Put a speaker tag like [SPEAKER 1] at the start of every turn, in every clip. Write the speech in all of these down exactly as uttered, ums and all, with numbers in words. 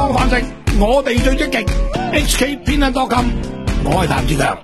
[SPEAKER 1] 光飯食，我哋最積極。H K 偏袒多金，我係譚志強。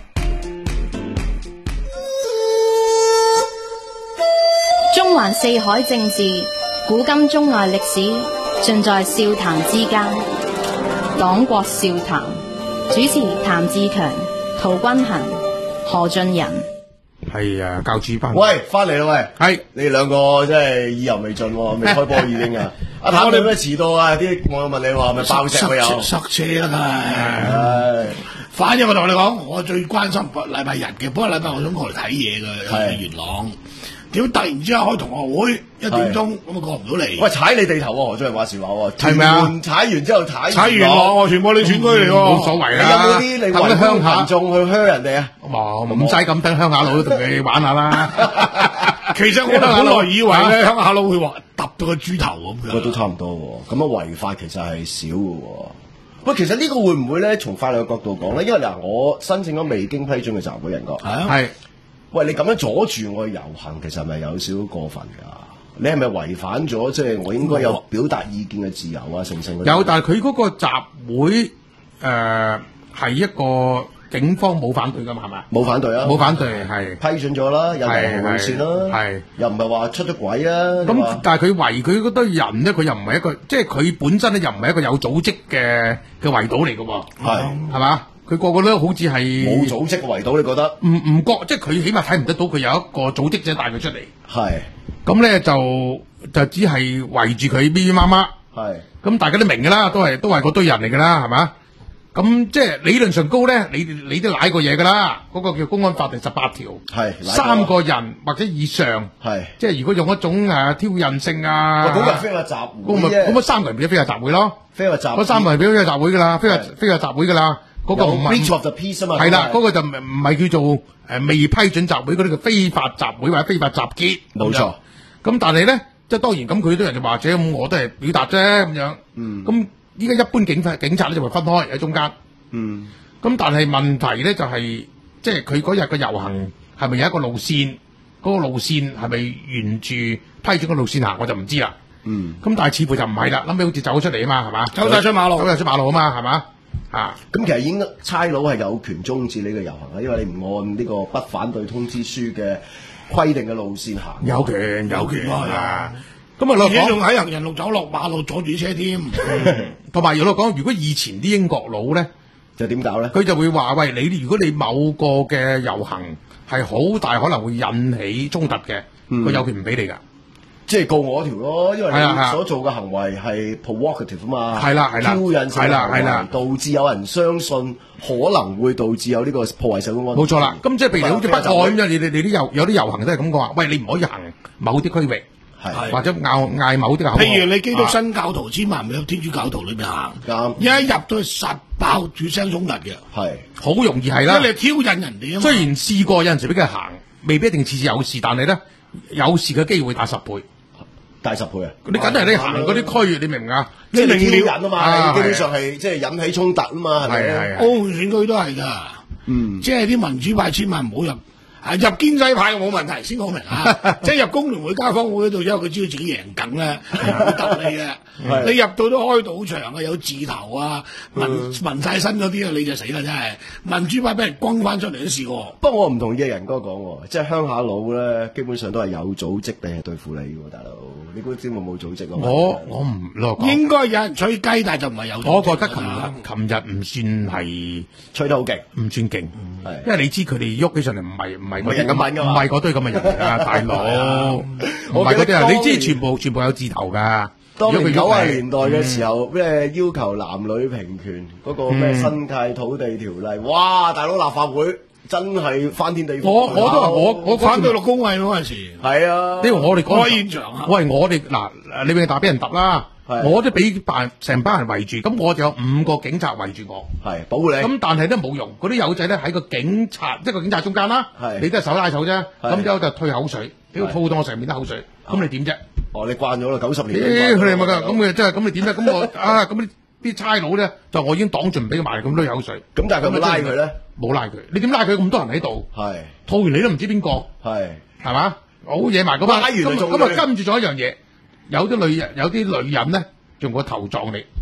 [SPEAKER 2] 中環四海政治，古今中外歷史，盡在笑談之間。廣國笑談，主持譚志強、陶君行、何俊仁。
[SPEAKER 3] 係啊，教主班。
[SPEAKER 4] 喂，翻嚟啦喂，
[SPEAKER 3] 係
[SPEAKER 4] 你哋兩個真係意猶未盡，未開波已經啊！阿譚你有咩遲到啊？啲我問你話咪爆石佢有
[SPEAKER 1] 塞車啦，梗係。反正我同你講，我最關心禮拜日嘅，不過禮拜我想過嚟睇嘢嘅，去元朗。點突然之間開同學會一點鐘咁啊過唔到嚟？
[SPEAKER 4] 喂，踩你地頭喎，何俊仁話時話喎，
[SPEAKER 3] 係咪啊？
[SPEAKER 4] 踩完之後踩
[SPEAKER 1] 踩元朗喎，全部你選區嚟喎，
[SPEAKER 3] 冇所謂啦。
[SPEAKER 4] 有冇啲你圍鄉下民眾去噓人哋啊？
[SPEAKER 3] 冇，唔使咁等鄉下佬同你玩下啦。
[SPEAKER 1] 其實我本來以為咧鄉下佬會話揼到個豬頭咁樣，
[SPEAKER 4] 都差唔多喎。咁啊違法其實係少嘅喎。喂，其實呢個會唔會咧從法律嘅角度講咧？因為嗱，我申請咗未經批准嘅集會人格，
[SPEAKER 1] 係。
[SPEAKER 4] 喂，你咁樣阻住我遊行，其實係咪有少少過分㗎？你係咪違反咗即係我應該有表達意見嘅自由啊？成唔成？
[SPEAKER 3] 有，但係佢嗰個集會誒係、呃、一個警方冇反對㗎嘛？係咪？
[SPEAKER 4] 冇反對啊！
[SPEAKER 3] 冇反對係
[SPEAKER 4] 批准咗啦，有遊行路線啦，
[SPEAKER 3] 係
[SPEAKER 4] 又唔係話出咗軌啊？
[SPEAKER 3] 咁但係佢圍佢嗰堆人咧，佢又唔係一個，即係佢本身咧又唔係一個有組織嘅嘅圍堵嚟㗎喎，
[SPEAKER 4] 係
[SPEAKER 3] 係嘛？佢個個都好似係
[SPEAKER 4] 冇組織嘅圍堵，你覺得？
[SPEAKER 3] 唔唔覺，即係佢起碼睇唔得到佢有一個組織者帶佢出嚟。
[SPEAKER 4] 係
[SPEAKER 3] 咁咧就就只係圍住佢咪咪媽媽。
[SPEAKER 4] 係
[SPEAKER 3] 咁大家都明㗎啦，都係都係嗰堆人嚟㗎啦，係嘛？咁即係理論上高咧，你你都舐過嘢㗎啦。嗰、那個叫公安法第十八條，
[SPEAKER 4] 係
[SPEAKER 3] 三個人或者以上，
[SPEAKER 4] 係
[SPEAKER 3] 即係如果用一種誒、啊、挑釁性啊，
[SPEAKER 4] 咁咪非法集會
[SPEAKER 3] 咁咪咁咪三個人變咗非法集會咯。
[SPEAKER 4] 非法集會，
[SPEAKER 3] 嗰三個人變咗非法集會㗎啦，非法非法集會㗎啦。嗰、那個唔係
[SPEAKER 4] breach of the peace 啊嘛，
[SPEAKER 3] 係啦，嗰、那個就唔唔係叫做誒、呃、未批准集會嗰啲叫非法集會或者非法集結，
[SPEAKER 4] 冇錯。
[SPEAKER 3] 咁但係咧，即係當然咁，佢都人哋或者咁，我都係表達啫咁樣。嗯。咁依家一般警察警察咧就會分開喺中間。嗯。咁但係問題咧就係、是，即係佢嗰日嘅遊行係咪有一個路線？嗰、那個路線係咪沿住批准嘅路線行？我就唔知啦。嗯。咁但係似乎就唔係啦，諗起好似走咗出嚟啊嘛，係嘛？
[SPEAKER 1] 走晒出馬路，
[SPEAKER 3] 走晒出馬路啊嘛，係嘛？啊！
[SPEAKER 4] 咁其實已經差佬係有權終止呢個遊行啦，因為你唔按呢個不反對通知書嘅規定嘅路線行。
[SPEAKER 3] 有權有權啊！咁啊，
[SPEAKER 1] 而且仲喺行人路走落馬路阻住車添。
[SPEAKER 3] 同埋又講，如果以前啲英國佬咧，
[SPEAKER 4] 就點搞咧？
[SPEAKER 3] 佢就會話：喂，你如果你某個嘅遊行係好大可能會引起衝突嘅，佢、嗯、有權唔俾你㗎。即
[SPEAKER 4] 係告我條咯，因為你所做嘅行為係 provocative 啊嘛，
[SPEAKER 3] 係啦係啦，
[SPEAKER 4] 挑釁性
[SPEAKER 3] 係啦係啦，
[SPEAKER 4] 導致有人相信可能會導致有呢個破壞社會安全。
[SPEAKER 3] 冇錯啦，咁即係譬如好似北岸咁樣，你你你啲遊有啲遊行都係咁講話，喂，你唔可以行某啲區域，係或者嗌嗌某啲嘅口號。
[SPEAKER 1] 譬如你基督新教徒千萬唔好天主教徒裏邊行，一入到去實爆主聲衝突嘅，
[SPEAKER 3] 係好容易係啦。
[SPEAKER 1] 因為你挑釁人哋啊嘛。
[SPEAKER 3] 雖然試過有陣時俾佢行，未必一定次次有事，但係咧有事嘅機會大十倍。
[SPEAKER 4] 大十倍啊！
[SPEAKER 3] 你梗係你行嗰啲區域，你明唔明啊？
[SPEAKER 4] 即係你挑釁啊嘛，基本上係即係引起衝突啊嘛，係咪啊？
[SPEAKER 1] 澳門選區都係㗎，嗯，即係啲民主派千萬唔好入。啊！入建制派冇問題，先講明啊！即係入工聯會、家坊會嗰度，因為佢知道自己贏緊咧，唔會揼你嘅。你入到都開賭場啊，有字頭啊，紋紋曬身嗰啲啊，你就死啦！真係民主派俾人轟翻出嚟都試過。
[SPEAKER 4] 不過我唔同意嘅人哥講喎，即係鄉下佬咧，基本上都係有組織地係對付你喎，大佬。你估知我冇組織啊？
[SPEAKER 3] 我我唔落講。
[SPEAKER 1] 應該有人吹雞，但係就唔係有組織。
[SPEAKER 3] 我覺得琴日琴日唔算係
[SPEAKER 4] 吹得好勁，
[SPEAKER 3] 唔算勁，因為你知佢哋喐起上嚟唔係唔係。
[SPEAKER 4] 唔係人咁品㗎嘛，
[SPEAKER 3] 唔係嗰堆咁嘅人啊，大佬，唔係嗰啲啊，你知全部全部有字頭㗎。
[SPEAKER 4] 當年九十年代嘅時候，咩、嗯、要求男女平權嗰、那個咩新界土地條例，嗯、哇！大佬立法會真係翻天地覆。
[SPEAKER 3] 我我都話我我
[SPEAKER 1] 反對陸公委嗰陣時。
[SPEAKER 4] 係啊，
[SPEAKER 3] 呢個我哋講
[SPEAKER 1] 開現場啊。
[SPEAKER 3] 喂，我哋嗱，你俾佢打俾人揼啦。我都俾班成班人圍住，咁我就有五個警察圍住我，
[SPEAKER 4] 係保護你。
[SPEAKER 3] 咁但係都冇用，嗰啲友仔咧喺個警察，即係個警察中間啦，你都係手拉手啫。咁之後就退口水，屌吐到我成面都口水，咁你點啫？
[SPEAKER 4] 哦，你慣咗啦，九十年。
[SPEAKER 3] 佢哋咪㗎，咁佢即係咁你點啫？咁我啊，咁啲差佬咧就我已經擋住唔俾佢埋咁多口水。
[SPEAKER 4] 咁但係佢冇拉佢咧？
[SPEAKER 3] 冇拉佢，你點拉佢？咁多人喺度，
[SPEAKER 4] 係
[SPEAKER 3] 吐完你都唔知邊個，係係嘛？好野埋嗰班，咁咁啊跟住咗一樣嘢。有啲女人，有啲女人咧，用個頭撞你，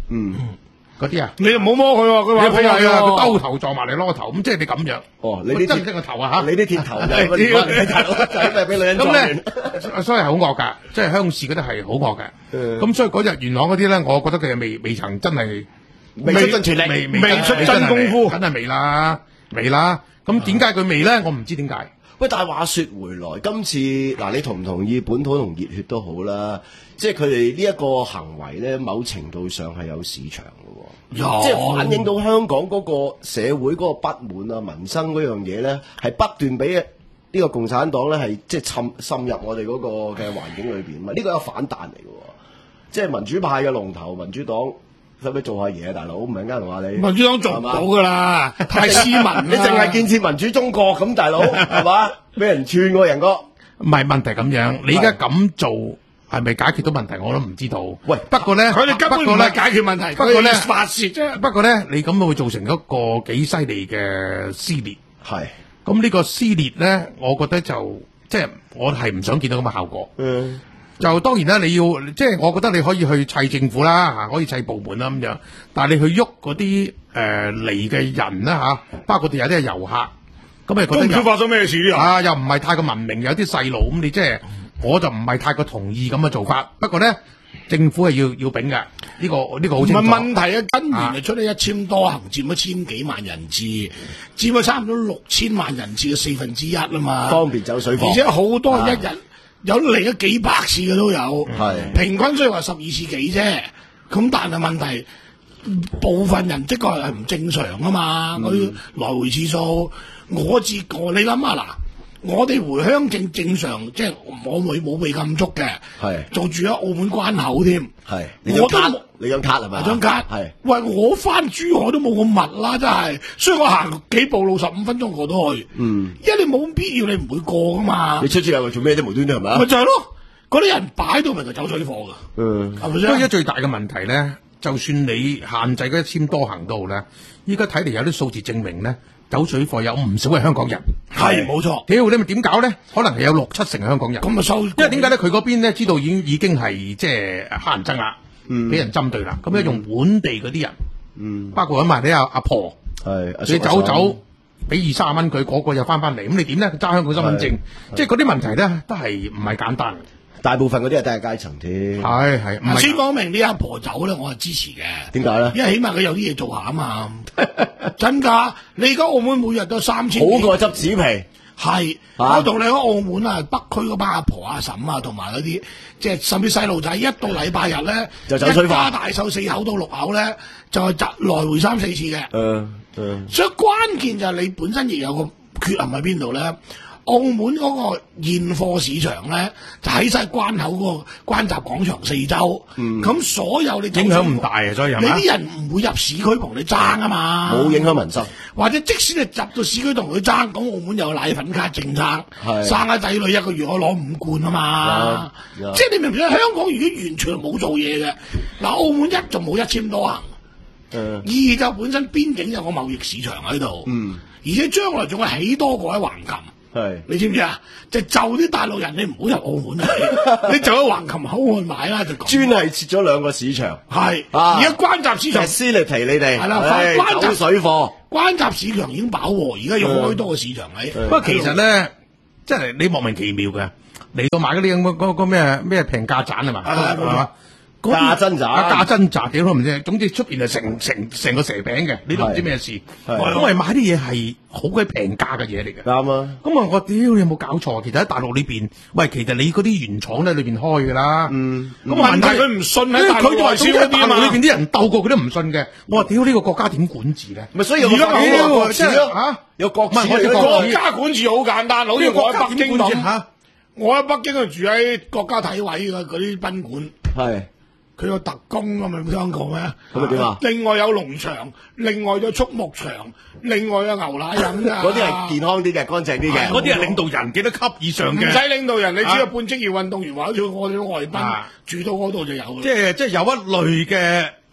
[SPEAKER 4] 嗯。
[SPEAKER 3] 嗰啲啊，
[SPEAKER 1] 你就唔好摸佢喎，佢話佢係
[SPEAKER 3] 佢
[SPEAKER 1] 喎，
[SPEAKER 3] 兜頭撞埋嚟攞頭，咁即係你咁樣。
[SPEAKER 4] 哦，你啲
[SPEAKER 3] 真係個頭啊嚇！
[SPEAKER 4] 你啲鐵頭就係乜大佬仔咪俾女人撞完。
[SPEAKER 3] 咁咧，所以係好惡㗎，即係鄉試嗰啲係好惡嘅。
[SPEAKER 4] 嗯
[SPEAKER 3] 咁所以嗰日元朗嗰啲咧，我覺得佢未未曾真係
[SPEAKER 4] 未出盡全力
[SPEAKER 3] 未未
[SPEAKER 1] 未出真功夫
[SPEAKER 3] 梗係未啦，未啦。咁點解佢未咧？我唔知點解。
[SPEAKER 4] 喂，但係話說回來，今次嗱，你同唔同意本土同熱血都好啦，即係佢哋呢一個行為咧，某程度上係有市場嘅喎，
[SPEAKER 1] 有
[SPEAKER 4] 即係反映到香港嗰個社會嗰個不滿啊、民生嗰樣嘢咧，係不斷俾呢個共產黨咧係即係滲滲入我哋嗰個嘅環境裏邊嘛，呢個有反彈嚟嘅喎，即係民主派嘅龍頭民主黨。使唔使做下嘢啊，大佬？唔係啱同下你。
[SPEAKER 1] 民主黨做唔到噶啦，太斯文啦。
[SPEAKER 4] 你淨係建設民主中國咁，大佬係嘛？俾人串喎，人哥。
[SPEAKER 3] 唔係問題咁樣，你而家咁做係咪解決到問題？我都唔知道。
[SPEAKER 4] 喂，
[SPEAKER 3] 不過咧，
[SPEAKER 1] 佢哋根本唔係解決問題，
[SPEAKER 3] 不過咧
[SPEAKER 1] 發泄啫。
[SPEAKER 3] 不過咧，你咁會造成一個幾犀利嘅撕裂。
[SPEAKER 4] 係。
[SPEAKER 3] 咁呢個撕裂咧，我覺得就即係我係唔想見到咁嘅效果。
[SPEAKER 4] 嗯。
[SPEAKER 3] 就當然啦，你要即係我覺得你可以去砌政府啦，嚇可以砌部門啦咁樣，但係你去喐嗰啲誒嚟嘅人啦嚇，包括有啲係遊客，咁你覺得
[SPEAKER 1] 都唔知發生咩事啊？
[SPEAKER 3] 啊，又唔係太過文明，有啲細路咁，你即係我就唔係太過同意咁嘅做法。不過咧，政府係要要秉嘅，呢、這個呢、這個好清楚。
[SPEAKER 1] 唔係問題啊，根源就出咗一簽多行，佔咗千幾萬人次，佔咗差唔多六千萬人次嘅四分之一啦嘛。
[SPEAKER 4] 方便走水貨，
[SPEAKER 1] 而且好多一日。有嚟咗幾百次嘅都有，
[SPEAKER 4] 係
[SPEAKER 1] 平均雖然話十二次幾啫，咁但係問題部分人的確係唔正常啊嘛，嗰啲、嗯、來回次數，我自我你諗下嗱，我哋回鄉證正常，即係我會冇被禁足嘅，
[SPEAKER 4] 係
[SPEAKER 1] 做住喺澳門關口添，
[SPEAKER 4] 係
[SPEAKER 1] 我都冇
[SPEAKER 4] 你張卡係咪？
[SPEAKER 1] 張卡係，喂我翻珠海都冇咁密啦，真係，所以我行幾步路十五分鐘過到去，嗯，因為你冇必要，你唔會過噶嘛。
[SPEAKER 4] 你出出入入做咩啫？無端端係咪啊？
[SPEAKER 1] 咪就係咯，嗰啲人擺到明就走水貨噶，
[SPEAKER 4] 嗯，
[SPEAKER 1] 係咪先？
[SPEAKER 3] 所以而家最大嘅問題咧，就算你限制嗰一簽多行都好咧，依家睇嚟有啲數字證明咧，走水貨有唔少係香港人，
[SPEAKER 1] 係冇錯。
[SPEAKER 3] 屌你咪點搞咧？可能係有六七成係香港人。
[SPEAKER 1] 咁啊收，
[SPEAKER 3] 因為點解咧？佢嗰邊咧知道已經已經係即係黑人憎啦。嗯，俾人針對啦，咁咧用本地嗰啲人，嗯，包括揾埋啲阿阿婆，
[SPEAKER 4] 係，
[SPEAKER 3] 你走走，俾二三十蚊佢，嗰個又翻翻嚟，咁你點咧？揸香港身份證，即係嗰啲問題咧，都係唔係簡單。
[SPEAKER 4] 大部分嗰啲係低階層添。
[SPEAKER 3] 係係，
[SPEAKER 1] 先講明啲阿婆走咧，我係支持嘅。
[SPEAKER 4] 點解咧？
[SPEAKER 1] 因為起碼佢有啲嘢做下啊嘛。真㗎，你而家澳門每日都三千，
[SPEAKER 4] 好過執紙皮。
[SPEAKER 1] 係，我同你喺澳門啊，北區嗰班阿婆阿嬸啊，同埋嗰啲即係甚至細路仔，一到禮拜日咧，
[SPEAKER 4] 就走水貨，
[SPEAKER 1] 一家大細四口到六口咧，就係集來回三四次嘅。
[SPEAKER 4] 嗯嗯。
[SPEAKER 1] 所以關鍵就係你本身亦有個缺陷喺邊度咧？澳門嗰個現貨市場咧，就喺晒關口嗰個關閘廣場四周，咁、嗯、所有你
[SPEAKER 3] 影響唔大啊，所以
[SPEAKER 1] 你啲人唔會入市區同你爭啊嘛，
[SPEAKER 4] 冇影響民生。或
[SPEAKER 1] 者即使你入到市區同佢爭，咁澳門有奶粉卡政策，生下仔女一個月可以攞五罐啊嘛，即係你明唔明？香港如果完全冇做嘢嘅，嗱澳門一就冇一簽多行，嗯、二就本身邊境有個貿易市場喺度，嗯、而且將來仲係起多個喺橫琴。係，你知唔知啊？就就啲大陸人，你唔好入澳門啊！你就喺橫琴口岸買啦，就
[SPEAKER 4] 專係設咗兩個市場。係，
[SPEAKER 1] 而家關閘市場
[SPEAKER 4] 私力提你哋
[SPEAKER 1] 係啦，關閘
[SPEAKER 4] 水貨，
[SPEAKER 1] 關閘市場已經飽和，而家要開多個市場喺。
[SPEAKER 3] 不過其實咧，即係你莫名其妙嘅嚟到買嗰啲咁嗰個咩咩平價盞啊嘛，係嘛？
[SPEAKER 4] 價真渣，
[SPEAKER 3] 價真渣，屌都唔知。總之出邊係成成成個蛇餅嘅，你都唔知咩事。咁我哋買啲嘢係好鬼平價嘅嘢嚟嘅。
[SPEAKER 4] 啱啊！
[SPEAKER 3] 咁啊，我屌你有冇搞錯？其實喺大陸呢邊，喂，其實你嗰啲原廠咧裏邊開噶啦。嗯。咁
[SPEAKER 1] 問題佢唔信喺大陸內銷嗰啲啊嘛。
[SPEAKER 3] 裏邊啲人鬥過佢都唔信嘅。我話屌呢個國家點管治咧？
[SPEAKER 4] 咪所以有個國治咯嚇，有國治。
[SPEAKER 1] 國家管治好簡單，好似我喺北京咁嚇。我喺北京啊住喺國家體委嘅嗰啲賓館。係。佢有特工啊嘛，你冇聽過咩？
[SPEAKER 4] 咁啊點啊？
[SPEAKER 1] 另外有農場，另外有畜牧場，另外有牛奶飲噶。
[SPEAKER 4] 嗰啲係健康啲嘅，乾淨啲嘅。
[SPEAKER 3] 嗰啲係領導人幾多級以上嘅？
[SPEAKER 1] 唔使領導人，你只係半職業運動員或者我哋啲外賓住到嗰度就有。
[SPEAKER 3] 即係即係有一類嘅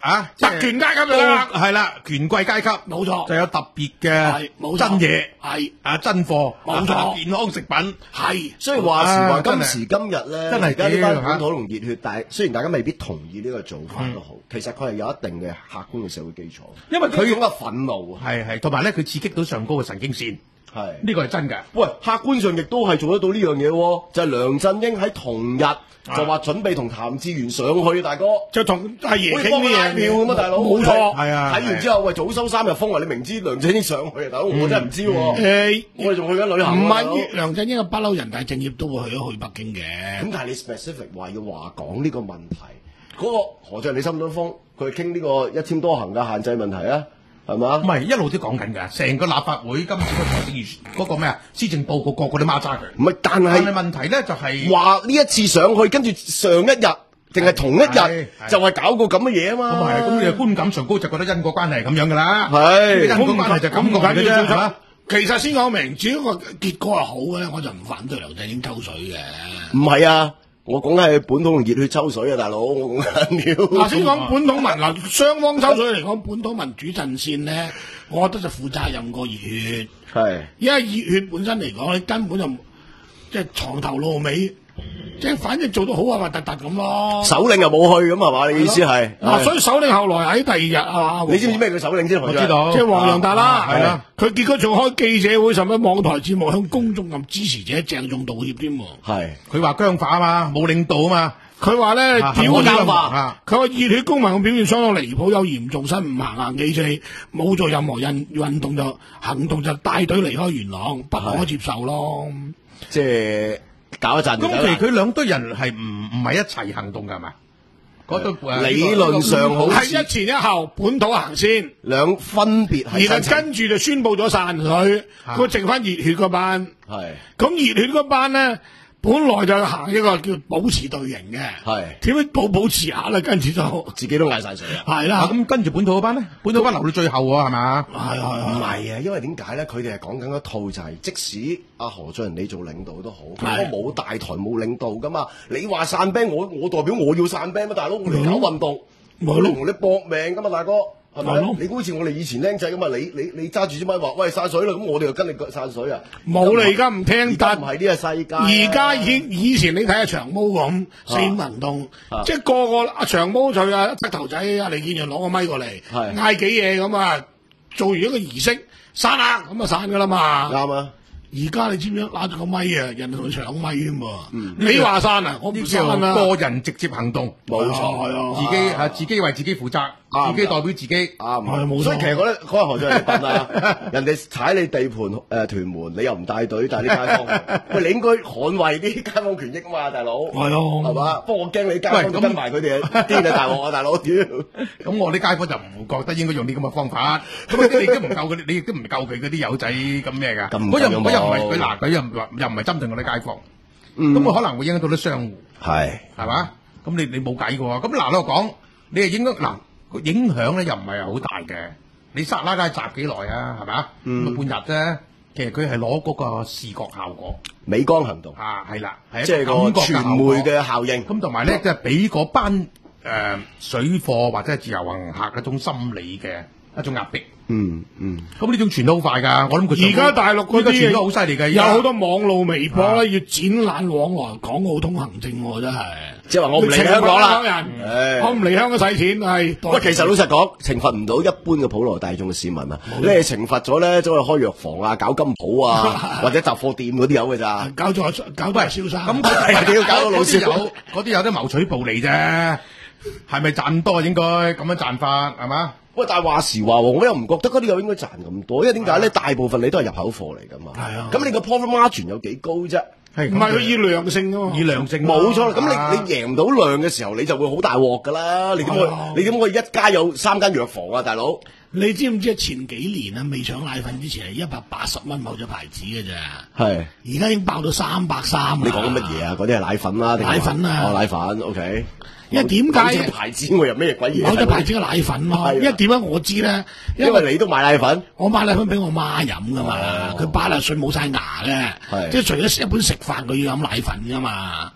[SPEAKER 3] 啊，
[SPEAKER 1] 特權階級啦，
[SPEAKER 3] 係啦，權貴階級，
[SPEAKER 1] 冇錯，
[SPEAKER 3] 就有特別嘅真嘢，
[SPEAKER 1] 係
[SPEAKER 3] 啊真貨，
[SPEAKER 1] 冇錯，
[SPEAKER 3] 健康食品
[SPEAKER 1] 係。
[SPEAKER 4] 所以話時話今時今日咧，
[SPEAKER 3] 真係
[SPEAKER 4] 而家呢班本土同熱血，但係雖然大家未必同意呢個做法都好，其實佢係有一定嘅客觀嘅社會基礎，
[SPEAKER 3] 因為佢
[SPEAKER 4] 種嘅憤怒
[SPEAKER 3] 係係，同埋咧佢刺激到上高嘅神經線。
[SPEAKER 4] 係
[SPEAKER 3] 呢個係真嘅。
[SPEAKER 4] 喂，客觀上亦都係做得到呢樣嘢喎，就係梁振英喺同日就話準備同譚志源上去，大哥
[SPEAKER 1] 就同阿爺傾呢樣
[SPEAKER 4] 票咁啊，大佬
[SPEAKER 1] 冇錯，
[SPEAKER 3] 係啊。
[SPEAKER 4] 睇完之後，喂，早收三日風啊！你明知梁振英上去啊，大佬我真係唔知喎。
[SPEAKER 1] 誒，
[SPEAKER 4] 我哋仲去緊旅行。
[SPEAKER 1] 唔係梁振英嘅不嬲人大政協都會去咗去北京嘅。
[SPEAKER 4] 咁但係你 specific 話要話講呢個問題，嗰個何俊你心中風，佢傾呢個一簽多行嘅限制問題啊？係嘛？
[SPEAKER 3] 唔係一路都講緊㗎，成個立法會今次個財政預嗰個咩啊施政報告個個都孖揸佢。
[SPEAKER 4] 唔係，但係
[SPEAKER 3] 但係問題咧就係
[SPEAKER 4] 話呢一次上去，跟住上一日定係同一日就係搞個咁嘅嘢啊嘛。
[SPEAKER 3] 咁係，咁你觀感上高就覺得因果關係係咁樣㗎啦。
[SPEAKER 4] 係
[SPEAKER 3] 因果關係就咁講嘅啫，係嘛？
[SPEAKER 1] 其實先講明，只要個結果係好嘅咧，我就唔反對梁振英抽水嘅。
[SPEAKER 4] 唔係啊！我講係本土同熱血抽水啊，大佬！我講緊料。
[SPEAKER 1] 嗱，先講本土民嗱，雙方抽水嚟講，本土民主陣線咧，我覺得就負責任過熱血。
[SPEAKER 4] 係，
[SPEAKER 1] 因為熱血本身嚟講，你根本就即係藏頭露尾，即係反正做到好核核突突咁咯。
[SPEAKER 4] 首領又冇去咁係嘛？你意思係？
[SPEAKER 1] 嗱，所以首領後來喺第二日啊，
[SPEAKER 4] 你知唔知咩叫首領先？
[SPEAKER 3] 我知道，
[SPEAKER 1] 即係黃洋達啦，
[SPEAKER 3] 係啦。
[SPEAKER 1] 佢結果仲開記者會，甚至網台節目向公眾及支持者鄭重道歉添。
[SPEAKER 4] 係，
[SPEAKER 3] 佢話僵化啊嘛，冇領導啊嘛。
[SPEAKER 1] 佢話咧表現
[SPEAKER 4] 化，
[SPEAKER 1] 佢話熱血公民嘅表現相當離譜，有嚴重失誤，行行企企，冇做任何運運動就行動就帶隊離開元朗，不可接受咯。
[SPEAKER 4] 即係搞一陣。
[SPEAKER 3] 咁其實佢兩堆人係唔唔係一齊行動㗎係嘛？嗰堆
[SPEAKER 4] 理論上好
[SPEAKER 1] 係一前一後，本土行先，
[SPEAKER 4] 兩分別係。
[SPEAKER 1] 然後跟住就宣佈咗散佢，佢剩翻熱血嗰班。
[SPEAKER 4] 係。
[SPEAKER 1] 咁熱血嗰班咧。本來就行一個叫保持隊形嘅，
[SPEAKER 4] 係
[SPEAKER 1] 點樣保保持下咧？跟住就
[SPEAKER 4] 自己都嗌晒水啦。
[SPEAKER 1] 係啦，
[SPEAKER 3] 咁跟住本土嗰班咧，本土嗰班留到最後喎，係嘛？
[SPEAKER 1] 係係
[SPEAKER 4] 唔係啊？因為點解咧？佢哋係講緊一套就係，即使阿何俊仁你做領導都好，佢都冇大台冇領導噶嘛。你話散兵，我我代表我要散兵嘛，大佬我哋搞運動，我哋同你搏命噶嘛，大哥。係咪？你估好似我哋以前僆仔咁啊？你你你揸住支咪話，喂散水啦，咁我哋就跟你散水啊？
[SPEAKER 1] 冇啦，而家唔聽得，
[SPEAKER 4] 唔係呢個世界。
[SPEAKER 1] 而家已經以前你睇下長毛咁四五行動，即係個個阿長毛就阿得頭仔阿李建陽攞個咪過嚟，嗌幾嘢咁啊，做完一個儀式散啦，咁啊散噶啦嘛。
[SPEAKER 4] 啱啊！
[SPEAKER 1] 而家你知唔知攞住個咪啊？人哋同佢搶咪添喎。你話散啊？我唔散啊！
[SPEAKER 3] 個人直接行動，
[SPEAKER 4] 冇錯，
[SPEAKER 1] 係啊，
[SPEAKER 3] 自己啊自己為自己負責。自己代表自己，
[SPEAKER 4] 啱，
[SPEAKER 1] 係冇錯。
[SPEAKER 4] 所以其實嗰啲嗰個何俊仁笨啊，人哋踩你地盤誒屯門，你又唔帶隊帶啲街坊，喂，你應該捍衛啲街坊權益啊嘛，大佬。係
[SPEAKER 1] 咯，
[SPEAKER 4] 係嘛？不過我驚你街坊跟埋佢哋癲啊，大鑊啊，大佬！屌，
[SPEAKER 3] 咁我啲街坊就唔覺得應該用啲咁嘅方法，咁你都唔夠佢，你亦都唔夠佢嗰啲友仔咁咩㗎？嗰又嗰又唔係佢嗱，佢又又唔係針對我啲街坊，咁佢可能會影響到啲商戶，係係嘛？咁你你冇計㗎喎，咁嗱我講，你係應該嗱。個影響咧又唔係好大嘅，你沙拉街集幾耐啊？係咪？嗯，半日啫。其實佢係攞嗰個視覺效果，
[SPEAKER 4] 美光行動
[SPEAKER 3] 啊，係啦，係
[SPEAKER 4] 即係個傳媒嘅效應。
[SPEAKER 3] 咁同埋咧，即係俾嗰班誒水貨或者係自由行客嗰種心理嘅一種壓迫。
[SPEAKER 4] 嗯嗯。
[SPEAKER 3] 咁呢種傳得好快㗎，我諗佢
[SPEAKER 1] 而家大陸嗰啲
[SPEAKER 3] 傳得好犀利嘅，
[SPEAKER 1] 有好多網路微博咧，要展覽往來港澳通行證喎，真係。即係話我唔嚟香港啦，我唔嚟香港使錢係。
[SPEAKER 4] 喂，其實老實講，懲罰唔到一般嘅普羅大眾嘅市民啊！你係懲罰咗咧，走去開藥房啊、搞金鋪啊，或者雜貨店嗰啲有嘅咋？
[SPEAKER 1] 搞咗搞都係燒衫。
[SPEAKER 3] 咁係要搞到老師有嗰啲有啲謀取暴利啫，係咪賺多應該咁樣賺法係嘛？
[SPEAKER 4] 喂，但係話時話，我又唔覺得嗰啲又應該賺咁多，因為點解咧？大部分你都係入口貨嚟㗎嘛。係啊。咁你個 profit margin 有幾高啫？
[SPEAKER 1] 係唔係佢以量性啊嘛？
[SPEAKER 3] 以量性
[SPEAKER 4] 冇錯啦。咁你你贏唔到量嘅時候，你就會好大鑊㗎啦。你點會你點會一家有三間藥房啊，大佬？
[SPEAKER 1] 你知唔知前幾年啊，未搶奶粉之前係一百八十蚊某隻牌子嘅咋？係。而家已經爆到三百三。你講緊乜嘢啊？嗰啲係奶粉啦， 奶粉啊。
[SPEAKER 4] 哦，奶粉 OK。
[SPEAKER 1] 因為點解
[SPEAKER 4] 牌子我有咩鬼嘢？
[SPEAKER 1] 某隻牌子嘅奶粉咯。因為點解我知咧？
[SPEAKER 4] 因為你都買奶粉，
[SPEAKER 1] 我買奶粉俾我媽飲㗎嘛。佢八十歲冇晒牙嘅，即係除咗一般食飯佢要飲奶粉㗎嘛。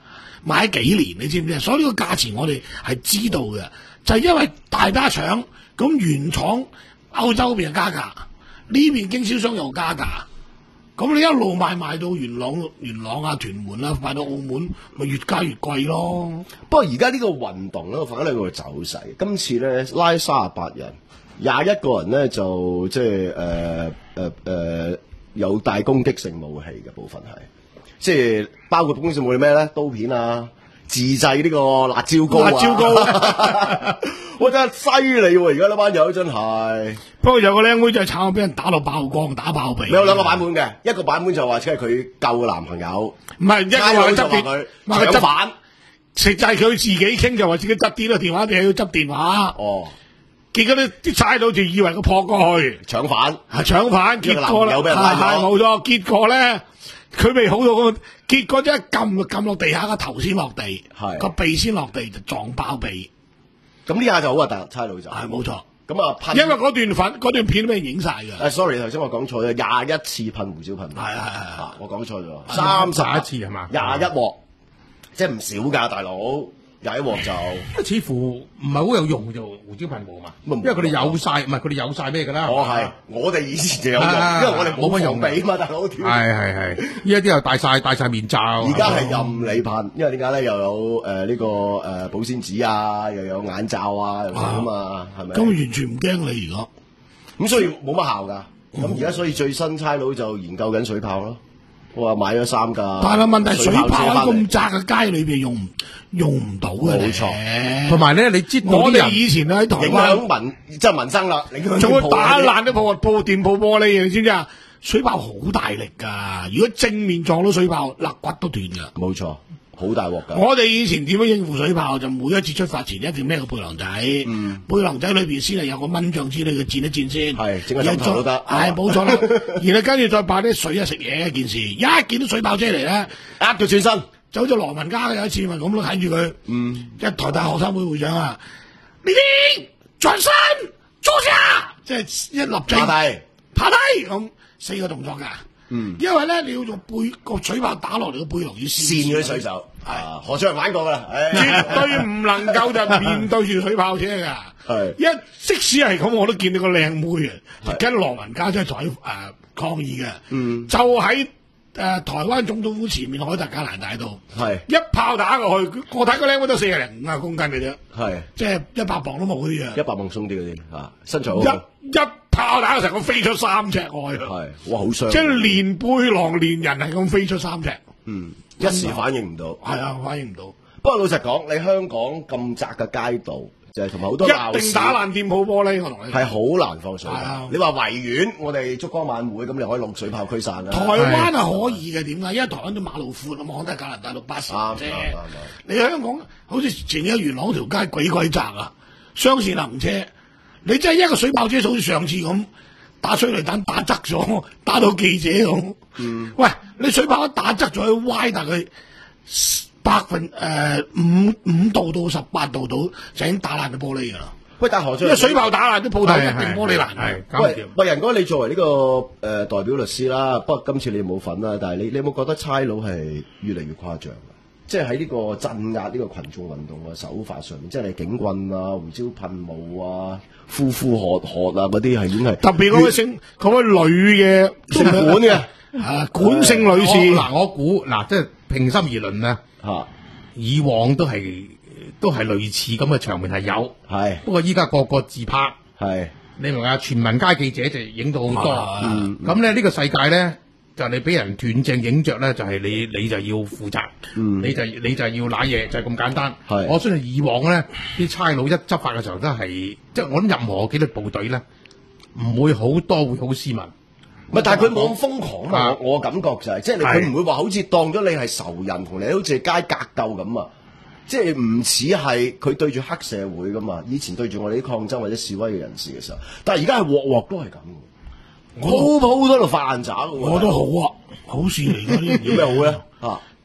[SPEAKER 1] 買咗幾年，你知唔知啊？所以呢個價錢我哋係知道嘅，就係、因為大家搶，咁原廠歐洲嗰邊加價，呢邊經銷商又加價。咁你一路賣賣到元朗、元朗啊、屯門啊，賣到澳門，咪越加越貴咯。
[SPEAKER 4] 不過而家呢個運動咧，我發覺呢個走勢，今次咧拉三十八人，廿一個人咧就即係誒誒誒有帶攻擊性武器嘅部分係，即係包括攻擊性武器咩咧？刀片啊，自製呢個辣椒膏啊，
[SPEAKER 1] 辣椒膏，
[SPEAKER 4] 我真係犀利喎！而家呢班友真係。
[SPEAKER 1] 不過有個靚妹就係慘，俾人打到爆光，打爆鼻。
[SPEAKER 4] 有兩個版本嘅，一個版本就話即係佢救嘅男朋友，
[SPEAKER 1] 唔係一個話佢執電，
[SPEAKER 4] 話佢搶反，
[SPEAKER 1] 實際佢自己傾就話自己執電啦，電話定係要執電話。
[SPEAKER 4] 哦，
[SPEAKER 1] 結果啲啲差佬就以為佢撲過去
[SPEAKER 4] 搶反，
[SPEAKER 1] 係搶反，結果咧係係冇錯，結果咧佢未好到咁，結果一撳撳落地下個頭先落地，
[SPEAKER 4] 係
[SPEAKER 1] 個鼻先落地就撞爆鼻。
[SPEAKER 4] 咁呢下就好核突，差佬就
[SPEAKER 1] 係冇錯。
[SPEAKER 4] 咁啊，噴
[SPEAKER 1] 因為嗰段粉嗰段片都俾人影晒㗎。
[SPEAKER 4] 誒，sorry，頭先我講錯咗，廿一次噴胡椒噴霧。
[SPEAKER 1] 係係係係，
[SPEAKER 4] 我講錯咗，三十
[SPEAKER 3] 一次係嘛？
[SPEAKER 4] 廿一鑊，即係唔少㗎，大佬。廿一鑊就
[SPEAKER 3] 似乎唔係好有用就胡椒噴霧嘛，因為佢哋有晒，唔係佢哋有晒咩㗎啦。
[SPEAKER 4] 我係我哋以前就有用，
[SPEAKER 3] 啊
[SPEAKER 4] 因為我哋冇
[SPEAKER 3] 冇乜用
[SPEAKER 4] 防備嘛，大佬。
[SPEAKER 3] 係係係，依家啲又戴晒戴晒面罩。
[SPEAKER 4] 而家係任你噴，因為點解咧？又有誒呢、呃這個誒、呃、保鮮紙啊，又有眼罩啊，又咁啊嘛，係咪？
[SPEAKER 1] 咁完全唔驚你而家。
[SPEAKER 4] 咁所以冇乜效㗎。咁而家所以最新差佬就研究緊水炮咯。我話買咗三架，
[SPEAKER 1] 但係問題水炮喺咁窄嘅街裏邊用唔用唔到嘅。
[SPEAKER 4] 冇錯，
[SPEAKER 3] 同埋咧，你知道
[SPEAKER 1] 我哋
[SPEAKER 3] 啲人
[SPEAKER 1] 以前喺台
[SPEAKER 4] 影
[SPEAKER 1] 灣
[SPEAKER 4] 響民即係民生啦，影響
[SPEAKER 1] 仲會
[SPEAKER 4] 店鋪
[SPEAKER 1] 打爛啲鋪鋪店鋪玻璃，你知唔知啊？水炮好大力㗎，如果正面撞到水炮，肋骨都斷㗎。
[SPEAKER 4] 冇錯，好大鑊㗎。
[SPEAKER 1] 我哋以前點樣應付水炮？就每一次出發前一定孭個背囊仔，
[SPEAKER 4] 嗯、
[SPEAKER 1] 背囊仔裏邊先係有個蚊帳之類嘅墊一墊先，
[SPEAKER 4] 係整個枕頭都得。
[SPEAKER 1] 係冇錯啦。然後跟住再擺啲水啊食嘢一件事，一見到水炮車嚟咧，
[SPEAKER 4] 呃佢轉身，
[SPEAKER 1] 就好似羅文嘉有一次咪咁咯，睇住佢，
[SPEAKER 4] 嗯，
[SPEAKER 1] 一台大學生會會長啊，呢啲轉身坐下，即係一立正
[SPEAKER 4] 趴低
[SPEAKER 1] 趴低咁四個動作㗎。
[SPEAKER 4] 嗯，
[SPEAKER 1] 因為咧你要用背個水炮打落嚟個背囊要
[SPEAKER 4] 扇嗰啲水手，係何卓人玩過㗎啦，
[SPEAKER 1] 絕對唔能夠就面對住水炮車㗎。
[SPEAKER 4] 係
[SPEAKER 1] 一即使係咁，我都見到個靚妹啊，跟羅文嘉真係在誒抗議嘅。
[SPEAKER 4] 嗯，
[SPEAKER 1] 就喺誒、呃、台灣總統府前面海達格蘭大道，
[SPEAKER 4] 係
[SPEAKER 1] 一炮打過去，我睇個靚妹都四廿零五啊公斤嘅啫，
[SPEAKER 4] 係
[SPEAKER 1] 即係一百磅都冇嗰啲啊，
[SPEAKER 4] 一百磅鬆啲嗰啲啊，身材好
[SPEAKER 1] 一一炮打成個飛出三尺外，
[SPEAKER 4] 係哇好傷，
[SPEAKER 1] 即係連背囊連人係咁飛出三尺，
[SPEAKER 4] 嗯，一時反應唔到，
[SPEAKER 1] 係啊，反應唔到。
[SPEAKER 4] 不過老實講，你香港咁窄嘅街道，就係同埋好多
[SPEAKER 1] 一定打爛店鋪玻璃，我同你
[SPEAKER 4] 係好難放水。
[SPEAKER 1] 啊、
[SPEAKER 4] 你話維園，我哋燭光晚會咁，你可以落水炮驅散啦。
[SPEAKER 1] 台灣係可以嘅，點解？因為台灣啲馬路闊啊嘛，我都係加拿大六八十啫。你香港好似前幾日元朗條街鬼鬼窄啊，雙線行車，你真係一個水炮車好似上次咁打催淚彈打側咗，打到記者咁。嗯，喂，你水炮一打側咗，佢歪大概百分誒五五度到十八度到，就已經打爛咗玻璃㗎啦。
[SPEAKER 4] 喂，但何將，
[SPEAKER 1] 因為水炮打爛啲鋪頭一定玻璃爛。
[SPEAKER 3] 係，
[SPEAKER 4] 喂，喂，仁哥，你作為呢、這個誒、呃、代表律師啦，不過今次你冇份啦，但係你你有冇覺得差佬係越嚟越誇張啊？即係喺呢個鎮壓呢個群眾運動嘅手法上面，即係你警棍啊、胡椒噴霧啊、呼呼喝喝啊嗰啲係已經係
[SPEAKER 1] 特別嗰位姓嗰位女嘅
[SPEAKER 4] 姓管嘅
[SPEAKER 1] 啊，管姓女士。
[SPEAKER 3] 嗱，我估嗱，即係平心而論咧，嚇，以往都係都係類似咁嘅場面係有，係不過依家個個自拍，係你明啊？全民皆記者就影到好多，咁咧呢個世界咧。就你俾人斷正影着咧，就係、是、你你就要負責，嗯、你就你就要揦嘢，就係、是、咁簡單。我相信以往咧，啲差佬一執法嘅時候都係，即係我諗任何紀律部隊咧，唔會好多會好斯文。
[SPEAKER 4] 唔係，但係佢冇咁瘋狂啊！我我感覺就係、是，即係佢唔會話好似當咗你係仇人，同你好似街格鬥咁啊！即係唔似係佢對住黑社會噶嘛？以前對住我哋啲抗爭或者示威嘅人士嘅時候，但係而家係鑊鑊都係咁。鋪鋪都喺度發爛渣嘅喎，
[SPEAKER 1] 我都好啊，好事嚟㗎呢樣嘢。
[SPEAKER 4] 有咩好咧？啊，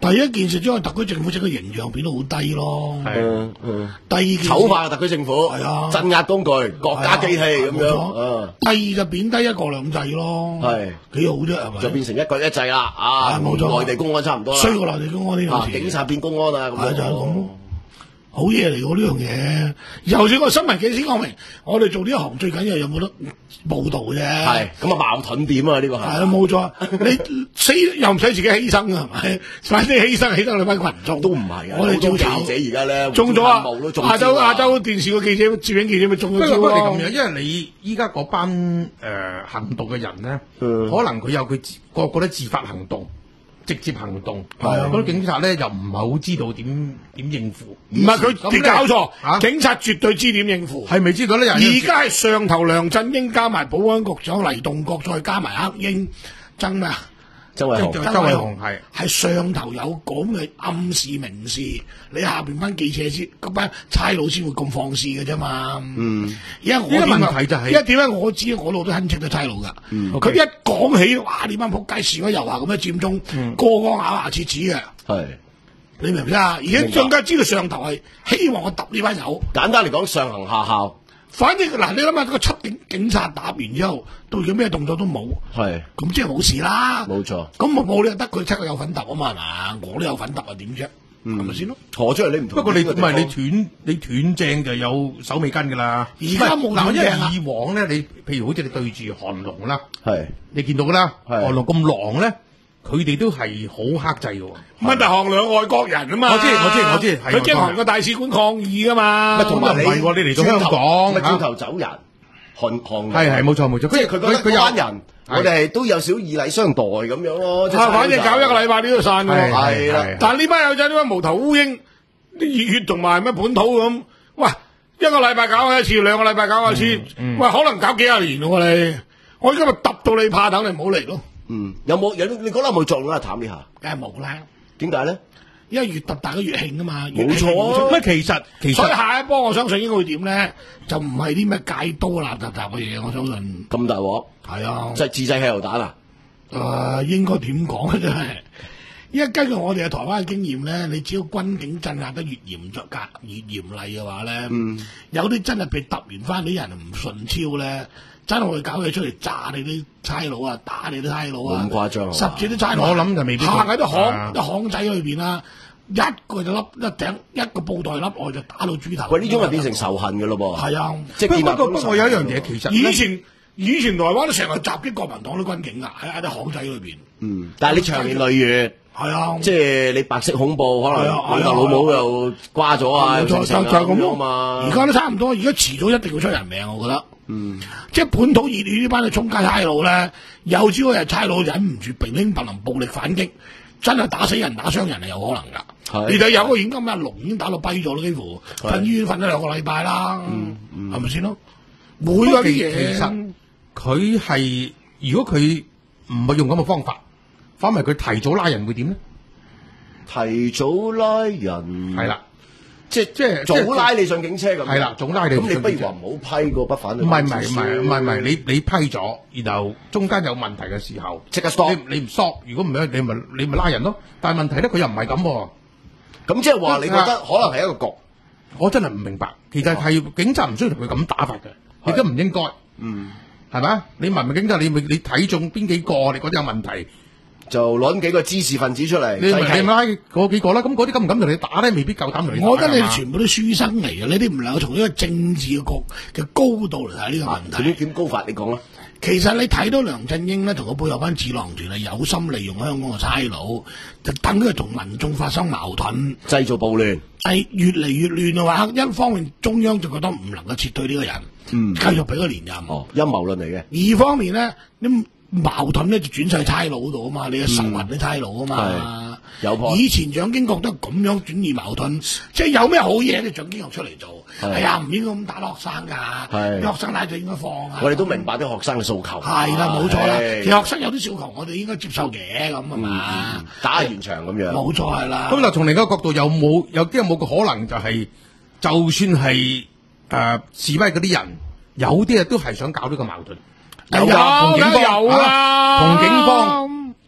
[SPEAKER 1] 第一件事將個特區政府整個形象變到好低咯。
[SPEAKER 4] 嗯嗯。
[SPEAKER 1] 第二件事
[SPEAKER 4] 醜化特區政府，
[SPEAKER 1] 係啊，
[SPEAKER 4] 鎮壓工具、國家機器咁樣。嗯。
[SPEAKER 1] 第二就貶低一國兩制咯。
[SPEAKER 4] 係
[SPEAKER 1] 幾好啫，係咪？
[SPEAKER 4] 就變成一國一制啦。啊，
[SPEAKER 1] 冇錯。
[SPEAKER 4] 內地公安差唔多啦。
[SPEAKER 1] 衰過內地公安呢樣嘢。
[SPEAKER 4] 警察變公安啊，咁
[SPEAKER 1] 就係咁。好嘢嚟喎呢樣嘢，就算個新聞記者講明，我哋做呢一行最緊要有冇得報導啫。係
[SPEAKER 4] 咁啊，矛盾點啊？呢個係
[SPEAKER 1] 係冇錯，你死又唔使自己犧牲啊，係咪？反正犧牲犧牲你班群眾
[SPEAKER 4] 都唔係啊！
[SPEAKER 1] 我哋做
[SPEAKER 4] 記者而家咧
[SPEAKER 1] 中咗啊！亞洲亞洲電視個記者、攝影記者咪中咗招咯。
[SPEAKER 3] 不過咁樣，因為你依家嗰班誒、呃、行動嘅人咧，嗯、可能佢有佢個個都自發行動。直接行動，嗰啲警察咧又唔係好知道點點應付。
[SPEAKER 1] 唔係佢，你搞錯，啊、警察絕對知點應付。
[SPEAKER 3] 係未知道咧？而
[SPEAKER 1] 家係上頭梁振英加埋保安局長黎棟國，再加埋黑英，爭咩啊？
[SPEAKER 4] 周偉雄，
[SPEAKER 3] 周偉雄係
[SPEAKER 1] 係上頭有講嘅暗示明示，你下邊班記者先，嗰班差佬先會咁放肆嘅啫嘛。嗯，因為我
[SPEAKER 3] 呢個問題就係、是，
[SPEAKER 1] 因為點解我知我老都親戚都差佬噶。佢、嗯 okay. 一講起，哇！呢班仆街示威遊行咁樣佔中，嗯、個個咬牙切齒嘅。係，你明唔明啊？而且更加知道上頭係希望我揼呢班友。
[SPEAKER 4] 簡單嚟講，上行下效。
[SPEAKER 1] 反正嗱，你諗下個七警警察打完之後，到咗咩動作都冇，係咁即係冇事啦。冇錯，咁冇冇理由得佢七個有份揼啊嘛，係嘛？我都有份揼啊，點啫？係咪先咯？何出嚟你唔同？
[SPEAKER 3] 不過你唔係你斷你斷正就有手尾跟㗎啦。
[SPEAKER 1] 而家冇斷正啊！
[SPEAKER 3] 因為以往咧，你譬如好似你對住韓龍啦，
[SPEAKER 4] 係
[SPEAKER 3] 你見到㗎啦，韓龍咁狼咧。佢哋都係好克制嘅喎，
[SPEAKER 1] 問題韓兩外國人啊嘛，
[SPEAKER 3] 我知我知我知，
[SPEAKER 1] 佢驚韓國大使館抗議噶嘛，
[SPEAKER 4] 同埋你
[SPEAKER 3] 你嚟到香港，
[SPEAKER 4] 咪掉頭走人，韓韓
[SPEAKER 3] 係係冇錯冇錯，
[SPEAKER 4] 即係佢覺得佢班人，我哋係都有少以禮相待咁樣咯，
[SPEAKER 1] 反正搞一個禮拜呢都散喎，
[SPEAKER 4] 係啦，
[SPEAKER 1] 但係呢班友仔呢班無頭烏蠅，啲熱血同埋咩本土咁，喂一個禮拜搞一次，兩個禮拜搞一次，喂可能搞幾廿年喎你，我而家咪揼到你怕等你唔好嚟咯。
[SPEAKER 4] 嗯，有冇有你覺得有冇作用啊？譚呢下，
[SPEAKER 1] 梗係冇啦。
[SPEAKER 4] 點解咧？
[SPEAKER 1] 因為越揼大家越興啊嘛。
[SPEAKER 4] 冇錯。
[SPEAKER 3] 乜其實其實，
[SPEAKER 1] 所以下一波我相信應該會點咧？就唔係啲咩戒刀垃圾雜嘅嘢，我相信。
[SPEAKER 4] 咁大鑊？係啊。即係自製汽油彈啊？
[SPEAKER 1] 誒、呃，應該點講咧？真係，因為根據我哋嘅台灣嘅經驗咧，你只要軍警鎮壓得越嚴格、越嚴厲嘅話咧，嗯，有啲真係被揼完翻啲人唔順超咧。真係會搞嘢出嚟炸你啲差佬啊，打你啲差佬啊，
[SPEAKER 4] 咁誇張，
[SPEAKER 1] 十隻啲差佬，
[SPEAKER 3] 我諗就未必
[SPEAKER 1] 行喺啲巷、啲巷仔裏邊啦，一個就笠一頂，一個布袋笠外就打到豬頭。
[SPEAKER 4] 喂，呢種係變成仇恨嘅咯噃。係
[SPEAKER 1] 啊，
[SPEAKER 4] 即係
[SPEAKER 3] 不過不過有一樣嘢，其實
[SPEAKER 1] 以前以前台灣都成日襲擊國民黨啲軍警啊，喺喺啲巷仔裏邊。
[SPEAKER 4] 嗯，但係你長年累月。係啊，即係你白色恐怖，可能老豆老母又瓜咗啊，就就咁樣嘛。
[SPEAKER 1] 而家都差唔多，而家遲早一定會出人命，我覺得。嗯，即係本土熱血呢班嘅衝街差佬咧，有朝一日差佬忍唔住平平不能暴力反擊，真係打死人打傷人係有可能㗎。你睇有個現今阿龍已經打到跛咗啦，幾乎瞓醫院瞓咗兩個禮拜啦，係咪先咯？會嗰啲嘢，
[SPEAKER 3] 其實佢係如果佢唔係用咁嘅方法。反為佢提早拉人會點咧？
[SPEAKER 4] 提早拉人
[SPEAKER 3] 係啦，
[SPEAKER 4] 即係即係早拉你上警車咁。係啦，
[SPEAKER 3] 早拉你。咁
[SPEAKER 4] 你不如話唔好批個不反對。
[SPEAKER 3] 唔係唔係唔係唔係唔係，你你批咗，然後中間有問題嘅時候，
[SPEAKER 4] 即刻 stop。
[SPEAKER 3] 你你唔 stop，如果唔係你咪你咪拉人咯。但係問題咧，佢又唔係咁喎。
[SPEAKER 4] 咁即係話你覺得可能係一個局？
[SPEAKER 3] 我真係唔明白。其實係警察唔需要同佢咁打法嘅，亦都唔應該。嗯，係咪？你問問警察，你你睇中邊幾個？你覺得有問題？
[SPEAKER 4] 就攞幾個知識分子出嚟，
[SPEAKER 3] 你你拉嗰幾個啦，咁嗰啲敢唔敢同你打咧？未必夠膽同你打。
[SPEAKER 1] 我覺得你哋全部都書生嚟嘅，你哋唔能夠從呢個政治嘅角嘅高度嚟睇呢個問題。
[SPEAKER 4] 點點高法？你講啦。
[SPEAKER 1] 其實你睇到梁振英咧，同佢背後班智囊團係有心利用香港嘅差佬，就等佢同民眾發生矛盾，
[SPEAKER 4] 製造暴亂。
[SPEAKER 1] 係越嚟越亂嘅話，一方面中央就覺得唔能夠撤退呢個人，嗯，繼續俾佢連任。
[SPEAKER 4] 哦，陰謀論嚟嘅。
[SPEAKER 1] 二方面咧，你。矛盾咧就轉晒差佬度啊嘛，你嘅仇恨啲差佬啊嘛，
[SPEAKER 4] 有
[SPEAKER 1] 以前蔣經國都咁樣轉移矛盾，即係有咩好嘢，你蔣經國出嚟做，係啊，唔應該咁打學生㗎，學生帶就應該放啊。
[SPEAKER 4] 我哋都明白啲學生嘅訴求，
[SPEAKER 1] 係啦，冇錯啦。其實學生有啲訴求，我哋應該接受嘅咁啊嘛，
[SPEAKER 4] 打完場咁樣，
[SPEAKER 1] 冇錯係啦。
[SPEAKER 3] 咁嗱，從另一個角度，有冇有啲有冇個可能就係，就算係誒示威嗰啲人，有啲啊都係想搞呢個矛盾。
[SPEAKER 1] 有啊，同警方，
[SPEAKER 3] 有啊，同警方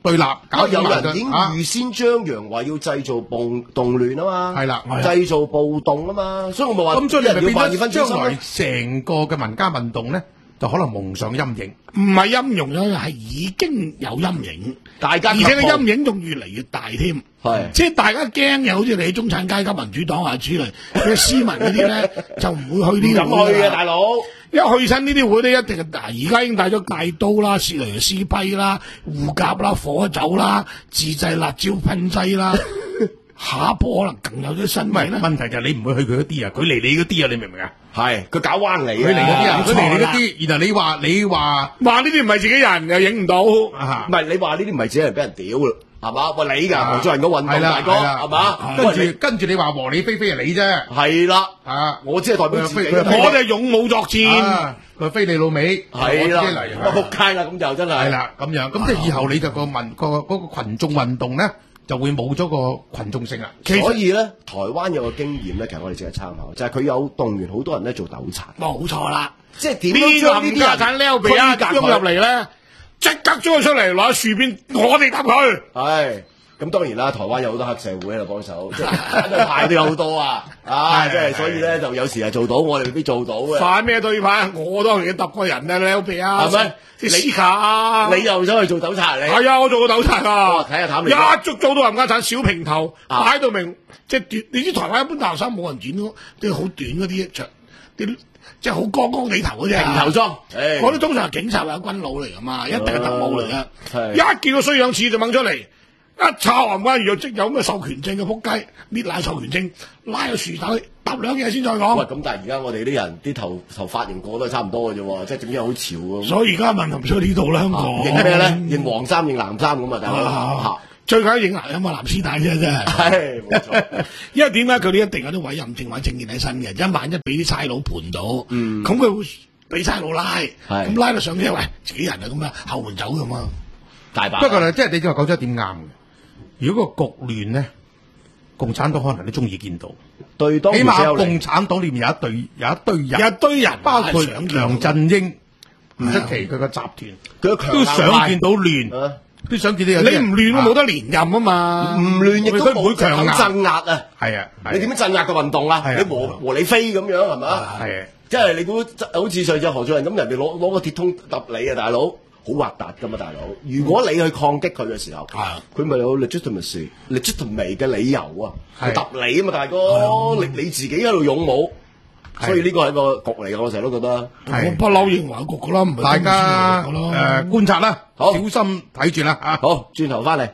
[SPEAKER 3] 對立，搞
[SPEAKER 4] 有人已
[SPEAKER 3] 人
[SPEAKER 4] 經預先張揚話要製造暴動亂啊嘛，
[SPEAKER 3] 係啦
[SPEAKER 4] 製造暴動啊嘛，所以我咪話
[SPEAKER 3] 咁，所以你咪變
[SPEAKER 4] 人要萬二
[SPEAKER 3] 咗將來
[SPEAKER 4] 分之心咯。
[SPEAKER 3] 成個嘅民間運動咧，就可能蒙上陰影。
[SPEAKER 1] 唔係陰陽咗，係已經有陰影，
[SPEAKER 4] 大家
[SPEAKER 1] 而且個
[SPEAKER 4] 及步
[SPEAKER 1] 陰影仲越嚟越大添。
[SPEAKER 4] 係
[SPEAKER 1] 即係大家驚嘅，好似你中產階級民主黨啊之類嘅斯文嗰啲咧，就唔會去呢
[SPEAKER 4] 唔
[SPEAKER 1] 啲會㗎
[SPEAKER 4] 敢去嘅大佬。
[SPEAKER 1] 一去親呢啲會咧，一定係嗱，而家已經帶咗戒刀啦、雪梨斯批啦、護甲啦、火酒啦、自製辣椒噴劑啦，下一波可能更有啲新
[SPEAKER 3] 唔係
[SPEAKER 1] 味咧。
[SPEAKER 3] 問題就係你唔會去佢嗰啲啊，佢嚟你嗰啲啊，你明唔明啊？
[SPEAKER 4] 係佢搞彎嚟，
[SPEAKER 3] 佢嚟嗰啲啊，
[SPEAKER 1] 冇錯
[SPEAKER 3] 佢嚟你嗰
[SPEAKER 1] 啦
[SPEAKER 3] 啲，然後你話你話
[SPEAKER 1] 話呢啲唔係自己人又影唔到，
[SPEAKER 3] 啊
[SPEAKER 4] 唔，係你話呢啲唔係自己人俾人屌啦，係嘛？喂你㗎，
[SPEAKER 3] 啊
[SPEAKER 4] 黃俊仁個運動
[SPEAKER 3] 係啦
[SPEAKER 4] 大哥
[SPEAKER 3] 係啦
[SPEAKER 4] 係嘛？
[SPEAKER 3] 跟
[SPEAKER 4] 喂
[SPEAKER 3] 住跟住你話和理非非係你啫，
[SPEAKER 4] 係啦，
[SPEAKER 3] 啊，
[SPEAKER 4] 我只係代表自己
[SPEAKER 3] 佢佢
[SPEAKER 1] 我哋係勇武作戰。
[SPEAKER 3] 啊佢非你老味，
[SPEAKER 4] 係啦，
[SPEAKER 3] 我自己嚟
[SPEAKER 4] 我仆街啦，咁就真係
[SPEAKER 3] 係啦，咁樣咁即係以後你就個民個嗰個群眾運動咧，就會冇咗個群眾性啦。
[SPEAKER 4] 所以咧，台灣有個經驗咧，其實我哋值得參考，就係佢有動員好多人咧做糾察，
[SPEAKER 1] 冇錯啦，
[SPEAKER 4] 即係點
[SPEAKER 1] 呢
[SPEAKER 4] 樣將呢
[SPEAKER 1] 冚家
[SPEAKER 4] 啲人
[SPEAKER 1] 產撩鼻啊，衝
[SPEAKER 4] 推隔佢
[SPEAKER 1] 入嚟咧，即刻將佢出嚟攞喺樹邊，我哋答佢。
[SPEAKER 4] 係。咁當然啦，台灣有好多黑社會喺度幫手，即係派都有好多啊！啊，即係所以咧，就有時係做到，我哋未必做到嘅。
[SPEAKER 1] 反咩對派？我當年揼過人啊，撩鼻啊，
[SPEAKER 4] 係咪
[SPEAKER 1] 啲斯卡啊？
[SPEAKER 4] 你又想去做糾察你？
[SPEAKER 1] 係啊，我做過糾察
[SPEAKER 4] 哇
[SPEAKER 1] 啊！
[SPEAKER 4] 睇下譚你
[SPEAKER 1] 一捉做到冚家產小平頭，
[SPEAKER 4] 啊
[SPEAKER 1] 擺到明，即係短。你知台灣一般大學生冇人剪咯，啲好短嗰啲着啲。即係好光光地頭嗰啲
[SPEAKER 4] 平頭裝唉
[SPEAKER 1] 嗰啲通常係警察或者軍佬嚟噶嘛，一定係特務嚟噶。
[SPEAKER 4] 係
[SPEAKER 1] 一見到衰樣似就掹出嚟，一抄冚關如即有咩授權證嘅撲街，搣爛授權證，拉個樹頭揼兩嘢先再
[SPEAKER 4] 喂，
[SPEAKER 1] 講。
[SPEAKER 4] 咁但係而家我哋啲人啲頭頭髮型個都係差唔多嘅啫喎，即係整樣好潮喎。
[SPEAKER 1] 所以而家問題唔出呢度啦，香港
[SPEAKER 4] 認咩咧？認黃衫認藍衫咁啊，大佬
[SPEAKER 1] 啊
[SPEAKER 4] 嚇。
[SPEAKER 1] 最緊要認男音啊，藍絲帶啫，真係。
[SPEAKER 4] 係冇錯。
[SPEAKER 1] 因為點解佢哋一定有啲委任證或者證件喺身嘅，一萬一俾啲差佬盤到，咁佢、會俾差佬拉，咁拉到上車，喂自己人啊咁啊，後門走噶嘛。
[SPEAKER 4] 大把。
[SPEAKER 3] 不過咧，即係你就話講咗一點啱嘅。如果個局亂咧，共產黨可能都中意見到，
[SPEAKER 4] 對當
[SPEAKER 3] 起碼
[SPEAKER 4] 時有利
[SPEAKER 3] 共產黨裏面有一隊有一堆人，
[SPEAKER 1] 有一堆人
[SPEAKER 3] 包括
[SPEAKER 1] 想見
[SPEAKER 3] 梁振英，唔出奇佢個集團
[SPEAKER 4] 佢個強
[SPEAKER 3] 都
[SPEAKER 4] 硬派
[SPEAKER 3] 想見到亂，
[SPEAKER 4] 啊
[SPEAKER 3] 都想見到有
[SPEAKER 1] 你
[SPEAKER 3] 啲人
[SPEAKER 1] 唔亂都冇
[SPEAKER 3] 啊
[SPEAKER 1] 得連任啊嘛。
[SPEAKER 4] 唔亂亦都
[SPEAKER 3] 佢唔會
[SPEAKER 4] 冇強
[SPEAKER 3] 強硬
[SPEAKER 4] 鎮壓啊！
[SPEAKER 3] 係啊，係啊
[SPEAKER 4] 你點樣鎮壓個運動啊？
[SPEAKER 3] 係啊
[SPEAKER 4] 你和和理非咁樣係嘛？
[SPEAKER 3] 係啊
[SPEAKER 4] 即係你估好似上次何俊仁咁，人哋攞攞個鐵通揼你啊，大佬好核突噶嘛，大佬！如果你去抗擊佢嘅時候，
[SPEAKER 1] 係
[SPEAKER 4] 佢咪有 legitimacy、legitimate 嘅理由啊，
[SPEAKER 3] 係
[SPEAKER 4] 去揼你啊嘛，大哥！你你自己喺度勇武，所以呢個係個局嚟嘅，我成日都覺得。
[SPEAKER 3] 係
[SPEAKER 1] 我不嬲認為局噶啦，唔係
[SPEAKER 3] 大家
[SPEAKER 1] 今次嚟㗎
[SPEAKER 3] 誒
[SPEAKER 1] 啦
[SPEAKER 3] 觀察啦，
[SPEAKER 4] 好
[SPEAKER 3] 小心睇住啦啊！
[SPEAKER 4] 好，轉頭翻嚟。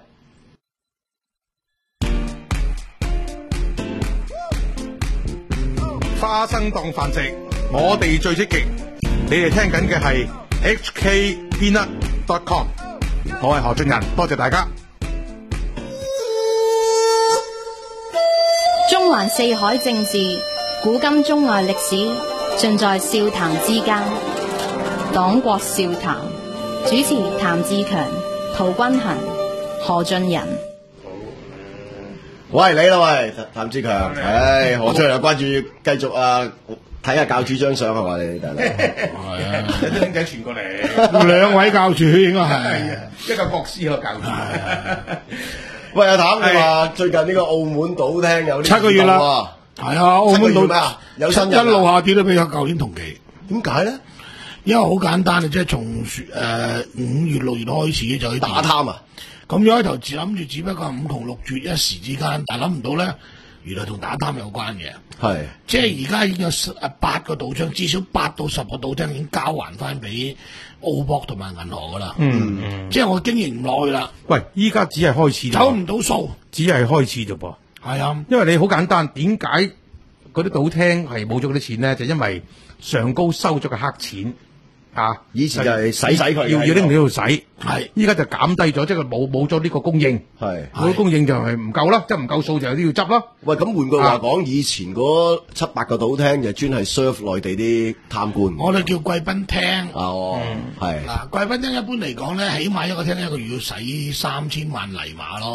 [SPEAKER 3] 花生當飯食，我哋最積極。你哋聽緊嘅係 H K Peanut dot com，我係何俊仁，多謝大家。
[SPEAKER 2] 中環四海政治，古今中外歷史，盡在笑談之間。黨國笑談，主持譚志強、陶君行、何俊仁。
[SPEAKER 4] 喂，你啦喂，譚志強，唉，何俊仁又關注繼續啊，睇下教主張相係嘛你大佬？
[SPEAKER 1] 係啊，
[SPEAKER 3] 有啲僆仔傳過嚟，
[SPEAKER 1] 兩位教主應該係。
[SPEAKER 3] 係啊，一個國師一個教主。
[SPEAKER 4] 喂，阿譚，你話最近呢個澳門賭廳有啲
[SPEAKER 1] 七個月啦
[SPEAKER 4] 異動喎，
[SPEAKER 1] 係啊，澳門島
[SPEAKER 4] 七個月咩啊有新人啊
[SPEAKER 1] 一路下跌都比較舊年同期。
[SPEAKER 4] 點解咧？
[SPEAKER 1] 因為好簡單嘅，即係從誒五月六月開始就去
[SPEAKER 4] 打貪啊！
[SPEAKER 1] 咁一開頭只諗住只不過係五窮六絕一時之間，但係諗唔到咧，原來同打貪有關嘅。
[SPEAKER 4] 係
[SPEAKER 1] 即係而家已經有十誒八個賭場，至少八到十個賭廳已經交還翻俾澳博同埋銀行噶啦。
[SPEAKER 3] 嗯嗯，
[SPEAKER 1] 即係我經營唔耐啦，
[SPEAKER 3] 喂，依家只係開始啫喎，
[SPEAKER 1] 走唔到數。
[SPEAKER 3] 只係開始啫噃。
[SPEAKER 1] 係啊，
[SPEAKER 3] 因為你好簡單，點解嗰啲賭廳係冇咗嗰啲錢咧？就因為上高收咗個黑錢啊！
[SPEAKER 4] 以前就係洗洗佢
[SPEAKER 3] 要要拎嚟度洗，
[SPEAKER 1] 係
[SPEAKER 3] 依家就減低咗，即係冇冇咗呢個供應，
[SPEAKER 4] 係。
[SPEAKER 3] 冇咗供應就係唔夠啦，即係唔夠數就有啲要執啦。
[SPEAKER 4] 喂，咁換句話講，以前嗰七八個賭廳就專係 serve 內地啲貪官。
[SPEAKER 1] 我哋叫貴賓廳。
[SPEAKER 4] 啊，哦，係
[SPEAKER 1] 嗱，貴賓廳一般嚟講咧，起碼一個廳一個月要使三千萬泥馬咯。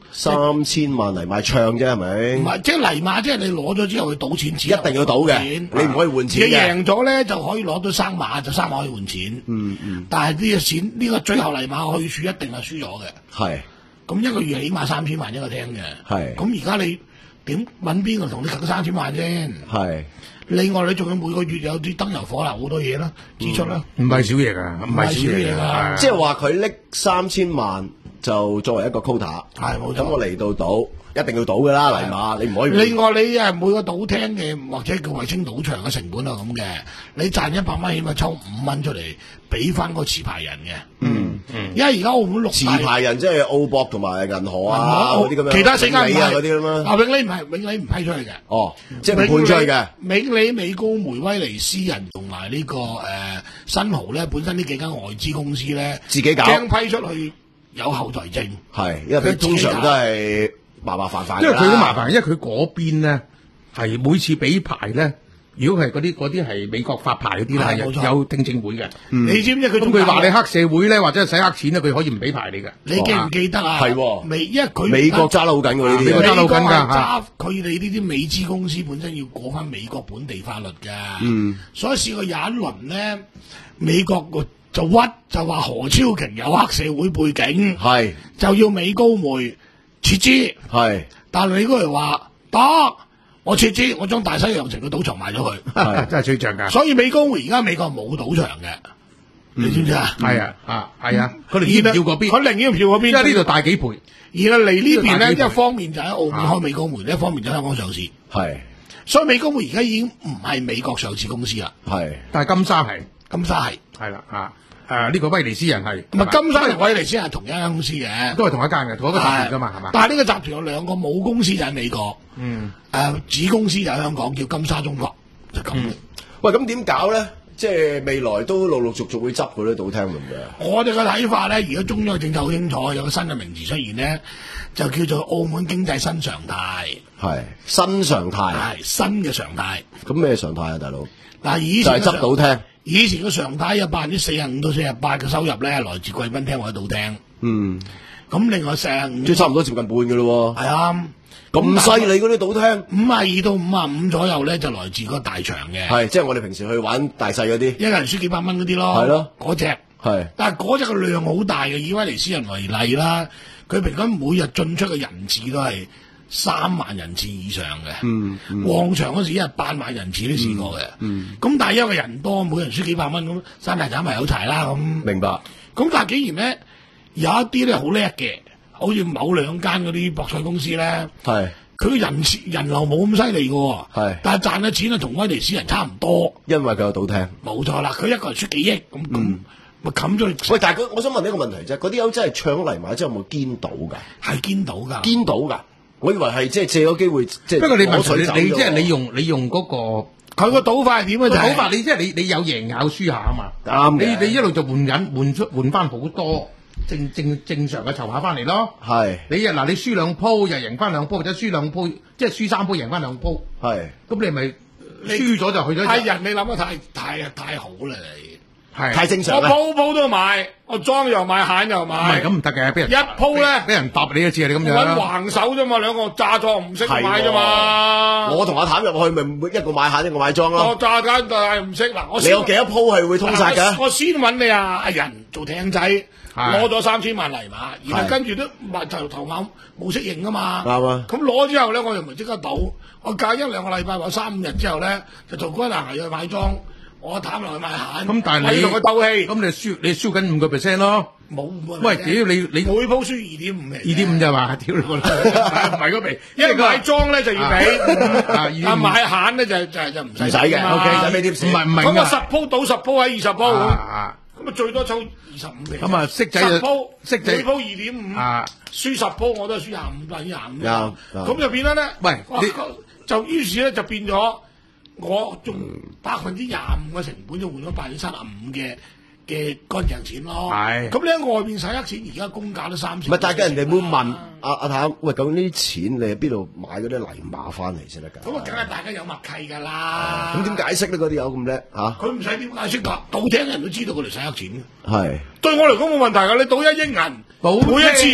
[SPEAKER 4] 三千萬嚟買唱啫，係咪？
[SPEAKER 1] 唔係，即係泥馬，即係你攞咗之後去賭錢，
[SPEAKER 4] 一定要賭嘅，你唔可以換錢嘅。
[SPEAKER 1] 你贏咗咧就可以攞到生馬，就生馬可以換錢。
[SPEAKER 4] 嗯嗯。
[SPEAKER 1] 但係呢個錢，呢個最後泥馬去處一定係輸咗嘅。
[SPEAKER 4] 係。
[SPEAKER 1] 咁一個月起碼三千萬一個廳嘅。
[SPEAKER 4] 係。咁
[SPEAKER 1] 而家你點揾邊個同你夾三千萬先？
[SPEAKER 4] 係。
[SPEAKER 1] 另外你仲要每個月有啲燈油火蠟好多嘢啦，支出啦。
[SPEAKER 3] 唔係少嘢㗎，唔係少嘢㗎。
[SPEAKER 4] 即係話佢拎三千萬就作為一個 quota。
[SPEAKER 1] 係冇錯。
[SPEAKER 4] 咁我嚟到賭。一定要賭㗎啦，泥馬，你唔可以。
[SPEAKER 1] 另外你誒每個賭廳嘅或者叫衛星賭場嘅成本係咁嘅，你賺一百蚊起碼抽五蚊出嚟俾翻個持牌人嘅。嗯嗯。因為而家澳門六
[SPEAKER 4] 持牌人即係澳博同埋銀河啊嗰啲咁樣，
[SPEAKER 1] 其他四間唔係
[SPEAKER 4] 嗰啲啦嘛。
[SPEAKER 1] 啊永利唔係永利唔批出去嘅。
[SPEAKER 4] 哦，即係唔判出去嘅。
[SPEAKER 1] 永利、美高梅、威尼斯人同埋呢個誒新濠咧，本身呢幾間外資公司咧，
[SPEAKER 4] 自己搞，
[SPEAKER 1] 驚批出去有後財政。
[SPEAKER 4] 係，因為佢通常都係。麻麻煩煩，
[SPEAKER 3] 因為佢都麻煩，因為佢嗰邊咧係每次俾牌咧，如果係嗰啲嗰啲係美國發牌嗰啲咧，有有聽證會嘅。
[SPEAKER 1] 你知唔知佢？
[SPEAKER 3] 咁佢話你黑社會咧，或者係洗黑錢咧，佢可以唔俾牌你嘅。
[SPEAKER 1] 你記唔記得啊？
[SPEAKER 4] 係，
[SPEAKER 1] 美因為佢
[SPEAKER 4] 美國揸得好緊喎呢啲，
[SPEAKER 3] 美國揸得好緊㗎
[SPEAKER 1] 揸佢哋呢啲美資公司本身要過翻美國本地法律㗎。嗯，所以試過有一輪咧，美國個就屈就話何超瓊有黑社會背景，
[SPEAKER 4] 係
[SPEAKER 1] 就要美高梅。撤資
[SPEAKER 4] 係，
[SPEAKER 1] 但係你嗰日話得，我撤資，我將大西洋城嘅賭場賣咗佢，
[SPEAKER 3] 真係吹漲㗎。
[SPEAKER 1] 所以美高梅而家美國冇賭場嘅，你知唔知啊？
[SPEAKER 3] 係啊，啊係啊，佢寧願票嗰邊，
[SPEAKER 1] 佢寧願票嗰邊，
[SPEAKER 3] 因為呢度大幾倍。
[SPEAKER 1] 而係嚟呢邊咧，一方面就喺澳門開美高梅，一方面就喺香港上市。
[SPEAKER 4] 係，
[SPEAKER 1] 所以美高梅而家已經唔係美國上市公司啦。
[SPEAKER 4] 係，
[SPEAKER 3] 但係金沙係，
[SPEAKER 1] 金沙係，
[SPEAKER 3] 係啦啊。誒呢個威尼斯人係，
[SPEAKER 1] 唔係金沙同威尼斯係同一間公司嘅，
[SPEAKER 3] 都係同一間嘅，同一個集團㗎嘛，係嘛？
[SPEAKER 1] 但係呢個集團有兩個母公司就喺美國，嗯，誒子公司就喺香港，叫金沙中國，就咁。
[SPEAKER 4] 喂，咁點搞咧？即係未來都陸陸續續會執嗰啲賭廳咁嘅。
[SPEAKER 1] 我哋嘅睇法咧，而家中央政策好清楚，有個新嘅名詞出現咧，就叫做澳門經濟新常態。
[SPEAKER 4] 係新常態，
[SPEAKER 1] 係新嘅常態。
[SPEAKER 4] 咁咩常態啊，大佬？
[SPEAKER 1] 嗱，以前
[SPEAKER 4] 就係執賭廳。
[SPEAKER 1] 以前嘅常態有百分之四十五到四十八嘅收入咧，來自貴賓廳或者賭廳。
[SPEAKER 4] 嗯，
[SPEAKER 1] 咁另外四十五，
[SPEAKER 4] 即係差唔多接近半嘅咯喎。
[SPEAKER 1] 係啊，
[SPEAKER 4] 咁犀利嗰啲賭廳，
[SPEAKER 1] 五十二到五十五左右咧，就來自嗰個大場嘅。
[SPEAKER 4] 係，即係我哋平時去玩大細嗰啲，
[SPEAKER 1] 一個人輸幾百蚊嗰啲咯。
[SPEAKER 4] 係咯，
[SPEAKER 1] 嗰隻
[SPEAKER 4] 係。但
[SPEAKER 1] 係嗰隻嘅量好大嘅，以威尼斯人為例啦，佢平均每日進出嘅人次都係三萬人次以上嘅，
[SPEAKER 4] 嗯嗯、
[SPEAKER 1] 旺場嗰時一日八萬人次都試過嘅。咁、嗯嗯、但係因為人多，每人輸幾百蚊咁，山大斬埋有柴啦咁。
[SPEAKER 4] 明白。
[SPEAKER 1] 咁但係竟然咧有一啲咧好叻嘅，好似某兩間嗰啲博彩公司咧，係佢嘅人次人流冇咁犀利嘅，係，但係賺嘅錢啊同威尼斯人差唔多，
[SPEAKER 4] 因為佢有賭廳。冇
[SPEAKER 1] 錯啦，佢一個人輸幾億咁咁。咪冚咗你。
[SPEAKER 4] 喂，但係我想問你一個問題啫，嗰啲友真係唱咗泥馬之後有冇堅賭㗎？
[SPEAKER 1] 係堅賭㗎，
[SPEAKER 4] 堅賭㗎。我以為係即係借咗機會，即係
[SPEAKER 3] 不過你問題你即係你用你用嗰個
[SPEAKER 1] 佢個賭法係點啊？就
[SPEAKER 3] 賭法你即係你你有贏有輸下啊嘛。啱嘅。你你一路就換緊換出換翻好多正正正常嘅籌碼翻嚟咯。係。你嗱你輸兩鋪又贏翻兩鋪，或者輸兩鋪即係輸三鋪贏翻兩鋪。係。咁你咪輸咗就去咗。
[SPEAKER 1] 係人你諗得太太太好啦你。
[SPEAKER 3] 係
[SPEAKER 4] 太正常啦！
[SPEAKER 1] 我鋪鋪都買，我莊又買，蟹又買。
[SPEAKER 3] 唔係咁唔得嘅，俾人
[SPEAKER 1] 一鋪咧，
[SPEAKER 3] 俾人搭你一次啊！你咁樣
[SPEAKER 1] 揾橫手啫嘛，兩個炸莊唔識買啫嘛。
[SPEAKER 4] 我同阿譚入去咪一個買蟹，一個買莊咯。
[SPEAKER 1] 我炸間但係唔識嗱，我
[SPEAKER 4] 你有幾多鋪係會通殺㗎？
[SPEAKER 1] 我先揾你啊！阿仁做艇仔，攞咗三千萬泥馬，然後跟住都就頭啱冇適應啊嘛。啱啊！咁攞之後咧，我又唔係即刻賭，我隔一兩個禮拜或三五日之後咧，就做龜欄去買莊。我貪落去買蟹，
[SPEAKER 3] 咁但係你
[SPEAKER 1] 同佢鬥氣，
[SPEAKER 3] 咁你輸你輸緊五個 percent 咯。
[SPEAKER 1] 冇
[SPEAKER 3] 喂，屌你你
[SPEAKER 1] 每鋪輸二點五嘅，
[SPEAKER 3] 二點五就話，屌你個，唔係嗰鼻，
[SPEAKER 1] 因為買莊咧就要俾，但買蟹咧就就就唔使
[SPEAKER 4] 使嘅。O K，使俾貼士。
[SPEAKER 3] 唔係唔係
[SPEAKER 1] 咁我十鋪賭十鋪喺二十鋪，咁啊最多抽二十五皮。
[SPEAKER 3] 咁啊，色仔
[SPEAKER 1] 十鋪，
[SPEAKER 3] 色仔
[SPEAKER 1] 每鋪二點五，輸十鋪我都係輸廿五百分之廿五。
[SPEAKER 4] 有，
[SPEAKER 1] 咁就變咗咧，
[SPEAKER 3] 喂，
[SPEAKER 1] 就於是咧就變咗。我仲百分之廿五嘅成本就換咗百分之三十五嘅嘅乾淨錢咯。係。咁你喺外邊使黑錢，而家公價都三千。
[SPEAKER 4] 唔係，但係人哋會問阿阿太，喂，究竟呢啲錢你喺邊度買嗰啲泥馬翻嚟先得㗎？
[SPEAKER 1] 咁啊，梗係大家有默契㗎啦。
[SPEAKER 4] 咁點解釋咧？嗰啲友咁叻嚇？
[SPEAKER 1] 佢唔使點解釋㗎，賭廳人都知道佢哋使黑錢嘅。
[SPEAKER 4] 係。
[SPEAKER 1] 對我嚟講冇問題㗎，你賭一億銀，賭每一次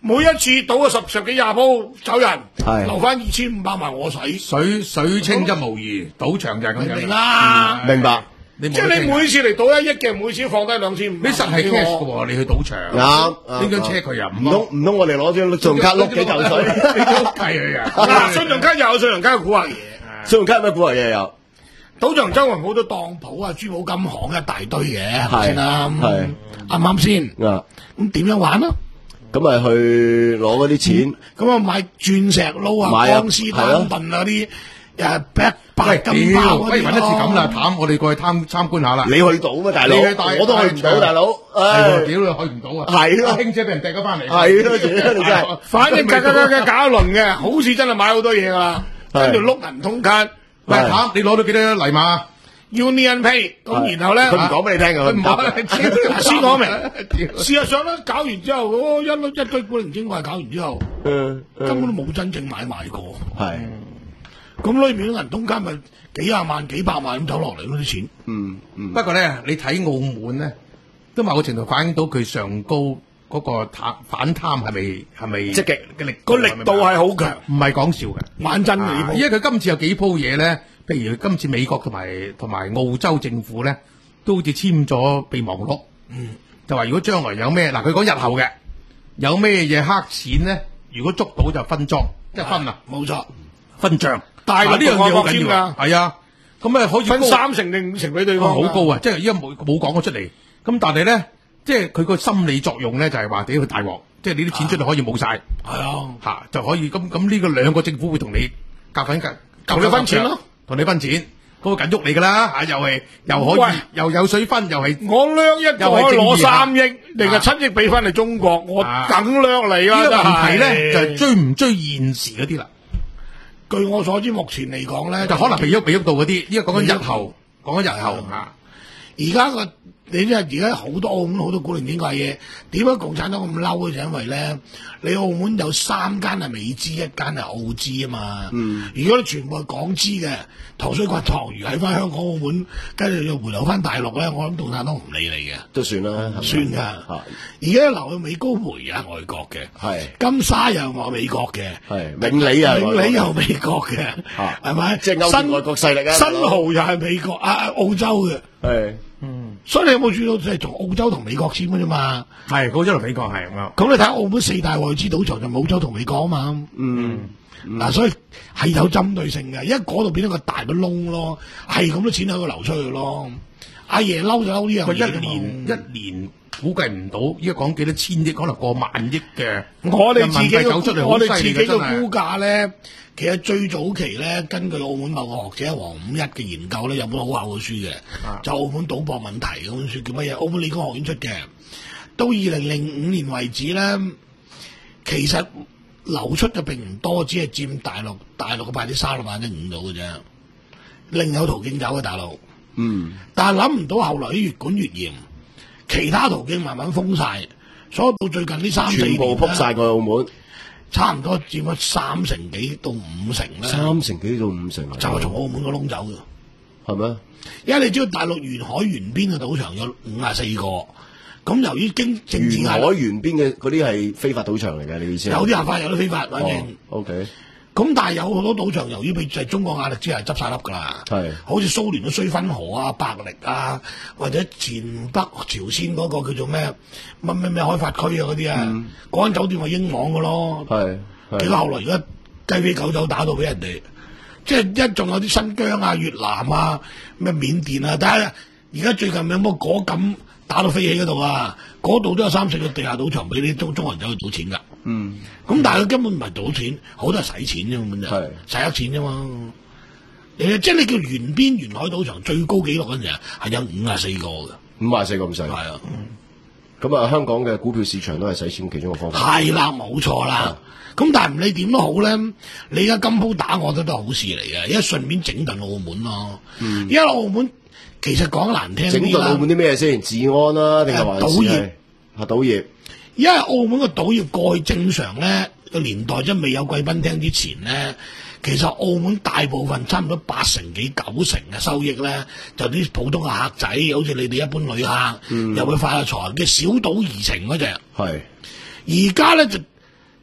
[SPEAKER 1] 每一次賭個十十幾廿鋪走人，
[SPEAKER 4] 係
[SPEAKER 1] 留翻二千五百萬我使，
[SPEAKER 3] 水水清則無魚，賭場就係咁樣。
[SPEAKER 1] 明啦，
[SPEAKER 4] 明白。
[SPEAKER 3] 你
[SPEAKER 1] 即係你每次嚟賭一億嘅，每次放低兩千五，
[SPEAKER 3] 你實係 cash 嘅喎，你去賭場，
[SPEAKER 4] 啱
[SPEAKER 3] 呢張車佢又
[SPEAKER 4] 唔通唔通我哋攞張信用卡碌幾嚿水？
[SPEAKER 3] 你都計佢啊！
[SPEAKER 1] 嗱，信用卡又有信用卡嘅古惑嘢，
[SPEAKER 4] 信用卡有咩古惑嘢有？
[SPEAKER 1] 賭場周圍好多當鋪啊、珠寶金行一大堆嘅，係咪先啦？
[SPEAKER 4] 係
[SPEAKER 1] 啱唔啱先？
[SPEAKER 4] 啊，
[SPEAKER 1] 咁點樣玩啊？
[SPEAKER 4] 咁咪去攞嗰啲錢，
[SPEAKER 1] 咁啊買鑽石撈啊、
[SPEAKER 4] 買啊
[SPEAKER 1] 鋼絲丹頓啊啲誒白白金包
[SPEAKER 3] 不如揾一次咁啦，譚我哋過去參參觀下啦。
[SPEAKER 4] 你去到咩大佬？
[SPEAKER 3] 你去帶
[SPEAKER 4] 我都去唔到，大佬。
[SPEAKER 3] 係
[SPEAKER 4] 唉，
[SPEAKER 3] 喎，屌你去唔到啊！
[SPEAKER 4] 係咯
[SPEAKER 3] 兄姐俾人掟咗翻嚟。
[SPEAKER 4] 係咯，你真係。
[SPEAKER 1] 反正格格格格搞一輪嘅，好似真係買好多嘢噶啦，跟住碌銀通卡，
[SPEAKER 3] 喂，譚，你攞到幾多黎馬？
[SPEAKER 1] Union Pay，咁然後咧，
[SPEAKER 4] 佢唔講俾你聽㗎，佢唔講。
[SPEAKER 1] 先講明。事實上咧，搞完之後，嗰一粒一堆古靈精怪搞完之後，
[SPEAKER 4] 嗯，
[SPEAKER 1] 根本都冇真正買賣過。
[SPEAKER 4] 係，
[SPEAKER 1] 咁裏面啲銀通卡咪幾廿萬、幾百萬咁走落嚟嗰啲錢。
[SPEAKER 4] 嗯嗯。
[SPEAKER 3] 不過咧，你睇澳門咧，都某個程度反映到佢上高嗰個貪反貪係咪係咪
[SPEAKER 4] 積極
[SPEAKER 3] 嘅力
[SPEAKER 1] 個力度係好強，
[SPEAKER 3] 唔係講笑嘅。
[SPEAKER 1] 玩真嘅呢鋪。
[SPEAKER 3] 因為佢今次有幾鋪嘢咧，譬如今次美國同埋同埋澳洲政府咧，都好似簽咗備忘錄，嗯，就話如果將來有咩嗱，佢講日後嘅有咩嘢黑錢咧，如果捉到就分贓，即係分啊，
[SPEAKER 1] 冇錯，
[SPEAKER 3] 分賬。
[SPEAKER 1] 大陸
[SPEAKER 3] 呢樣嘢好緊要
[SPEAKER 1] 㗎，
[SPEAKER 3] 係啊，咁啊可以
[SPEAKER 1] 分三成定五成俾對方，
[SPEAKER 3] 好高啊！即係依家冇冇講咗出嚟，咁但係咧，即係佢個心理作用咧，就係話屌佢大鑊，即係你啲錢出嚟可以冇晒，
[SPEAKER 1] 係啊，
[SPEAKER 3] 嚇就可以咁咁呢個兩個政府會同你夾份夾，
[SPEAKER 1] 同你分錢咯，
[SPEAKER 3] 同你分錢，嗰個緊喐你㗎啦嚇，又係又可以又有水分，又係
[SPEAKER 1] 我掠一個可以攞三億，定係七億俾翻你中國，我梗掠你啦！
[SPEAKER 3] 呢個問題咧就係追唔追現時嗰啲啦。
[SPEAKER 1] 據我所知，目前嚟講咧，
[SPEAKER 3] 就可能未喐未喐到嗰啲，依家講緊日後，講緊日後嚇。
[SPEAKER 1] 而家個你即係而家好多澳門好多古靈精怪嘢，點解共產黨咁嬲咧？就因為咧，你澳門有三間係美資，一間係澳資啊嘛。嗯。如果你全部係港資嘅，糖水骨糖魚喺翻香港澳門，跟住又回流翻大陸咧，我諗共產黨唔理你嘅。
[SPEAKER 4] 都算啦，
[SPEAKER 1] 算㗎。而家流去美高梅啊，外國嘅。係。金沙又話美國嘅。
[SPEAKER 4] 係。永利啊，
[SPEAKER 1] 永利又美國嘅。嚇。係咪？
[SPEAKER 4] 即係勾結外國勢力啊！
[SPEAKER 1] 新濠又係美國啊，澳洲嘅。係。嗯，所以你有冇注意到，即係從澳洲同美國簽嘅啫嘛？係澳洲同美國係咁樣。咁你睇澳門四大外資賭場就澳洲同美國啊嘛。嗯，嗱、嗯，所以係有針對性嘅，因為嗰度變咗個大嘅窿咯，係咁多錢喺度流出去咯。阿爺嬲就嬲呢樣嘢。一年一年估計唔到，依家講幾多千億，可能過萬億嘅。我哋自己嘅我哋自己嘅估價咧。其實最早期咧，根據澳門某個學者黃五一嘅研究咧，有本好厚嘅書嘅，啊、就澳門賭博問題嗰本書叫乜嘢？澳門理工學院出嘅。到二零零五年為止咧，其實流出嘅並唔多，只係佔大陸大陸嘅百分之三十萬分之五到嘅啫。另有途徑走嘅大陸。嗯。但係諗唔到後來啲越管越嚴，其他途徑慢慢封晒，所以到最近呢三四年
[SPEAKER 4] 全部撲晒過澳門。
[SPEAKER 1] 差唔多佔咗三成幾到五成咧，
[SPEAKER 4] 三成幾到五成，
[SPEAKER 1] 就係從澳門個窿走嘅，
[SPEAKER 4] 係咩？
[SPEAKER 1] 因為你知道大陸沿海沿邊嘅賭場有五十四個，咁由於經政治
[SPEAKER 4] 沿海沿邊嘅嗰啲係非法賭場嚟嘅，你意思？
[SPEAKER 1] 有啲合法，有啲非法，反正。
[SPEAKER 4] 哦、o、okay. K。咁
[SPEAKER 1] 但係有好多賭場，由於佢就係中國壓力之下執晒笠㗎啦，係，好似蘇聯嘅綏芬河啊、伯力啊，或者前北朝鮮嗰個叫做咩乜乜咩開發區啊嗰啲啊，嗰間、嗯、酒店係英皇㗎咯，係，結果後來而家雞飛狗走打到俾人哋，即係一仲有啲新疆啊、越南啊、咩緬甸啊，但係而家最近有冇果敢打到飛起嗰度啊？嗰度都有三四個地下賭場俾啲中中國人走去賭錢㗎。嗯，咁但係佢根本唔係賭錢，好多係使錢啫嘛，就使咗錢啫嘛。誒，即係你叫沿邊沿海賭場最高紀錄嗰陣時係有五十四個嘅，
[SPEAKER 4] 五十四個咁細。係啊，咁啊，香港嘅股票市場都係使錢其中一個方法。
[SPEAKER 1] 係啦，冇錯啦。咁但係唔理點都好咧，你而家金鋪打我覺得都係好事嚟嘅，因為順便整頓澳門咯。嗯，因為澳門其實講難聽啲啦，
[SPEAKER 4] 整頓澳門啲咩先？治安啦，定係話
[SPEAKER 1] 賭業？
[SPEAKER 4] 係賭業。
[SPEAKER 1] 因為澳門個賭業過去正常咧個年代，即係未有貴賓廳之前咧，其實澳門大部分差唔多八成幾九成嘅收益咧，就啲普通嘅客仔，好似你哋一般旅客，嗯、又會發下財嘅小賭怡情嗰隻。係而家咧就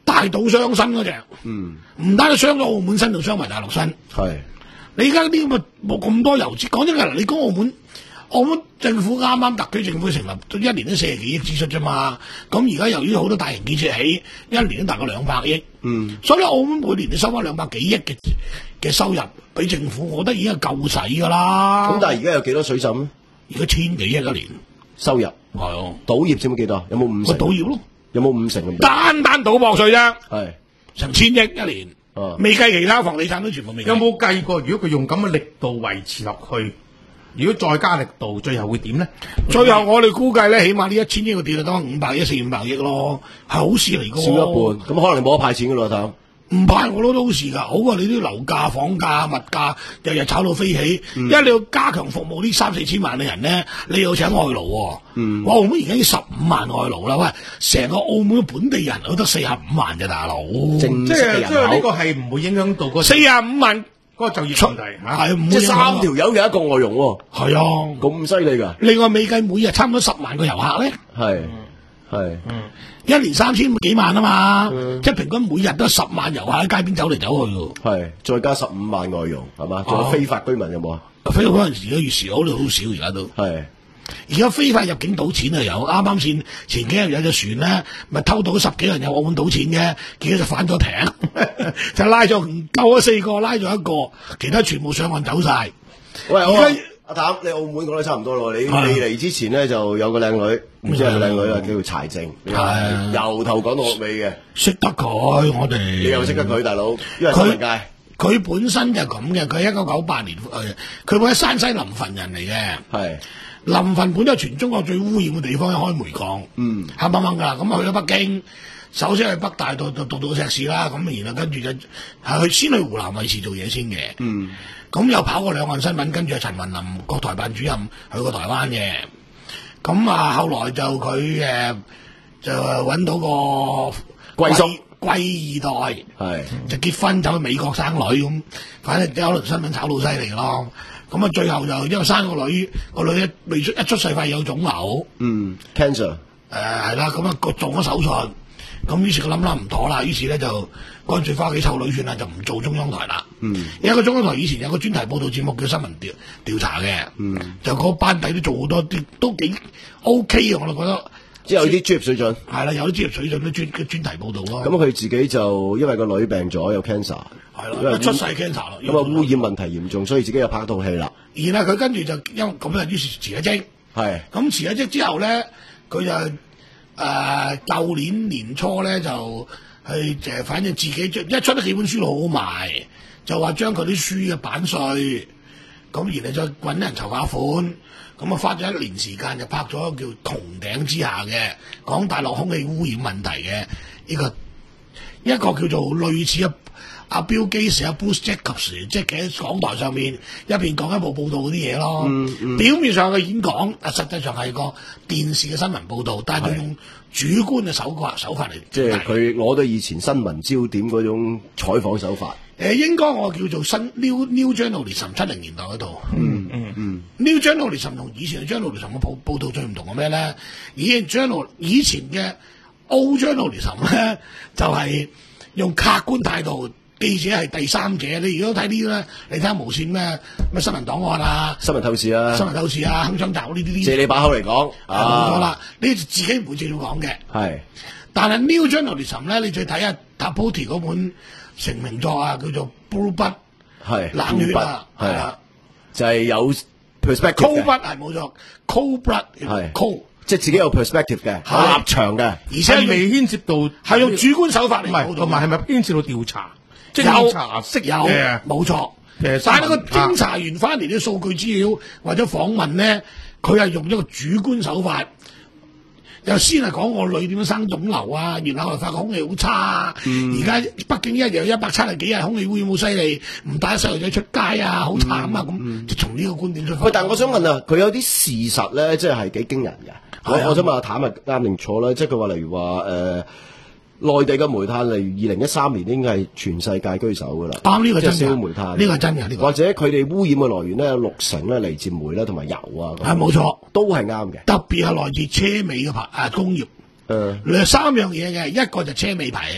[SPEAKER 1] 大島傷身嗰只，
[SPEAKER 4] 嗯，
[SPEAKER 1] 唔單止傷咗澳門身，仲傷埋大陸身。
[SPEAKER 4] 係
[SPEAKER 1] 你而家啲咁嘅冇咁多遊資，講真㗎，你講澳門，澳門政府啱啱特區政府成立，一年都四十幾億支出啫嘛。咁而家由於好多大型建設起，一年都大概兩百億。
[SPEAKER 4] 嗯，
[SPEAKER 1] 所以澳門每年都收翻兩百幾億嘅嘅收入俾政府，我覺得已經係夠使㗎啦。
[SPEAKER 4] 咁但係而家有幾多水浸咧？
[SPEAKER 1] 而家千幾億一年
[SPEAKER 4] 收入
[SPEAKER 1] 係啊，
[SPEAKER 4] 賭業佔幾多？有冇五
[SPEAKER 1] 個
[SPEAKER 4] 成？
[SPEAKER 1] 賭業咯，
[SPEAKER 4] 有冇五成咁多？
[SPEAKER 1] 單單賭博稅啫，
[SPEAKER 4] 係
[SPEAKER 1] 成千億一年，
[SPEAKER 4] 啊
[SPEAKER 1] 未計其他房地產都全部未計。
[SPEAKER 3] 有冇計過？如果佢用咁嘅力度維持落去，如果再加力度，最後會點咧？
[SPEAKER 1] 最後我哋估計咧，起碼呢一千億個跌就得五百億、四五百億咯，係好事嚟㗎。
[SPEAKER 4] 少一半，咁可能冇得派錢㗎咯，頭。
[SPEAKER 1] 唔派我都都好事㗎，好過你啲樓價、房價、物價日日炒到飛起。
[SPEAKER 4] 嗯、
[SPEAKER 1] 因為你要加強服務呢三四千萬嘅人咧，你要請外勞喎、哦。嗯，哇！澳門而家要十五萬外勞啦，喂！成個澳門嘅本地人都得四十五萬啫，大佬。
[SPEAKER 3] 即係即係呢個係唔會影響到個
[SPEAKER 1] 四十五萬
[SPEAKER 3] 嗰個就業問題嚇，
[SPEAKER 1] 係唔
[SPEAKER 4] 即係三條友有一個外傭喎。
[SPEAKER 1] 係啊，
[SPEAKER 4] 咁犀利㗎。
[SPEAKER 1] 另外未計每日差唔多十萬個遊客咧。
[SPEAKER 4] 係係。
[SPEAKER 1] 嗯。一年三千幾萬啊嘛，嗯、即係平均每日都十萬遊客喺街邊走嚟走去喎。
[SPEAKER 4] 係，再加十五萬外傭，係嘛？仲有非法居民有冇啊？
[SPEAKER 1] 非法嗰陣時而家越少，好似好少而家都。係，而家非法入境賭錢啊有，啱啱先前幾日有隻船咧，咪偷到十幾人有澳門賭錢嘅，結果就反咗艇，就拉咗救咗四個，拉咗一個，其他全部上岸走晒。
[SPEAKER 4] 喂，而家。阿譚，你澳門講得差唔多咯。你你嚟之前咧就有個靚女，唔知係咪靚女啊，叫做柴靜，由頭講到尾嘅。識得佢，我哋你又識得佢，大佬，因為新聞界。佢本身就咁嘅，佢一九九八年誒，佢本喺山西臨汾人嚟嘅。係臨汾本就係全中國最污染嘅地方，開煤礦。嗯，黑掹掹㗎啦。咁啊去咗北京，首先去北大讀讀讀到碩士啦，咁然後跟住就係去先去湖南衛視做嘢先嘅。嗯。咁又跑過兩岸新聞，跟住陳雲林國台辦主任去過台灣嘅。咁啊，後來就佢誒、呃、就揾到個貴叔貴二代，係就結婚走去美國生女咁，反正有輪新聞炒到犀利咯。咁啊，最後就因為生個女，個女一未出一出世發現有腫瘤，嗯 cancer，誒係啦，咁啊個做咗手術。咁於是佢諗諗唔妥啦，於是咧就乾脆翻屋企湊女算啦，就唔做中央台啦。嗯，有一個中央台以前有個專題報導節目叫新聞調調查嘅，嗯，就嗰班底都做好多啲，都幾 OK 嘅，我就覺得。即係有啲專業水準。係啦，有啲專業水準都專嘅專題報導咯。咁佢自己就因為個女病咗有 cancer，係咯，一出世 cancer 咯。咁啊污染問題嚴重，所以自己又拍套戲啦。然後佢跟住就因為咁樣，於是辭咗職。係。咁辭咗職之後咧，佢就。誒，舊、呃、年年初咧就去誒，反正自己出一出得幾本書好好賣，就話將佢啲書嘅版稅，咁然後再揾人籌下款，咁啊花咗一年時間就拍咗叫《穹頂之下》嘅，講大陸空氣污染問題嘅呢個一個叫做類似啊阿標基士阿 Bruce Jacobs，即係喺港台上面一邊講一部報道嗰啲嘢咯。嗯嗯、表面上嘅演講，啊實際上係個電視嘅新聞報導，但係佢用主觀嘅手法手法嚟。即係佢攞到以前新聞焦點嗰種採訪手法。誒、呃，應該我叫做新 New New Journalism 七零年代嗰度。嗯嗯嗯。New Journalism 同以前嘅 Journalism 嘅報報導最唔同嘅咩咧？以前 Journal 以前嘅 Old Journalism 咧，就係、是、用客觀態度。記者係第三者，你如果睇呢啲咧，你睇下無線咩咩新聞檔案啊、新聞透視啊、新聞透視啊、鏗鏘集呢啲啲，借你把口嚟講，冇錯啦，你自己唔會借到講嘅。係，但係 New Journalism 咧，你再睇下 Tapoti 嗰本成名作啊，叫做 Blue Blood，係冷血啊，係啊，就係有 perspective 嘅。Cold Blood 係冇錯 ，Cold Blood 係 cold。即係自己有 perspective 嘅，有立場嘅，而且未牽涉到係用主觀手法嚟報導，同埋係咪牽涉到調查？即係調查識有，冇錯。但係個偵查完翻嚟啲數據資料或者訪問咧，佢係用一個主觀手法，又先係講個女點樣生腫瘤啊，然後又發覺空氣好差啊。而家、嗯、北京一日一百七十幾日空氣污染好犀利，唔帶細路仔出街啊，好慘啊咁。嗯、就從呢個觀點出發。喂，但係我想問啊，佢有啲事實咧，即係係幾驚人嘅。我我想問阿譚啊，啱定錯啦？即係佢話例如話誒。呃內地嘅煤炭，例如二零一三年應該係全世界居首噶啦。啱，呢個真嘅，煤炭呢個真嘅，呢個或者佢哋污染嘅來源咧，有六成咧嚟自煤啦，同埋油啊。係冇錯，都係啱嘅。特別係來自車尾嘅排啊工業。誒，兩三樣嘢嘅，一個就車尾排氣，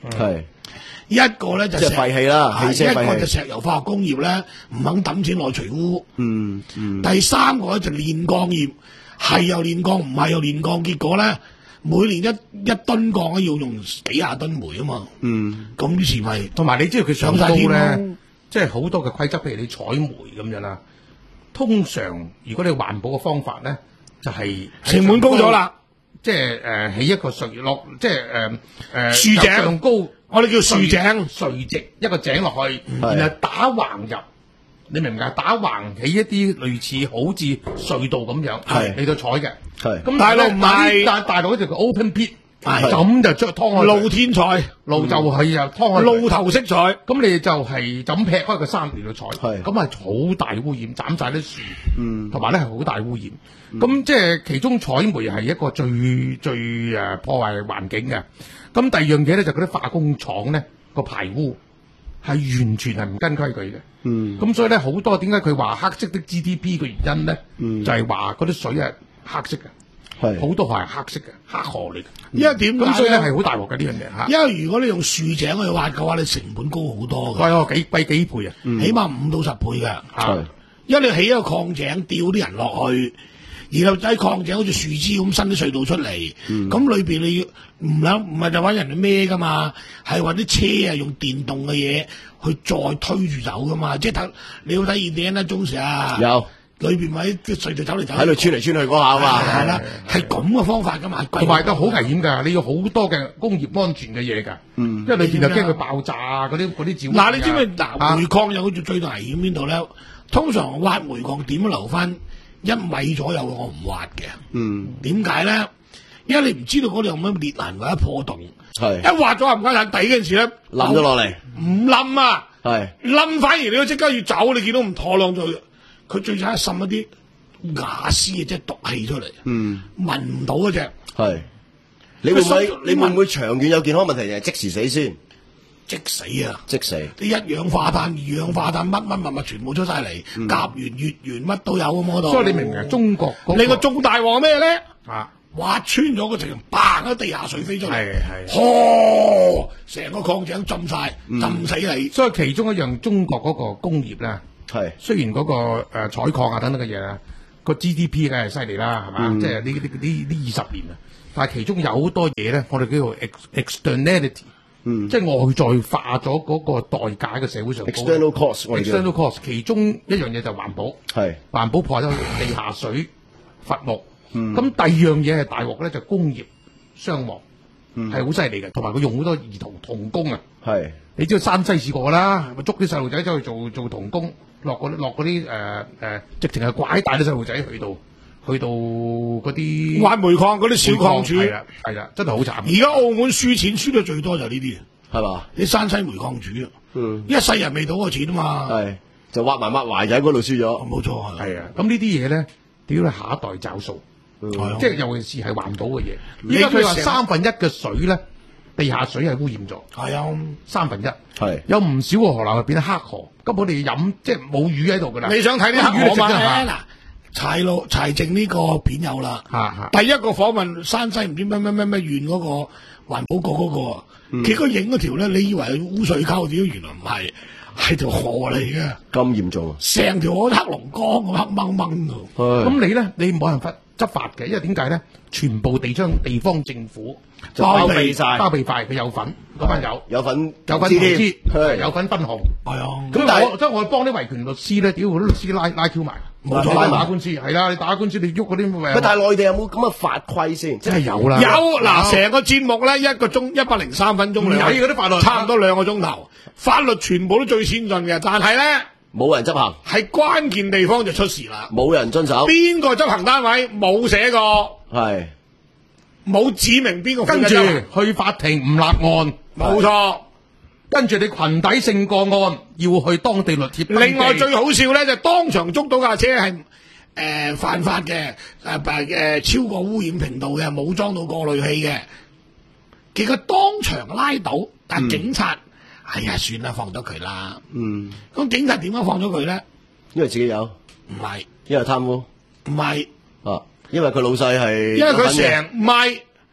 [SPEAKER 4] 係
[SPEAKER 1] 一個咧就
[SPEAKER 4] 即係廢氣啦，
[SPEAKER 1] 係
[SPEAKER 4] 汽車廢氣
[SPEAKER 1] 一個就石油化學工業咧，唔肯抌錢落除污。
[SPEAKER 4] 嗯嗯，
[SPEAKER 1] 第三個咧就煉鋼業，係又煉鋼，唔係又煉鋼，結果咧每年一一噸鋼咧要用幾廿噸煤啊嘛。
[SPEAKER 4] 嗯，
[SPEAKER 1] 咁於是咪
[SPEAKER 3] 同埋你知道佢上高
[SPEAKER 1] 上晒天
[SPEAKER 3] 咧
[SPEAKER 1] 咯，
[SPEAKER 3] 即係好多嘅規則，譬如你採煤咁樣啦。通常如果你環保嘅方法咧，就係、是、
[SPEAKER 1] 成本高咗啦，
[SPEAKER 3] 即係誒起一個垂落，即係誒誒
[SPEAKER 1] 豎井
[SPEAKER 3] 上高，
[SPEAKER 1] 我哋叫豎井，
[SPEAKER 3] 垂直一個井落去，
[SPEAKER 4] 係
[SPEAKER 3] 然後打橫入。你明唔明啊？打橫起一啲類似好似隧道咁樣，
[SPEAKER 4] 係
[SPEAKER 3] 嚟到採嘅。
[SPEAKER 4] 係
[SPEAKER 3] 咁
[SPEAKER 1] 大陸唔係
[SPEAKER 3] 但係大陸嗰條叫 open pit，
[SPEAKER 1] 係
[SPEAKER 3] 咁就將劏開佢
[SPEAKER 1] 露天採，
[SPEAKER 3] 路就係又劏開佢
[SPEAKER 1] 露頭式採。
[SPEAKER 3] 咁你就係咁劈開個山嚟到採，
[SPEAKER 4] 係
[SPEAKER 3] 咁係好大污染，斬晒啲樹，
[SPEAKER 4] 嗯
[SPEAKER 3] 同埋咧係好大污染。咁、即係其中採煤係一個最最誒破壞環境嘅。咁第二樣嘢咧就嗰啲化工廠咧個排污係完全係唔跟規矩嘅。
[SPEAKER 4] 嗯
[SPEAKER 3] 咁所以咧好多點解佢話黑色的 G D P 嘅原因咧，
[SPEAKER 4] 嗯
[SPEAKER 3] 就係話嗰啲水係黑色嘅，
[SPEAKER 4] 係
[SPEAKER 3] 好多係黑色嘅黑河嚟嘅。
[SPEAKER 1] 因為點解
[SPEAKER 3] 咁所以咧
[SPEAKER 1] 咧？
[SPEAKER 3] 係好大鑊嘅呢樣嘢嚇。
[SPEAKER 1] 因為如果你用豎井去挖嘅話，你成本高好多嘅，
[SPEAKER 3] 貴我幾貴幾倍啊！
[SPEAKER 1] 起碼五到十倍嘅。
[SPEAKER 4] 係
[SPEAKER 1] 因為你起一個礦井，吊啲人落去，然後喺礦井好似樹枝咁伸啲隧道出嚟，咁裏邊你要唔諗唔係就揾人去孭噶嘛，係揾啲車啊用電動嘅嘢去再推住走噶嘛，即係睇你要睇二點啦，中時啊，
[SPEAKER 4] 有
[SPEAKER 1] 裏邊咪啲隧道走嚟走去
[SPEAKER 4] 喺度穿嚟穿去嗰下啊嘛，
[SPEAKER 1] 係啦，係咁嘅方法噶嘛，係貴
[SPEAKER 3] 同埋都好危險㗎，你要好多嘅工業安全嘅嘢㗎，
[SPEAKER 4] 嗯
[SPEAKER 3] 因為裏邊又驚佢爆炸啊，嗰啲嗰啲沼。
[SPEAKER 1] 嗱，你知唔知嗱
[SPEAKER 3] 啊
[SPEAKER 1] 煤礦有好似最大危險邊度咧？通常挖煤礦點都留翻一米左右嘅，我唔挖嘅。
[SPEAKER 4] 嗯
[SPEAKER 1] 點解咧？因為你唔知道嗰度有咩裂痕或者破洞，
[SPEAKER 4] 係
[SPEAKER 1] 一挖咗冚家鏟底嗰陣時咧，
[SPEAKER 4] 冧咗落嚟，
[SPEAKER 1] 唔冧啊！
[SPEAKER 4] 係
[SPEAKER 1] 冧反而你要即刻要走，你見到唔妥當就佢最慘係滲一啲瓦斯嘅，即係毒氣出嚟，
[SPEAKER 4] 嗯
[SPEAKER 1] 聞唔到嗰只，
[SPEAKER 4] 係。你會唔會
[SPEAKER 1] 佢收
[SPEAKER 4] 你會唔會長遠有健康問題定係即時死先？
[SPEAKER 1] 即死啊！
[SPEAKER 4] 即死。
[SPEAKER 1] 啲一氧化碳、二氧化碳乜乜物物全部出晒嚟，甲烷、乙烷乜都有咁嗰度。
[SPEAKER 3] 所以你明唔明啊？中國嗰
[SPEAKER 1] 你個中大鑊咩咧？
[SPEAKER 3] 啊，
[SPEAKER 1] 挖穿咗個直嘭喺地下水飛出嚟，
[SPEAKER 3] 係係
[SPEAKER 1] 呵，成個礦井浸晒，浸死你。
[SPEAKER 3] 所以其中一樣中國嗰個工業咧，
[SPEAKER 4] 係
[SPEAKER 3] 雖然嗰、個誒、呃、採礦啊等等嘅嘢啊，個 G D P 梗係犀利啦，係嘛？
[SPEAKER 4] 嗯
[SPEAKER 3] 即係呢呢呢呢二十年啊，但係其中有好多嘢咧，我哋叫做 ex externality。
[SPEAKER 4] 嗯
[SPEAKER 3] 即係外在化咗嗰個代價喺個社會上高。
[SPEAKER 4] external cost 我哋叫
[SPEAKER 3] external cost 其中一樣嘢就係環保，
[SPEAKER 4] 係
[SPEAKER 3] 環保破壞咗地下水伐木。
[SPEAKER 4] 嗯
[SPEAKER 3] 咁、第二樣嘢係大鑊咧，就工業傷亡，
[SPEAKER 4] 嗯
[SPEAKER 3] 係好犀利嘅，同埋佢用好多兒童童工啊。
[SPEAKER 4] 係
[SPEAKER 3] 你知道山西試過㗎啦，咪捉啲細路仔走去做做童工，落嗰啲落嗰啲誒誒，直情係拐帶啲細路仔去到去到嗰啲
[SPEAKER 1] 挖煤礦嗰啲小礦主，
[SPEAKER 3] 係啦係啦，真係好慘。
[SPEAKER 1] 而家澳門輸錢輸得最多就係呢啲，
[SPEAKER 4] 係嘛？
[SPEAKER 1] 你山西煤礦主啊，
[SPEAKER 4] 嗯
[SPEAKER 1] 一世人未到嗰個錢啊嘛，
[SPEAKER 4] 係就挖埋挖埋就喺嗰度輸咗。
[SPEAKER 1] 冇錯係。
[SPEAKER 3] 係啊，咁呢啲嘢咧，屌你下一代找數，
[SPEAKER 1] 係啊
[SPEAKER 3] 即係尤其是係環保嘅嘢。
[SPEAKER 1] 你
[SPEAKER 3] 而家佢話
[SPEAKER 1] 佢成
[SPEAKER 3] 三分一嘅水咧，地下水係污染咗，
[SPEAKER 1] 係啊，
[SPEAKER 3] 三分一。
[SPEAKER 4] 係
[SPEAKER 3] 有唔少個河流入變黑河，根本你飲即係冇魚喺度㗎啦。
[SPEAKER 1] 你想睇啲黑河
[SPEAKER 3] 魚你食得
[SPEAKER 1] 嘛？
[SPEAKER 3] 下
[SPEAKER 1] 嗱，柴路柴靜呢個片有啦。
[SPEAKER 3] 嚇嚇
[SPEAKER 1] 第一個訪問山西唔知咩咩咩咩縣嗰個環保局嗰、個啊，結果影嗰條咧，你以為係污水溝，屌原來唔係，係條河嚟嘅，
[SPEAKER 4] 咁嚴重啊！
[SPEAKER 1] 成條好似黑龍江咁黑掹掹㗎。
[SPEAKER 4] 咁
[SPEAKER 3] 咁你咧，你冇辦法執法嘅，因為點解咧？全部地方地方政府
[SPEAKER 4] 就包庇晒
[SPEAKER 3] 包庇快，佢有份嗰班友
[SPEAKER 4] 有份
[SPEAKER 3] 有份投
[SPEAKER 4] 知添
[SPEAKER 3] 資，
[SPEAKER 4] 係
[SPEAKER 3] 有份分紅。
[SPEAKER 1] 係啊，
[SPEAKER 3] 咁
[SPEAKER 4] 咁但係
[SPEAKER 3] 我即係我幫啲維權律師咧，屌嗰啲律師拉拉 Q 埋，
[SPEAKER 1] 冇錯
[SPEAKER 3] 拉打官司係啦，你打官司你喐嗰啲
[SPEAKER 4] 喂，但係內地有冇咁嘅法規先？即
[SPEAKER 3] 真係有啦，
[SPEAKER 1] 有嗱，成個節目咧一個鐘一百零三分鐘
[SPEAKER 3] 唔
[SPEAKER 1] 兩個
[SPEAKER 3] 睇嗰啲法律
[SPEAKER 1] 差唔多兩個鐘頭，法律全部都最先進嘅，但係咧
[SPEAKER 4] 冇人執行，
[SPEAKER 1] 係關鍵地方就出事啦。
[SPEAKER 4] 冇人遵守，
[SPEAKER 1] 邊個執行單位冇寫過，
[SPEAKER 4] 係
[SPEAKER 1] 冇指明邊個負
[SPEAKER 3] 跟住
[SPEAKER 1] 責執行
[SPEAKER 3] 去法庭唔立案，
[SPEAKER 1] 冇錯。
[SPEAKER 3] 跟住你群體性個案要去當地律協登記。
[SPEAKER 1] 另外最好笑咧就當場捉到架車係誒、呃、犯法嘅，誒誒超過污染頻度嘅，冇裝到過濾器嘅，結果當場拉到，但警察，哎呀算啦，放咗佢啦。
[SPEAKER 4] 嗯，
[SPEAKER 1] 咁警察點解放咗佢咧？
[SPEAKER 4] 因為自己有，
[SPEAKER 1] 唔係
[SPEAKER 4] 因為貪污
[SPEAKER 1] 唔係，
[SPEAKER 4] 啊，因為佢老細係
[SPEAKER 1] 因為佢
[SPEAKER 4] 有份嘅
[SPEAKER 1] 成唔係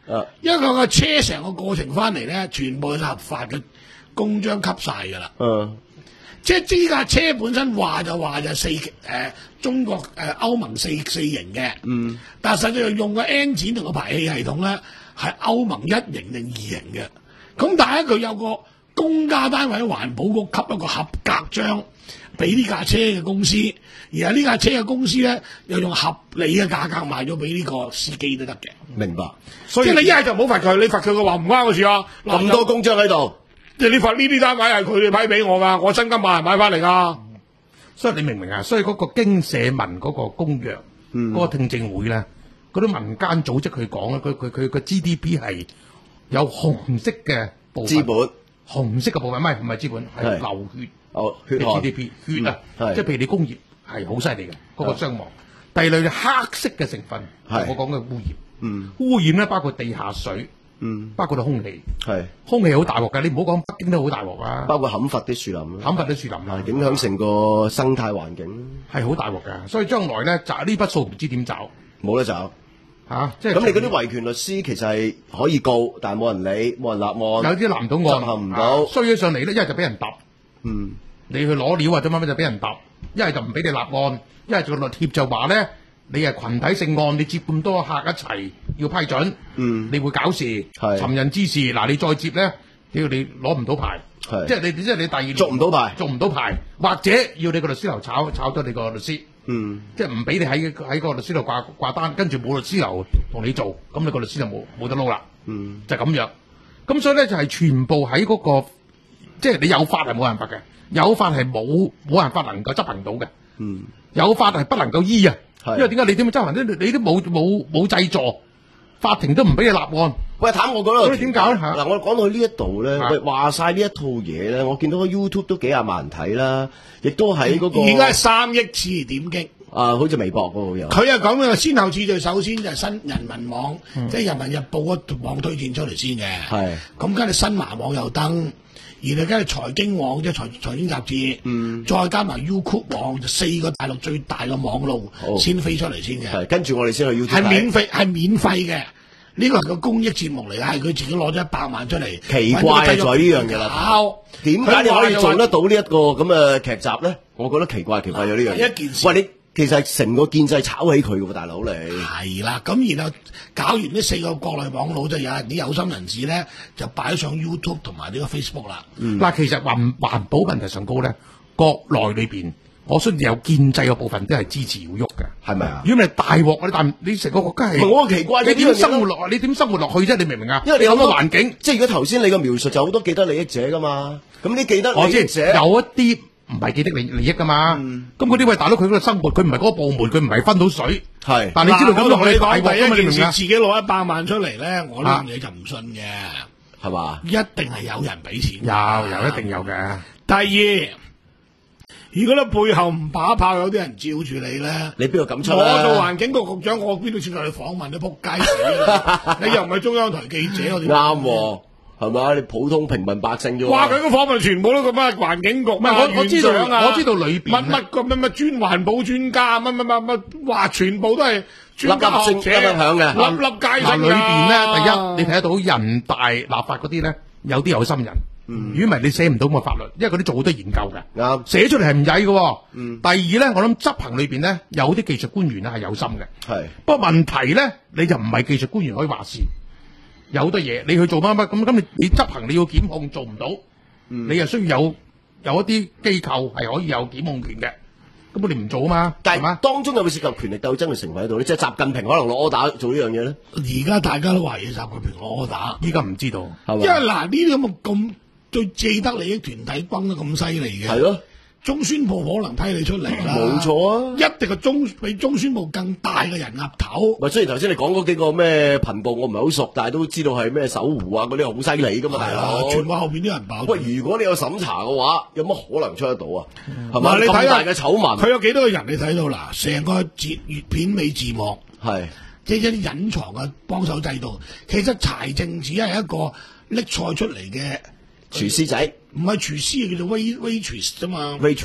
[SPEAKER 4] 啊，
[SPEAKER 1] 因為佢個車成個過程翻嚟咧，全部係合法嘅公章吸晒㗎啦。
[SPEAKER 4] 嗯，
[SPEAKER 1] 即係呢架車本身話就話就四誒、呃、中國誒、呃、歐盟四四型嘅，嗯，但係實際上用個 N 展同個排氣系統咧係歐盟一型定二型嘅。咁但係佢有個公家單位環保局給一個合格章俾呢架車嘅公司，而係呢架車嘅公司咧又用合理嘅價格賣咗俾呢個司機都得嘅。
[SPEAKER 4] 明白。
[SPEAKER 1] 所以即係你一係就唔好罰佢，你罰佢嘅話唔關我事啊。
[SPEAKER 4] 咁多公章喺度，
[SPEAKER 1] 即係你罰呢啲單位係佢哋批俾我㗎，我真金白銀買翻嚟㗎。
[SPEAKER 3] 所以你明唔明啊？所以嗰個經社民嗰個公約，嗰、嗯、個聽證會咧，嗰啲民間組織佢講咧，佢佢佢個 G D P 係有紅色嘅部分，
[SPEAKER 4] 資本
[SPEAKER 3] 紅色嘅部分，唔係唔係資本，係流血
[SPEAKER 4] 哦血
[SPEAKER 3] 嘅 G D P 血啊，
[SPEAKER 4] 嗯、
[SPEAKER 3] 即係譬如你工業係好犀利嘅嗰個傷亡。第二類黑色嘅成分，我講嘅污染，嗯、污染咧包括地下水。嗯，包括到空氣，係空氣好大鑊㗎，你唔好講北京都好大鑊啊！
[SPEAKER 4] 包括砍伐啲樹林，
[SPEAKER 3] 砍伐啲樹林啊，
[SPEAKER 4] 影響成個生態環境，
[SPEAKER 3] 係好大鑊㗎。所以將來咧找呢筆數唔知點找，
[SPEAKER 4] 冇得找
[SPEAKER 3] 嚇、啊。即係
[SPEAKER 4] 咁，你嗰啲維權律師其實係可以告，但係冇人理，冇人立案，
[SPEAKER 3] 有啲立唔到案，
[SPEAKER 4] 執行唔到，
[SPEAKER 3] 衰咗上嚟咧，一係就俾人揼，
[SPEAKER 4] 嗯，
[SPEAKER 3] 你去攞料或者乜乜就俾人揼，一係就唔俾你立案，一係就律協就話咧。你係群體性案，你接咁多客一齊要批准，嗯，你會搞事，尋人之事。嗱，你再接咧，要你攞唔到牌，即係你即係你第二
[SPEAKER 4] 捉唔到牌，
[SPEAKER 3] 捉唔到牌，或者要你個律師樓炒炒咗你個律師，嗯，即係唔俾你喺喺個律師樓掛掛單，跟住冇律師樓同你做，咁你個律師就冇冇得撈啦，嗯，就咁樣。咁所以咧就係、是、全部喺嗰、那個，即係你有法係冇辦法嘅，有法係冇冇辦法能夠執行到嘅，嗯，有法係不能夠醫啊。因為點解你點樣執行咧？你都冇冇冇製助，法庭都唔俾你立案。
[SPEAKER 4] 喂，譚我講啦，
[SPEAKER 3] 點搞咧？
[SPEAKER 4] 嗱，我講到呢一度咧，喂，話晒呢一套嘢咧，我見到個 YouTube 都幾廿萬人睇啦，亦都喺嗰、那個
[SPEAKER 1] 而家係三億次點擊。
[SPEAKER 4] 啊，好似微博嗰個有。
[SPEAKER 1] 佢係講嘅先後次序，首先就係新人民網，嗯、即係人民日報嗰網推薦出嚟先嘅。係。咁跟住新華網又登。然後跟住財經網即係財財經雜誌，嗯，再加埋 YouTube 網，就四個大陸最大嘅網路先飛出嚟先嘅。
[SPEAKER 4] 係跟住我哋先去 YouTube
[SPEAKER 1] 係免費，係免費嘅。呢個係個公益節目嚟嘅，係佢自己攞咗一百萬出嚟。
[SPEAKER 4] 奇怪就係呢樣嘢啦。點解你可以做得到呢一個咁嘅劇集咧？我覺得奇怪，奇怪咗呢樣嘢。
[SPEAKER 1] 一件事。
[SPEAKER 4] 喂，你其實係成個建制炒起佢嘅喎，大佬你。
[SPEAKER 1] 係啦，咁然後搞完呢四個國內網路，就有人啲有心人士咧，就擺上 YouTube 同埋呢個 Facebook 啦。
[SPEAKER 3] 嗱、嗯，其實環環保問題上高咧，國內裏邊，我相信有建制嘅部分都係支持要喐嘅，
[SPEAKER 4] 係咪啊？
[SPEAKER 3] 如果你大鑊，你但你成個國家係，
[SPEAKER 4] 我奇怪，
[SPEAKER 3] 你點生活落？你點生活落去啫？你明唔明啊？
[SPEAKER 4] 因為你有個
[SPEAKER 3] 環境，
[SPEAKER 4] 即係如果頭先你嘅描述就好多既得利益者噶嘛，咁你既得利益者
[SPEAKER 3] 有一啲。唔係既得利利益噶嘛，咁嗰啲位大佬佢嗰個生活，佢唔係嗰個部門，佢唔係分到水，
[SPEAKER 4] 係。
[SPEAKER 3] 但你知道咁落去大鑊，
[SPEAKER 1] 第一件事自己攞一百萬出嚟咧，我呢樣嘢就唔信嘅，
[SPEAKER 4] 係嘛？
[SPEAKER 1] 一定係有人俾錢，
[SPEAKER 3] 有有一定有嘅。
[SPEAKER 1] 第二，如果你背後唔把炮，有啲人照住你咧，
[SPEAKER 4] 你邊度敢出？
[SPEAKER 1] 我做環境局局長，我邊度接受你訪問？你仆街死你又唔係中央台記者，我點
[SPEAKER 4] 啱？係嘛？你普通平民百姓啫。
[SPEAKER 1] 話佢個訪問全部都咁乜環境局，唔係
[SPEAKER 3] 我我知道，我知道裏邊
[SPEAKER 1] 乜乜個乜乜專環保專家，乜乜乜乜，話全部都係專家學者，
[SPEAKER 4] 粒粒響嘅，
[SPEAKER 1] 粒粒皆星。
[SPEAKER 3] 嗱，裏邊咧，第一你睇得到人大立法嗰啲咧，有啲有心人。如果唔係你寫唔到咁嘅法律，因為嗰啲做好多研究嘅。啱。寫出嚟係唔曳嘅。嗯。第二咧，我諗執行裏邊咧，有啲技術官員咧係有心嘅。係。不過問題咧，你就唔係技術官員可以話事。有好多嘢你去做乜乜咁，咁你你執行你要檢控做唔到，嗯、你又需要有有一啲機構係可以有檢控權嘅，咁我哋唔做啊嘛。
[SPEAKER 4] 但係當中有冇涉及權力鬥爭嘅成分喺度咧？即係習近平可能攞柯打做呢樣嘢咧？
[SPEAKER 1] 而家大家都懷疑習近平攞柯打，
[SPEAKER 3] 依家唔知道，
[SPEAKER 1] 因為嗱呢啲咁嘅咁對既得利益團體崩得咁犀利嘅，係咯。中宣部可能批你出嚟啦，
[SPEAKER 4] 冇錯啊！
[SPEAKER 1] 一定係中比中宣部更大嘅人壓頭。
[SPEAKER 4] 喂，雖然頭先你講嗰幾個咩頻道我唔係好熟，但係都知道係咩搜狐啊嗰啲好犀利噶嘛，大佬。
[SPEAKER 1] 全部後邊啲人爆。
[SPEAKER 4] 喂，如果你有審查嘅話，有乜可能出得到啊？係嘛？你睇大嘅醜聞，
[SPEAKER 1] 佢有幾多個人？你睇到啦，成個節粵片尾字幕
[SPEAKER 4] 係
[SPEAKER 1] 即係一啲隱藏嘅幫手制度。其實柴靜只係一個拎菜出嚟嘅
[SPEAKER 4] 廚師仔。
[SPEAKER 1] 唔係廚師，叫做 wait waitress 啫嘛。
[SPEAKER 4] waitress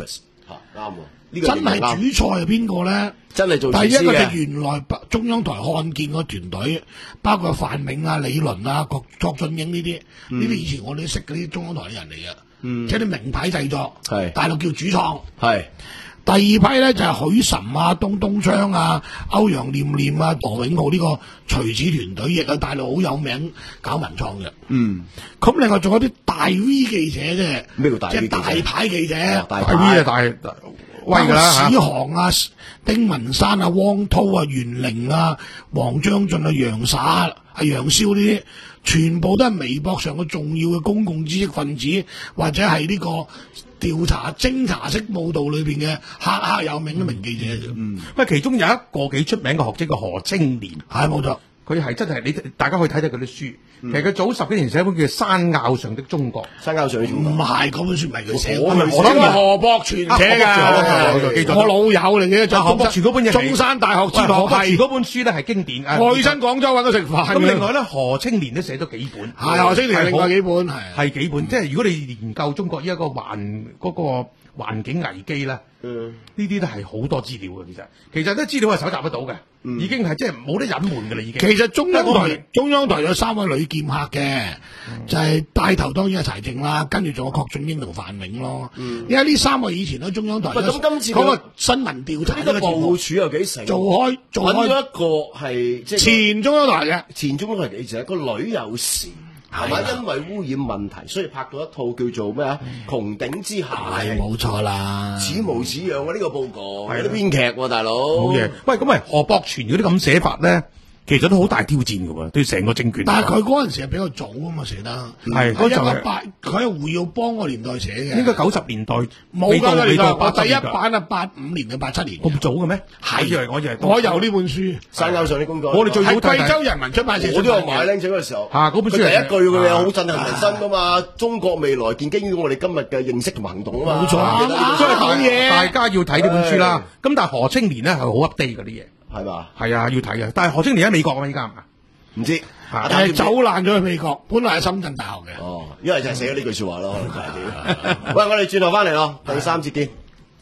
[SPEAKER 4] 嚇啱喎，呢個
[SPEAKER 1] 真係主菜係邊個咧？
[SPEAKER 4] 真係做
[SPEAKER 1] 第一個就
[SPEAKER 4] 廚師嘅。
[SPEAKER 1] 原來中央台看見個團隊，包括范銘啊、李倫啊、郭作俊英呢啲，呢啲以前我哋都識嗰啲中央台啲人嚟嘅，即係啲名牌製作，
[SPEAKER 4] 係
[SPEAKER 1] 大陸叫主創。
[SPEAKER 4] 係
[SPEAKER 1] 第二批咧就係許岑啊、東東昌啊、歐陽念念啊、羅永浩呢個廚子團隊，亦係大陸好有名搞文創嘅。
[SPEAKER 4] 嗯，
[SPEAKER 1] 咁另外仲有啲大 V 記者啫，
[SPEAKER 4] 咩叫大 V
[SPEAKER 1] 即係大牌記者，
[SPEAKER 4] 大
[SPEAKER 3] 大 V 啊大威㗎啦嚇
[SPEAKER 1] 史航啊、丁文山啊、汪濤啊、袁凌啊、黃章進啊、楊灑啊、楊逍呢啲，全部都係微博上嘅重要嘅公共知識分子，或者係呢個調查偵查式報導裏邊嘅赫赫有名嘅名記者啫。嗯，
[SPEAKER 3] 喂，其中有一個幾出名嘅學者叫何青年，
[SPEAKER 1] 係冇錯。
[SPEAKER 3] 佢係真係你大家可以睇睇佢啲書。其實佢早十幾年寫一本叫《山坳上的中國》，
[SPEAKER 4] 山坳上嘅中國
[SPEAKER 1] 唔係嗰本書唔係佢寫，
[SPEAKER 4] 我
[SPEAKER 1] 我
[SPEAKER 4] 我諗
[SPEAKER 1] 諗何博全寫㗎。我老友嚟嘅，就
[SPEAKER 3] 何博全嗰本嘢係
[SPEAKER 1] 中山大學哲學
[SPEAKER 3] 何博全
[SPEAKER 1] 系
[SPEAKER 3] 嗰本書咧係經典。
[SPEAKER 1] 愛親廣州揾佢食飯。
[SPEAKER 3] 咁另外咧，何青年都寫咗幾本，
[SPEAKER 1] 係何青年另外幾本係
[SPEAKER 3] 係幾本。即係如果你研究中國依一個環嗰個環境危機咧，呢啲都係好多資料嘅。其實其實啲資料係搜集得到嘅，已經係即係冇得隱瞞㗎啦。已經。
[SPEAKER 1] 其實中央台中央台有三位女劍客嘅，就係帶頭當然係柴靜啦，跟住仲有郭俊英同范銘咯。因為呢三個以前喺中央台
[SPEAKER 4] 咁今次
[SPEAKER 1] 嗰個新聞調查
[SPEAKER 4] 呢個部署有幾成？
[SPEAKER 1] 做開做開
[SPEAKER 4] 揾咗一個係即係
[SPEAKER 1] 前中央台嘅，
[SPEAKER 4] 前中央台記者，個女有事。係嘛？因為污染問題，所以拍到一套叫做咩啊？穹頂之下
[SPEAKER 1] 係冇錯啦，
[SPEAKER 4] 似模似樣喎呢個報告，係啲編劇喎大佬。
[SPEAKER 3] 好嘢！喂，咁咪何博全嗰啲咁寫法咧？其實都好大挑戰嘅喎，對成個政權。
[SPEAKER 1] 但係佢嗰陣時係比較早啊嘛，寫得
[SPEAKER 3] 係
[SPEAKER 1] 佢一個八，佢係胡耀邦個年代寫嘅，
[SPEAKER 3] 應該九十年代
[SPEAKER 1] 冇㗎啦，
[SPEAKER 3] 未到
[SPEAKER 1] 我第一版啊，八五年定八七年
[SPEAKER 3] 咁早嘅咩？
[SPEAKER 1] 係，
[SPEAKER 3] 我以為我以為
[SPEAKER 1] 我有呢本書，
[SPEAKER 4] 山坳上啲工作，
[SPEAKER 3] 我哋最早
[SPEAKER 1] 係貴州人民出版社，
[SPEAKER 4] 我都有買僆仔嗰時候。
[SPEAKER 3] 嚇，嗰本書
[SPEAKER 4] 第一句嘅嘢好震撼人心㗎嘛！中國未來建基於我哋今日嘅認識同行動啊嘛。
[SPEAKER 1] 冇錯，
[SPEAKER 3] 所以
[SPEAKER 1] 好嘢，
[SPEAKER 3] 大家要睇呢本書啦。咁但係何青年咧係好 update 嗰啲嘢，
[SPEAKER 4] 係嘛？
[SPEAKER 3] 係啊，要睇嘅。但係何青年喺美國啊嘛，依家係嘛？
[SPEAKER 4] 唔知
[SPEAKER 1] 誒走難咗去美國，本來喺深圳大學嘅。
[SPEAKER 4] 哦，因為就係寫咗呢句説話咯，可能就係。喂，我哋轉頭翻嚟咯，第三節見。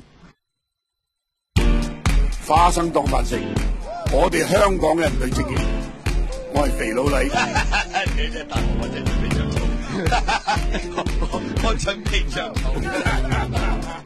[SPEAKER 5] 花生當飯食，我哋香港人對正義，我係肥佬黎。
[SPEAKER 6] 你真係大我真係非常好，我真非常好。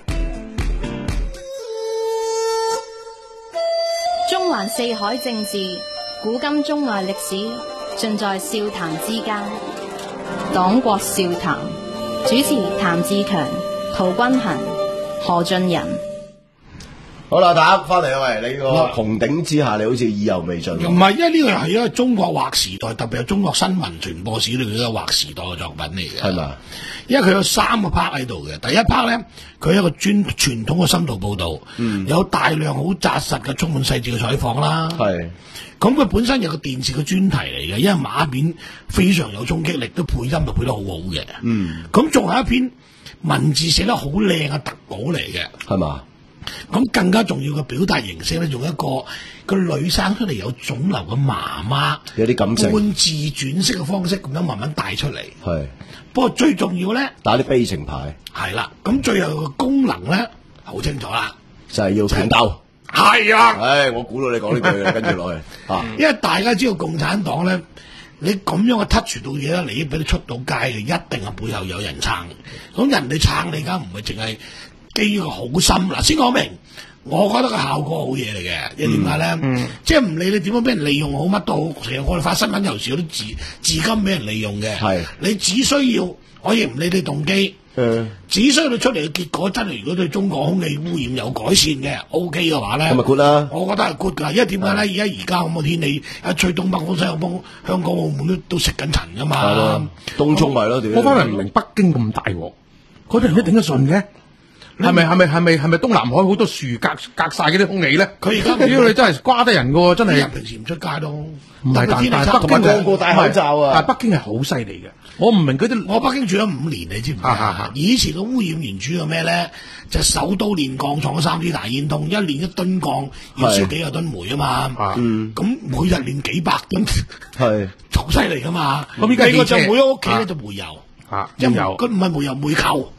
[SPEAKER 2] 中環四海政治，古今中外歷史，盡在笑談之間。黨國笑談，主持譚志強、陶君行、何俊仁。
[SPEAKER 4] 好啦，大家翻嚟啦，喂，你個穹頂之下，你好似意猶未盡。
[SPEAKER 1] 唔係，因為呢個係一個中國劃時代，特別係中國新聞傳播史裏邊一個劃時代嘅作品嚟嘅。
[SPEAKER 4] 係嘛？
[SPEAKER 1] 因為佢有三個 part 喺度嘅。第一 part 咧，佢係一個專傳統嘅深度報導，嗯、有大量好紮實嘅、充滿細節嘅採訪啦。係。咁佢本身有個電視嘅專題嚟嘅，因為馬片非常有衝擊力，都配音就配得好好嘅。嗯。咁仲有一篇文字寫得好靚嘅特稿嚟嘅。
[SPEAKER 4] 係嘛？
[SPEAKER 1] 咁更加重要嘅表達形式咧，仲有一個個女生出嚟有腫瘤嘅媽媽，
[SPEAKER 4] 有啲感情，
[SPEAKER 1] 半自傳式嘅方式咁樣慢慢帶出嚟。
[SPEAKER 4] 係，
[SPEAKER 1] 不過最重要咧，
[SPEAKER 4] 打啲悲情牌。
[SPEAKER 1] 係啦，咁最後個功能咧好清楚啦，
[SPEAKER 4] 就係要強鬥。
[SPEAKER 1] 係啊，
[SPEAKER 4] 唉，我估到你講呢句嘅，跟住落去啊，
[SPEAKER 1] 因為大家知道共產黨咧，你咁樣嘅 touch 到嘢咧，你俾你出到街嘅，一定係背後有人撐。咁人哋撐你，而家唔係淨係基於個好心嗱，先講明，我覺得個效果好嘢嚟嘅，因為點解咧？嗯、即係唔理你點樣俾人利用好，乜都好。成日我哋發新聞有時有啲字字金俾人利用嘅，係你只需要可以唔理你動機，嗯、只需要你出嚟嘅結果真係如果對中國空氣污染有改善嘅 OK 嘅話咧，咁咪 good 啦。我覺得係 good 㗎，因為點解咧？而家而家咁嘅天氣，一吹東北風、西北風，香港澳門都都食緊塵㗎嘛。
[SPEAKER 4] 東涌咪咯，
[SPEAKER 3] 我翻嚟唔明北京咁大鑊，嗰啲人都頂得順嘅。係咪係咪係咪係咪東南海好多樹隔隔晒嗰啲空氣咧？佢而家只要你真係瓜得人嘅，真係平時唔出街都唔係，但但北京個個戴口罩啊！但係北京係好犀利嘅，我唔明嗰啲。我北京住咗五年，你知唔知啊？以前個污染源主要咩咧？就首都煉鋼廠三支大煙通，一煉一噸鋼要燒幾個噸煤啊嘛。咁每日煉幾百噸，係好犀利噶嘛。咁依家就每屋企咧就煤油，即係佢唔係煤油煤球。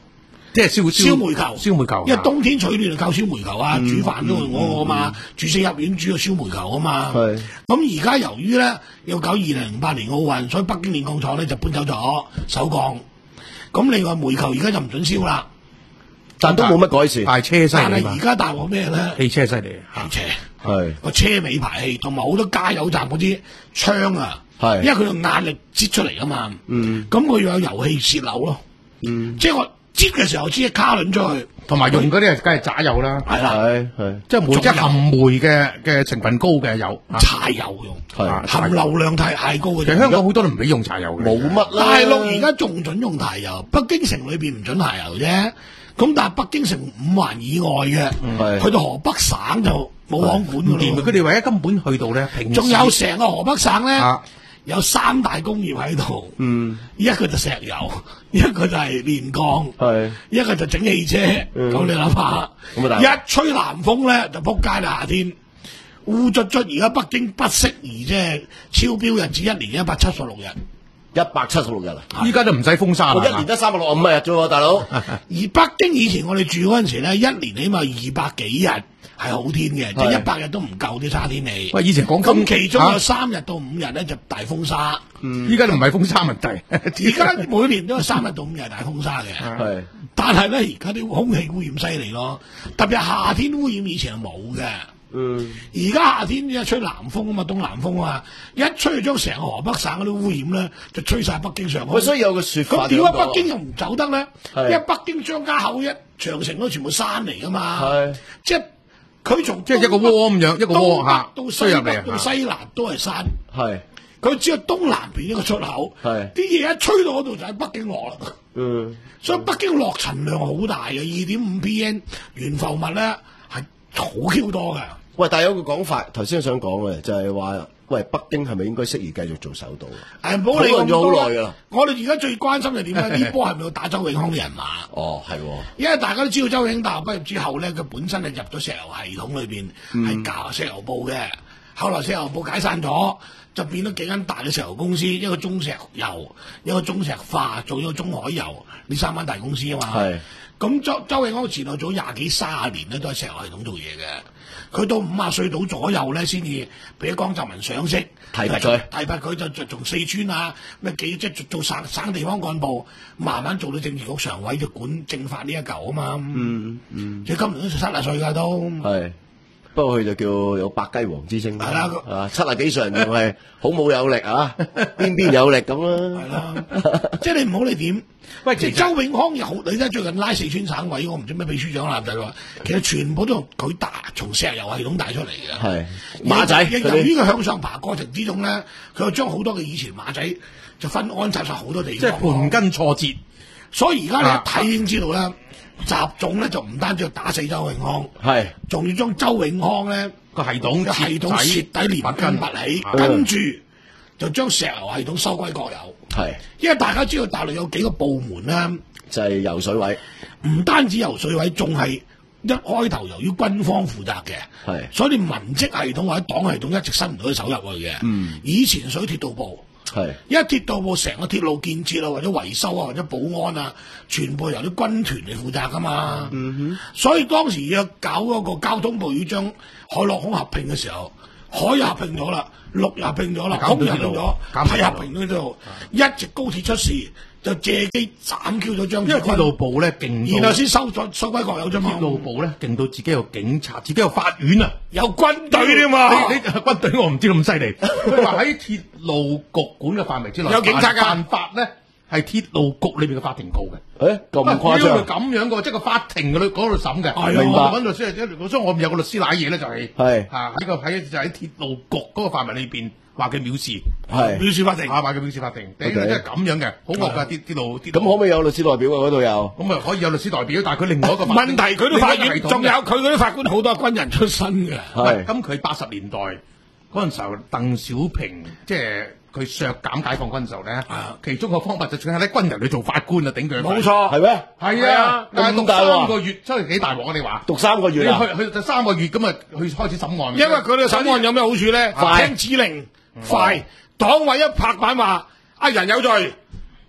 [SPEAKER 3] 即係燒
[SPEAKER 1] 燒煤球，
[SPEAKER 3] 燒煤球，
[SPEAKER 1] 因為冬天取暖就靠燒煤球啊，煮飯都係我啊嘛，住四合院煮個燒煤球啊嘛。
[SPEAKER 4] 係
[SPEAKER 1] 咁而家由於咧要搞二零零八年奧運，所以北京煉鋼廠咧就搬走咗首鋼。咁另外煤球而家就唔准燒啦，
[SPEAKER 4] 但都冇乜改善。
[SPEAKER 3] 但係車犀
[SPEAKER 1] 但
[SPEAKER 3] 利嘛，
[SPEAKER 1] 係而家大鑊咩咧？
[SPEAKER 3] 汽車犀利，
[SPEAKER 1] 汽車
[SPEAKER 4] 係
[SPEAKER 1] 個車尾排氣同埋好多加油站嗰啲窗啊，
[SPEAKER 4] 係
[SPEAKER 1] 因為佢用壓力擠出嚟啊嘛。
[SPEAKER 4] 嗯，
[SPEAKER 1] 咁佢要有油氣泄漏咯。
[SPEAKER 4] 嗯，
[SPEAKER 1] 即係我擠嘅時候擠一卡輪出去，
[SPEAKER 3] 同埋用嗰啲係梗係渣油啦，
[SPEAKER 1] 係啦，
[SPEAKER 4] 係係
[SPEAKER 3] 即係煤即係含煤嘅嘅成分高嘅油，啊
[SPEAKER 1] 柴油用，
[SPEAKER 4] 係
[SPEAKER 1] 含硫量太太高嘅。
[SPEAKER 3] 其實香港好多都唔俾用柴油嘅，
[SPEAKER 4] 冇乜啦。
[SPEAKER 1] 大陸而家仲準用柴油，北京城裏邊唔準柴油啫。咁但係北京城五環以外嘅，
[SPEAKER 4] 係
[SPEAKER 1] 去到河北省就冇行管㗎
[SPEAKER 3] 連
[SPEAKER 1] 咯。
[SPEAKER 3] 佢哋唯一根本去到咧，平時
[SPEAKER 1] 仲有成個河北省咧，
[SPEAKER 3] 啊
[SPEAKER 1] 有三大工業喺度。
[SPEAKER 4] 嗯，
[SPEAKER 1] 一個就石油，一個就係煉鋼，
[SPEAKER 4] 係
[SPEAKER 1] 一個就整汽車。咁、
[SPEAKER 4] 嗯
[SPEAKER 1] 你諗下，
[SPEAKER 4] 咁啊
[SPEAKER 1] 一吹南風咧就撲街啦！夏天烏卒卒，而家北京不適宜即係超標日子，一年一百七十六日。
[SPEAKER 4] 一百七十六日啦，
[SPEAKER 3] 依家都唔使封沙啦，
[SPEAKER 4] 我一年得三百六十五日啫喎，大佬。
[SPEAKER 1] 而北京以前我哋住嗰陣時咧，一年起碼二百幾日係好天嘅，即係一百日都唔夠啲差天氣。
[SPEAKER 3] 喂，以前講
[SPEAKER 1] 咁其中有
[SPEAKER 3] 啊
[SPEAKER 1] 三日到五日咧就大風沙，
[SPEAKER 3] 依家都唔係封沙問題，
[SPEAKER 1] 而家每年都有三日到五日大風沙嘅。
[SPEAKER 4] 係
[SPEAKER 1] 但係咧，而家啲空氣污染犀利咯，特別係夏天污染以前係冇嘅。
[SPEAKER 4] 嗯，
[SPEAKER 1] 而家夏天一吹南風啊嘛，東南風啊嘛，一吹就將成個河北省嗰啲污染咧，就吹晒北京上空。
[SPEAKER 4] 喂，所以有個説法
[SPEAKER 1] 咁點解
[SPEAKER 4] 就咁講
[SPEAKER 1] 北京又唔走得咧？
[SPEAKER 4] 係
[SPEAKER 1] 因為北京張家口一長城都全部山嚟噶嘛，
[SPEAKER 4] 係
[SPEAKER 1] 即係佢從
[SPEAKER 3] 即係一個窩咁樣，一個窩嚇
[SPEAKER 1] 東北到
[SPEAKER 3] 吹入嚟
[SPEAKER 1] 西北到西南都係山，
[SPEAKER 4] 係
[SPEAKER 1] 佢只有東南邊一個出口，
[SPEAKER 4] 係
[SPEAKER 1] 啲嘢一吹到嗰度就喺北京落啦。
[SPEAKER 4] 嗯
[SPEAKER 1] 所以北京落塵量好大嘅，二點五 P M 懸浮物咧係好 Q 多嘅。
[SPEAKER 4] 喂，但係有個講法，頭先想講嘅就係話，喂，北京係咪應該適宜繼續做首都啊？
[SPEAKER 1] 誒，唔好理咁
[SPEAKER 4] 討論咗好
[SPEAKER 1] 多
[SPEAKER 4] 耐㗎啦。
[SPEAKER 1] 我哋而家最關心就點咧？呢波係咪要打周永康嘅人馬？
[SPEAKER 4] 哦，係喎，
[SPEAKER 1] 因為大家都知道周永康大學畢業之後咧，佢本身係入咗石油系統裏邊，係教石油部嘅。後來石油部解散咗，就變咗幾間大嘅石油公司，一個中石油，一個中石化，做咗個中海油，呢三間大公司啊嘛。
[SPEAKER 4] 係
[SPEAKER 1] 咁周周永康前後做廿幾卅年咧，都喺石油系統做嘢嘅。佢到五十歲到左右咧，先至俾江澤民賞識，
[SPEAKER 4] 提拔佢
[SPEAKER 1] 提拔佢就就從四川啊咩幾即係做做省省地方幹部，慢慢做到政治局常委，就管政法呢一嚿啊嘛。
[SPEAKER 4] 嗯嗯，
[SPEAKER 1] 即係今年都七十歲㗎都。
[SPEAKER 4] 係。不過佢就叫有百雞王之稱
[SPEAKER 1] 係啦
[SPEAKER 4] 啊，七啊幾歲人仲係好冇有力啊，邊邊有力咁啦。
[SPEAKER 1] 係啦，即係你唔好理點。
[SPEAKER 3] 喂，
[SPEAKER 1] 即係周永康又好，你睇最近拉四川省委，我唔知咩秘書長啦，就係話其實全部都係佢帶從石油系統帶出嚟嘅。
[SPEAKER 4] 係馬仔
[SPEAKER 1] 由由於佢向上爬過程之中咧，佢又將好多嘅以前馬仔就分安插晒好多地方。
[SPEAKER 3] 即係盤根錯節，
[SPEAKER 1] 所以而家你
[SPEAKER 3] 啊
[SPEAKER 1] 一睇已經知道啦，習總咧就唔單止要打死周永康，
[SPEAKER 4] 係
[SPEAKER 1] 仲要將周永康咧
[SPEAKER 3] 個系統
[SPEAKER 1] 嘅系統徹底連根拔起，
[SPEAKER 3] 啊
[SPEAKER 1] 跟住就將石油系統收歸國有。
[SPEAKER 4] 係
[SPEAKER 1] 因為大家知道大陸有幾個部門咧，
[SPEAKER 4] 就係游水位，
[SPEAKER 1] 唔單止游水位，仲係一開頭由於軍方負責嘅，
[SPEAKER 4] 係
[SPEAKER 1] 所以你文職系統或者黨系統一直伸唔到隻手入去嘅。
[SPEAKER 4] 嗯，
[SPEAKER 1] 以前水鐵道部。
[SPEAKER 4] 係
[SPEAKER 1] 因為鐵道部成個鐵路建設啊，或者維修啊，或者保安啊，全部由啲軍團嚟負責噶嘛。嗯哼。所以當時要搞嗰個交通部要將海陸空合併嘅時候，海又合併咗啦，陸又合併咗啦，空又合併咗，係合併咗度。一直高鐵出事，就借機斬 Q 咗張志軍，
[SPEAKER 3] 因為鐵路部咧勁到，
[SPEAKER 1] 然後先收咗收歸國有啫嘛。
[SPEAKER 3] 鐵路部咧勁到自己有警察，自己有法院啊，
[SPEAKER 1] 有軍隊添嘛。
[SPEAKER 3] 你你軍隊我唔知咁犀利，佢話喺鐵路局管嘅範圍之內，
[SPEAKER 1] 有警察㗎
[SPEAKER 3] 犯法咧係鐵路局裏邊嘅法庭告嘅。
[SPEAKER 4] 誒咁誇張，
[SPEAKER 3] 咁樣嘅，即係個法庭嗰度嗰度審嘅。
[SPEAKER 1] 係
[SPEAKER 4] 明白
[SPEAKER 3] 揾律師，所以我有個律師賴嘢咧，就係
[SPEAKER 4] 係
[SPEAKER 3] 啊喺個喺就喺鐵路局嗰個範圍裏邊話佢藐視，
[SPEAKER 4] 係
[SPEAKER 1] 藐視法庭
[SPEAKER 3] 啊話佢藐視法庭，你即係咁樣嘅，好惡㗎啲鐵路。
[SPEAKER 4] 咁可唔可以有律師代表啊？嗰度有
[SPEAKER 3] 咁啊可以有律師代表，但係佢另外一個
[SPEAKER 1] 問題佢啲法院
[SPEAKER 3] 另外一個系統嘅
[SPEAKER 1] 仲有佢嗰啲法官好多係軍人出身嘅。
[SPEAKER 4] 係
[SPEAKER 3] 咁佢八十年代嗰陣時候，鄧小平即係佢削減解放軍嘅時候咧，其中個方法就係咧軍人去做法官啊，頂佢。
[SPEAKER 1] 冇錯，
[SPEAKER 4] 係咩？
[SPEAKER 3] 係啊，但係讀
[SPEAKER 4] 咁大鑊
[SPEAKER 3] 三個月，真係幾大鑊啊！你話
[SPEAKER 4] 讀三個
[SPEAKER 3] 你
[SPEAKER 4] 月啊？
[SPEAKER 3] 去去就三個月咁啊，去開始審案。
[SPEAKER 1] 因為佢哋審案有咩好處咧？
[SPEAKER 4] 快
[SPEAKER 1] 聽指令快，黨委一拍板話啊人有罪，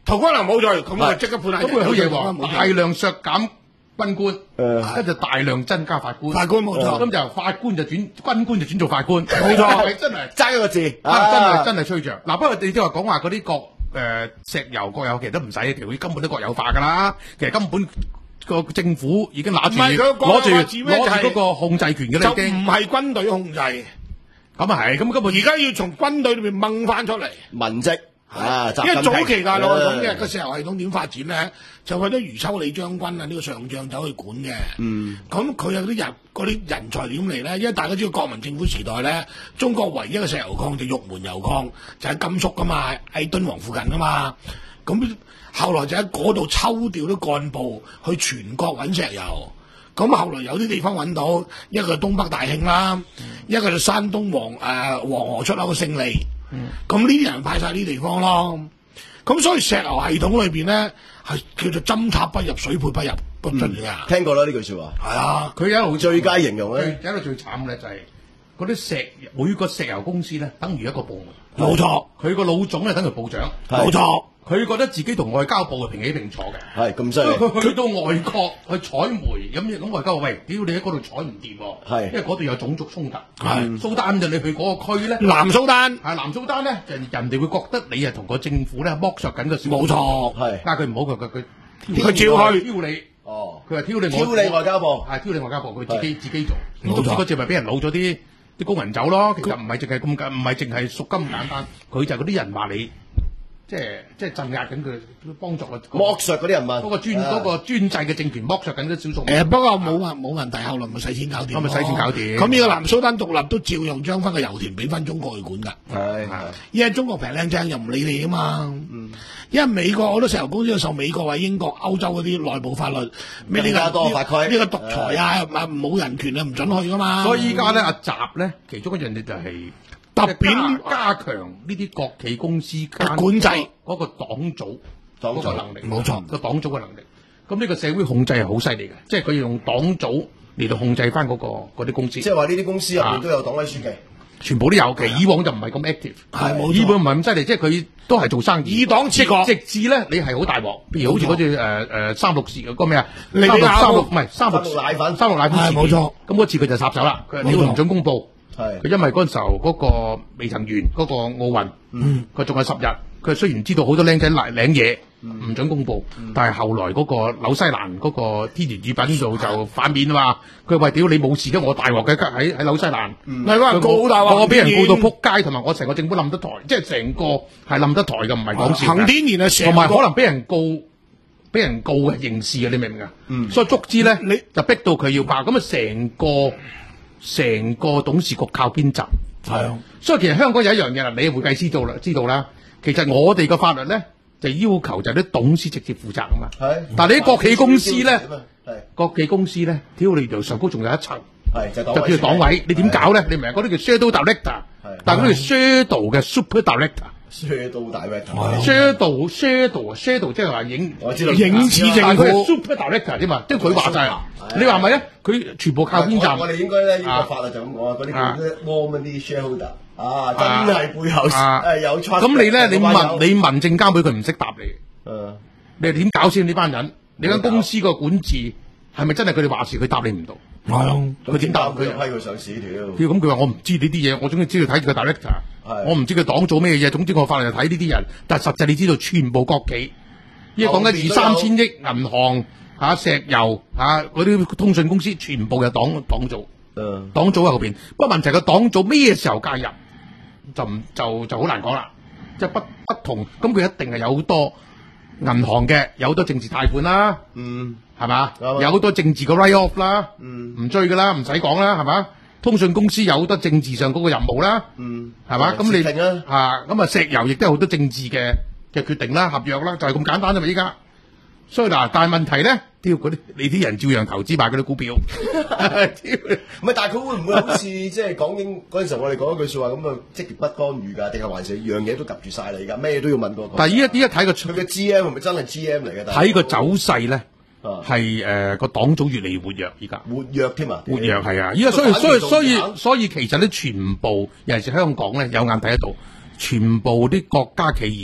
[SPEAKER 1] 陶君行冇罪，咁啊即刻判下。
[SPEAKER 3] 咁佢好嘢
[SPEAKER 1] 喎，
[SPEAKER 3] 喎，大量削減軍官，
[SPEAKER 4] 誒
[SPEAKER 3] 跟住大量增加法官。
[SPEAKER 1] 法官冇錯，
[SPEAKER 3] 咁就法官就轉軍官就轉做法官，
[SPEAKER 1] 冇錯，
[SPEAKER 3] 真係
[SPEAKER 4] 爭一個字，
[SPEAKER 3] 啊真係真係吹着。嗱，不過你都話講話嗰啲國誒石油國有其實都唔使，其實佢根本都國有化㗎啦。其實根本個政府已經拿住攞住攞住嗰個控制權嘅啦，已經
[SPEAKER 1] 就唔係軍隊控制。
[SPEAKER 3] 咁啊係，咁根本
[SPEAKER 1] 而家要從軍隊裏面掹翻出嚟。
[SPEAKER 4] 文職啊，
[SPEAKER 1] 因為早期大陸係咁嘅，
[SPEAKER 4] 誒
[SPEAKER 1] 個石油系統點發展咧，就為咗余秋里將軍啊呢個上將走去管嘅。嗯，咁佢有啲人嗰啲人才點嚟咧？因為大家知道國民政府時代咧，中國唯一嘅石油礦就玉門油礦，就喺甘肅噶嘛，喺敦煌附近噶嘛。咁後來就喺嗰度抽調啲幹部去全國揾石油。咁後來有啲地方揾到，一個係東北大慶啦，一個就山東黃誒、呃、黃河出口嘅勝利。咁呢啲人派晒呢啲地方咯。咁所以石油系統裏邊咧係叫做針插不入，水配不入不進㗎。
[SPEAKER 4] 聽過啦呢句説話。
[SPEAKER 1] 係啊，
[SPEAKER 3] 佢一路
[SPEAKER 4] 最佳形容咧，
[SPEAKER 3] 有一個最慘咧就係嗰啲石每個石油公司咧等於一個部門。
[SPEAKER 1] 冇錯，
[SPEAKER 3] 佢個老總咧等於部長。
[SPEAKER 1] 冇錯。
[SPEAKER 3] 佢覺得自己同外交部係平起平坐嘅，
[SPEAKER 4] 係咁犀利。
[SPEAKER 3] 佢去到外國去採煤，咁咁外交話喂，屌你喺嗰度採唔掂喎，
[SPEAKER 4] 係
[SPEAKER 3] 因為嗰度有種族衝突。
[SPEAKER 1] 係
[SPEAKER 3] 蘇丹就你去嗰個區咧，
[SPEAKER 1] 南蘇丹
[SPEAKER 3] 係南蘇丹咧，就人哋會覺得你係同個政府咧剝削緊個小。
[SPEAKER 1] 冇錯，
[SPEAKER 4] 係
[SPEAKER 3] 但係佢唔好，佢佢
[SPEAKER 1] 佢照去
[SPEAKER 3] 挑你。
[SPEAKER 4] 哦，
[SPEAKER 3] 佢話挑你，
[SPEAKER 4] 挑你外交部，
[SPEAKER 3] 係挑你外交部，佢自己自己做。
[SPEAKER 1] 冇錯，
[SPEAKER 3] 嗰次咪俾人攞咗啲啲工人走咯。其實唔係淨係咁簡，唔係淨係贖金咁簡單，佢就係嗰啲人話你。即係即係鎮壓緊佢，幫助嘅
[SPEAKER 4] 剝削嗰啲人民，
[SPEAKER 3] 嗰個專嗰個專制嘅政權剝削緊啲少數。
[SPEAKER 1] 誒不過冇問冇問題，後來咪使錢搞掂。
[SPEAKER 3] 咁咪使錢搞掂。
[SPEAKER 1] 咁呢個南蘇丹獨立都照樣將翻個油田俾翻中國去管㗎。
[SPEAKER 4] 係係，
[SPEAKER 1] 因為中國平靚正又唔理你啊嘛。嗯。因為美國好多石油公司都受美國或英國、歐洲嗰啲內部法律，咩呢個
[SPEAKER 4] 多法規，
[SPEAKER 1] 呢個獨裁啊，冇人權啊，唔准去㗎嘛。
[SPEAKER 3] 所以依家咧，阿習咧，其中一樣嘢就係。
[SPEAKER 1] 特別
[SPEAKER 3] 加強呢啲國企公司間
[SPEAKER 1] 管制
[SPEAKER 3] 嗰個黨組嗰個能力，
[SPEAKER 1] 冇錯，
[SPEAKER 3] 個黨組嘅能力。咁呢個社會控制係好犀利嘅，即係佢要用黨組嚟到控制翻嗰個嗰啲公司。
[SPEAKER 4] 即係話呢啲公司入面都有黨委書記，
[SPEAKER 3] 全部都有。其實以往就唔係咁 active，
[SPEAKER 1] 係冇錯，
[SPEAKER 3] 以往唔係咁犀利，即係佢都係做生意。
[SPEAKER 1] 以黨治國，
[SPEAKER 3] 直至咧你係好大鑊，譬如好似嗰隻誒誒三六事嗰個咩啊？
[SPEAKER 1] 三
[SPEAKER 3] 六三六唔係三六
[SPEAKER 4] 奶粉，
[SPEAKER 3] 三六奶粉事件
[SPEAKER 1] 冇錯。
[SPEAKER 3] 咁嗰次佢就插手啦，佢你唔準公佈。
[SPEAKER 4] 係
[SPEAKER 3] 佢因為嗰陣時候嗰個未曾完嗰個奧運，嗯，佢仲有十日。佢雖然知道好多僆仔領領嘢，唔準公佈，但係後來嗰個紐西蘭嗰個天然乳品度就反面啊嘛。佢話：屌你冇事嘅，我大鑊嘅喺喺紐西蘭，
[SPEAKER 1] 係話告大鑊，
[SPEAKER 3] 我俾人告到撲街，同埋我成個政府冧得台，即係成個係冧得台嘅，唔係講笑。
[SPEAKER 1] 行天然啊，
[SPEAKER 3] 同埋可能俾人告，俾人告嘅刑事嘅，你明唔明啊？嗯，所以足之咧，你就逼到佢要爆，咁啊成個。成個董事局靠邊站？係啊，所以其實香港有一樣嘢啦，你會計師做啦，知道啦。其實我哋個法律咧就要求就係啲董事直接負責啊嘛。係，但係你啲國企公司咧，國企公司咧，屌你條上高仲有一層，係就叫做黨委，你點搞咧？你明唔明？嗰啲叫 shadow director，但係嗰啲叫 shadow 嘅 super director。shadow director，shadow shadow shadow 即係話影，我知道影子政府 super director 啫嘛，即係佢話晒。你話咪咧？佢全部靠邊站？
[SPEAKER 4] 我哋應該咧，呢個法律就咁講啊，嗰啲叫 warmly shareholder 啊，真係背後誒有 trust。
[SPEAKER 3] 咁你咧，你問你民政監會佢唔識答你。誒，你點搞先呢班人？你間公司個管治係咪真係佢哋話事？佢答你唔到。係啊，佢點答？
[SPEAKER 4] 佢批佢上市條。
[SPEAKER 3] 屌，咁佢話我唔知呢啲嘢，我總之知道睇住個 director。我唔知佢黨做咩嘢，總之我法律就睇呢啲人。但係實際你知道，全部國企，依家講緊二三千億銀行。嚇、啊、石油嚇嗰啲通訊公司全部有黨黨組，嗯，黨組喺後邊。不過問題個黨組咩時候介入，就唔就就好難講啦。即係不不同，咁佢一定係有好多銀行嘅，有好多政治貸款啦，嗯，係嘛？有好多政治嘅 write off 啦，嗯，唔追噶啦，唔使講啦，係嘛？通訊公司有好多政治上嗰個任務啦，嗯，係嘛？咁你啊咁啊石油亦都有好多政治嘅嘅決定啦、合約啦，就係、是、咁簡單啫嘛！依家。所以嗱，但係問題咧，屌嗰啲你啲人照樣投資買嗰啲股票，唔
[SPEAKER 4] 係，但係佢會唔會好似即係港英嗰陣時候我哋講一句説話咁啊，職業不干預㗎，定係還是樣嘢都及住晒你㗎，咩都要問過。
[SPEAKER 3] 但係依家依家睇個
[SPEAKER 4] 佢嘅 G M 係咪真係 G M 嚟嘅？
[SPEAKER 3] 睇個走勢咧，係誒個黨組越嚟越活躍，依家
[SPEAKER 4] 活躍添啊！
[SPEAKER 3] 活躍係啊！依家所以所以所以所以其實咧，全部尤其是香港咧，有眼睇得到，全部啲國家企業。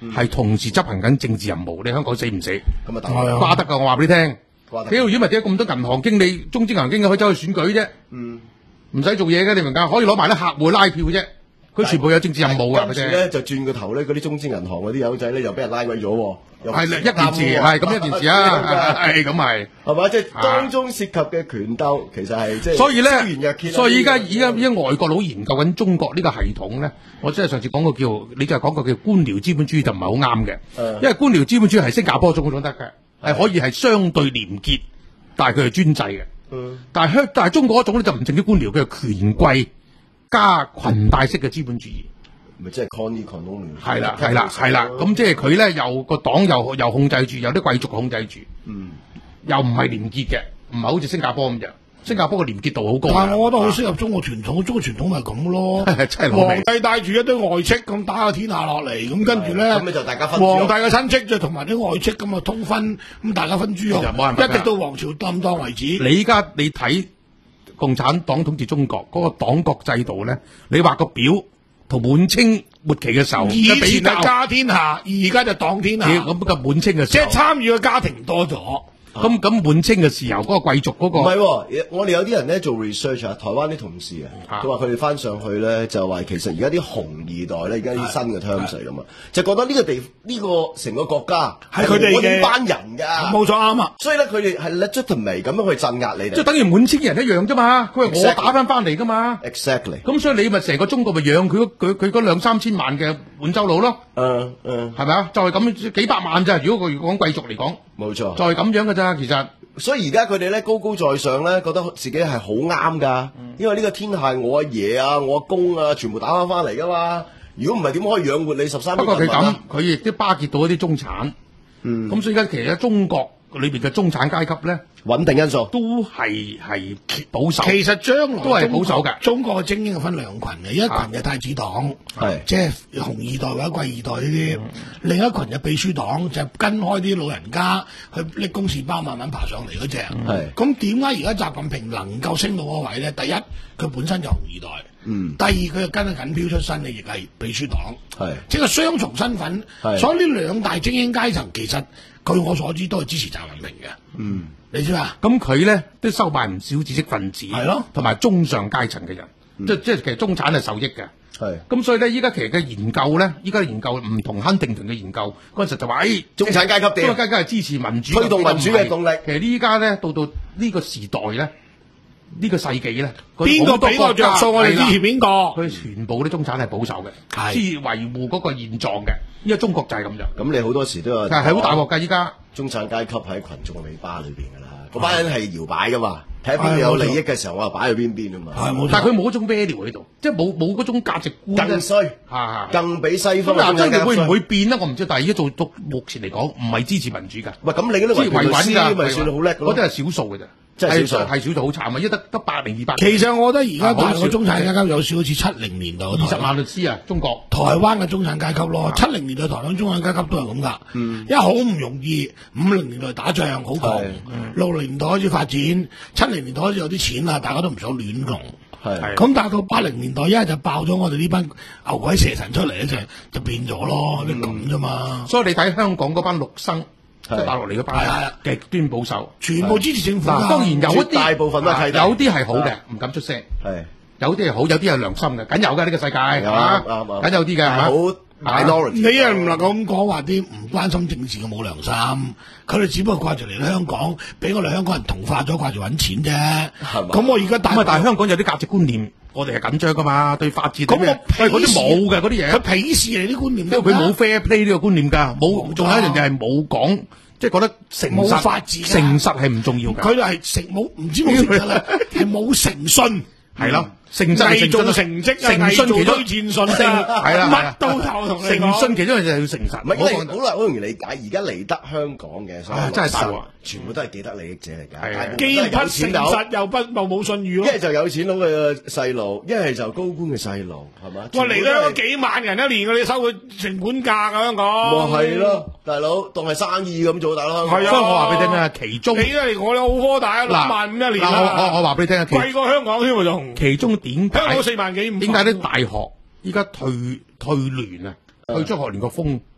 [SPEAKER 3] 係同時執行緊政治任務，你香港死唔死？
[SPEAKER 4] 咁啊，大鑊
[SPEAKER 3] 瓜得噶，我話俾你聽。
[SPEAKER 4] 瓜得。
[SPEAKER 3] 屌，如果唔係點解咁多銀行經理、中資銀行經理可以走去選舉啫？
[SPEAKER 4] 嗯，
[SPEAKER 3] 唔使做嘢嘅，你明㗎？可以攞埋啲客戶拉票啫。佢全部有政治任務㗎，
[SPEAKER 4] 跟住咧就轉個頭咧，嗰啲中資銀行嗰啲友仔咧又俾人拉鬼咗喎。
[SPEAKER 3] 係一件事，係咁一件事啊，係咁係，
[SPEAKER 4] 係嘛？即係當中涉及嘅權鬥，其實係即係
[SPEAKER 3] 所以咧，所以依家依家依家外國佬研究緊中國呢個系統咧，我真係上次講過叫，你就係講過叫官僚資本主義就唔係好啱嘅，因為官僚資本主義係新加坡種嗰種得嘅，係可以係相對廉潔，但係佢係專制嘅。但係香但係中國嗰種咧就唔淨止官僚，佢係權貴加裙帶式嘅資本主義。
[SPEAKER 4] 咪即係 Connie Connie
[SPEAKER 3] 係啦係啦係啦，咁即係佢咧又個黨又又控制住，有啲貴族控制住，嗯，又唔係廉潔嘅，唔係好似新加坡咁樣。新加坡嘅廉潔度好高。
[SPEAKER 1] 但係我覺得好適合中國傳統，中國傳統咪咁咯。
[SPEAKER 3] 真係攞
[SPEAKER 1] 皇帝帶住一堆外戚咁打個天下落嚟，咁跟住咧，
[SPEAKER 4] 咁就大家分
[SPEAKER 1] 皇帝嘅親戚就同埋啲外戚咁啊通分，咁大家分豬肉，一直到皇朝冧當為止。
[SPEAKER 3] 你依家你睇共產黨統治中國嗰個黨國制度咧，你畫個表。同滿清末期嘅時候，
[SPEAKER 1] 以前係家天下，而家就黨天下。
[SPEAKER 3] 咁個滿清嘅時候，
[SPEAKER 1] 即係參與嘅家庭多咗。
[SPEAKER 3] 咁咁滿清嘅時候，嗰個貴族嗰個
[SPEAKER 4] 唔係喎，我哋有啲人咧做 research 啊，台灣啲同事啊，佢話佢哋翻上去咧就話其實而家啲紅二代咧，而家啲新嘅 terms 嚟噶嘛，就覺得呢個地呢個成個國家
[SPEAKER 1] 係佢哋嘅
[SPEAKER 4] 班人㗎，
[SPEAKER 1] 冇錯啱啊。
[SPEAKER 4] 所以咧佢哋係 legitimate 咁樣去鎮壓你哋，
[SPEAKER 3] 即係等於滿清人一樣啫嘛。佢係我打翻翻嚟㗎嘛。
[SPEAKER 4] Exactly。咁
[SPEAKER 3] 所以你咪成個中國咪養佢佢佢嗰兩三千萬嘅滿洲佬咯。
[SPEAKER 4] 嗯嗯，
[SPEAKER 3] 係咪啊？就係咁幾百萬咋？如果佢講貴族嚟講，
[SPEAKER 4] 冇錯，
[SPEAKER 3] 就係咁樣㗎咋，其實。
[SPEAKER 4] 所以而家佢哋咧高高在上咧，覺得自己係好啱㗎，因為呢個天下係我阿爺啊、我阿公啊，全部打翻翻嚟㗎嘛。如果唔係點可以養活你十三億人？不過佢咁，
[SPEAKER 3] 佢亦都巴結到一啲中產。嗯，咁所以而家其實中國裏邊嘅中產階級咧，
[SPEAKER 4] 穩定因素
[SPEAKER 3] 都係係保守。
[SPEAKER 1] 其實將來
[SPEAKER 3] 都係保守嘅。中
[SPEAKER 1] 國嘅精英係分兩群嘅，一群就太子黨，
[SPEAKER 4] 係
[SPEAKER 1] 即係紅二代或者貴二代呢啲；另一群就秘書黨，就跟開啲老人家去拎公事包慢慢爬上嚟嗰隻。
[SPEAKER 4] 係
[SPEAKER 1] 咁點解而家習近平能夠升到嗰位咧？第一，佢本身就紅二代。
[SPEAKER 4] 嗯，
[SPEAKER 1] 第二佢又跟緊緊飄出身嘅，亦係秘書黨，
[SPEAKER 4] 係
[SPEAKER 1] 即係雙重身份，所以呢兩大精英階層其實據我所知都係支持習近平嘅。
[SPEAKER 4] 嗯，
[SPEAKER 1] 你知嘛？
[SPEAKER 3] 咁佢咧都收買唔少知識分子，
[SPEAKER 1] 係咯，
[SPEAKER 3] 同埋中上階層嘅人，嗯、即即係其實中產係受益嘅。
[SPEAKER 4] 係，
[SPEAKER 3] 咁所以咧，依家其實嘅研究咧，依家研究唔同亨廷頓嘅研究嗰陣時就話，誒、哎，
[SPEAKER 4] 中產階級點？
[SPEAKER 3] 中產階級係支持民主，
[SPEAKER 4] 推動民主嘅動力。
[SPEAKER 3] 其實依家咧到到呢個時代咧。呢、這個世紀咧，
[SPEAKER 1] 邊個俾個着數，我哋支持邊個？
[SPEAKER 3] 佢全部啲中產係保守嘅，支持維護嗰個現狀嘅。依家中國就係咁樣。
[SPEAKER 4] 咁你好多時都有，
[SPEAKER 3] 係係好大鑊㗎！依家
[SPEAKER 4] 中產階級喺群眾嘅尾巴裏邊㗎啦，嗰班人係搖擺㗎嘛。睇邊度有利益嘅時候，我就擺去邊邊啊嘛。
[SPEAKER 1] 但
[SPEAKER 3] 係佢冇嗰種 value 喺度，即係冇冇嗰種價值觀。
[SPEAKER 4] 更衰，更比西方。
[SPEAKER 3] 咁嗱，會唔會變咧？我唔知。但係而家做到目前嚟講，唔係支持民主㗎。
[SPEAKER 4] 喂，咁你嗰啲維穩㗎，咪算好叻咯？
[SPEAKER 3] 嗰啲係少數㗎咋。
[SPEAKER 4] 即係少數，
[SPEAKER 3] 係少數好慘啊！一得得百零二百。
[SPEAKER 1] 其實我覺得而家大個中產階級有少好似七零年代
[SPEAKER 3] 二十萬律師啊，中國
[SPEAKER 1] 台灣嘅中產階級咯。七零年代台灣中產階級都係咁㗎，因為好唔容易。五零年代打仗好窮，六零年代開始發展，七零年代開始有啲錢啦，大家都唔想亂用。係咁，但係到八零年代一係就爆咗我哋呢班牛鬼蛇神出嚟咧，就就變咗咯，啲咁啫嘛。
[SPEAKER 3] 所以你睇香港嗰班陸生。即係大陸嚟嗰班，極端保守，
[SPEAKER 1] 全部支持政府。
[SPEAKER 3] 當然有一啲
[SPEAKER 4] 大部分都係
[SPEAKER 3] 有啲係好嘅，唔敢出聲。
[SPEAKER 4] 係
[SPEAKER 3] 有啲係好，有啲係良心嘅，梗有嘅呢個世界，係梗有啲嘅，係
[SPEAKER 4] 好 minority。
[SPEAKER 1] 你又唔能夠咁講話啲唔關心政治嘅冇良心，佢哋只不過掛住嚟到香港，俾我哋香港人同化咗，掛住揾錢啫。咁我而家但
[SPEAKER 3] 係香港有啲價值觀念。我哋係緊張噶嘛，對法治咁我係嗰啲冇嘅嗰啲嘢，
[SPEAKER 1] 佢鄙視你啲觀念，
[SPEAKER 3] 因為佢冇 fair play 呢個觀念㗎，冇，仲有一樣嘢係冇講，即係覺得誠實，
[SPEAKER 1] 冇法治，
[SPEAKER 3] 誠實係唔重要㗎。
[SPEAKER 1] 佢就係誠冇，唔知冇誠實啦，係冇誠信，
[SPEAKER 3] 係咯。誠實係
[SPEAKER 1] 偽造成績啊，偽造推薦信啊，
[SPEAKER 3] 係啦，
[SPEAKER 1] 乜都有同你講。
[SPEAKER 3] 誠信其中一樣就係要誠實。
[SPEAKER 4] 唔係，好啦，好容易理解。而家嚟得香港嘅，
[SPEAKER 3] 真係大鑊，
[SPEAKER 4] 全部都係既得利益者嚟㗎。
[SPEAKER 1] 係，既不誠實又不又冇信譽咯。
[SPEAKER 4] 一係就有錢佬嘅細路，一係就高官嘅細路，係嘛？
[SPEAKER 1] 哇！嚟咗幾萬人一年，你收佢成本價㗎香港。
[SPEAKER 4] 咪係咯，大佬當係生意咁做，大佬。
[SPEAKER 3] 係啊，所以我話俾你聽啊，其中
[SPEAKER 1] 你嚟我有好科大啊，兩萬五一年
[SPEAKER 3] 啦。我我我話俾你聽啊，
[SPEAKER 1] 貴過香港添喎仲。
[SPEAKER 3] 其中點解？
[SPEAKER 1] 香港四萬幾五。
[SPEAKER 3] 點解啲大學依家退退聯啊，退出學聯個風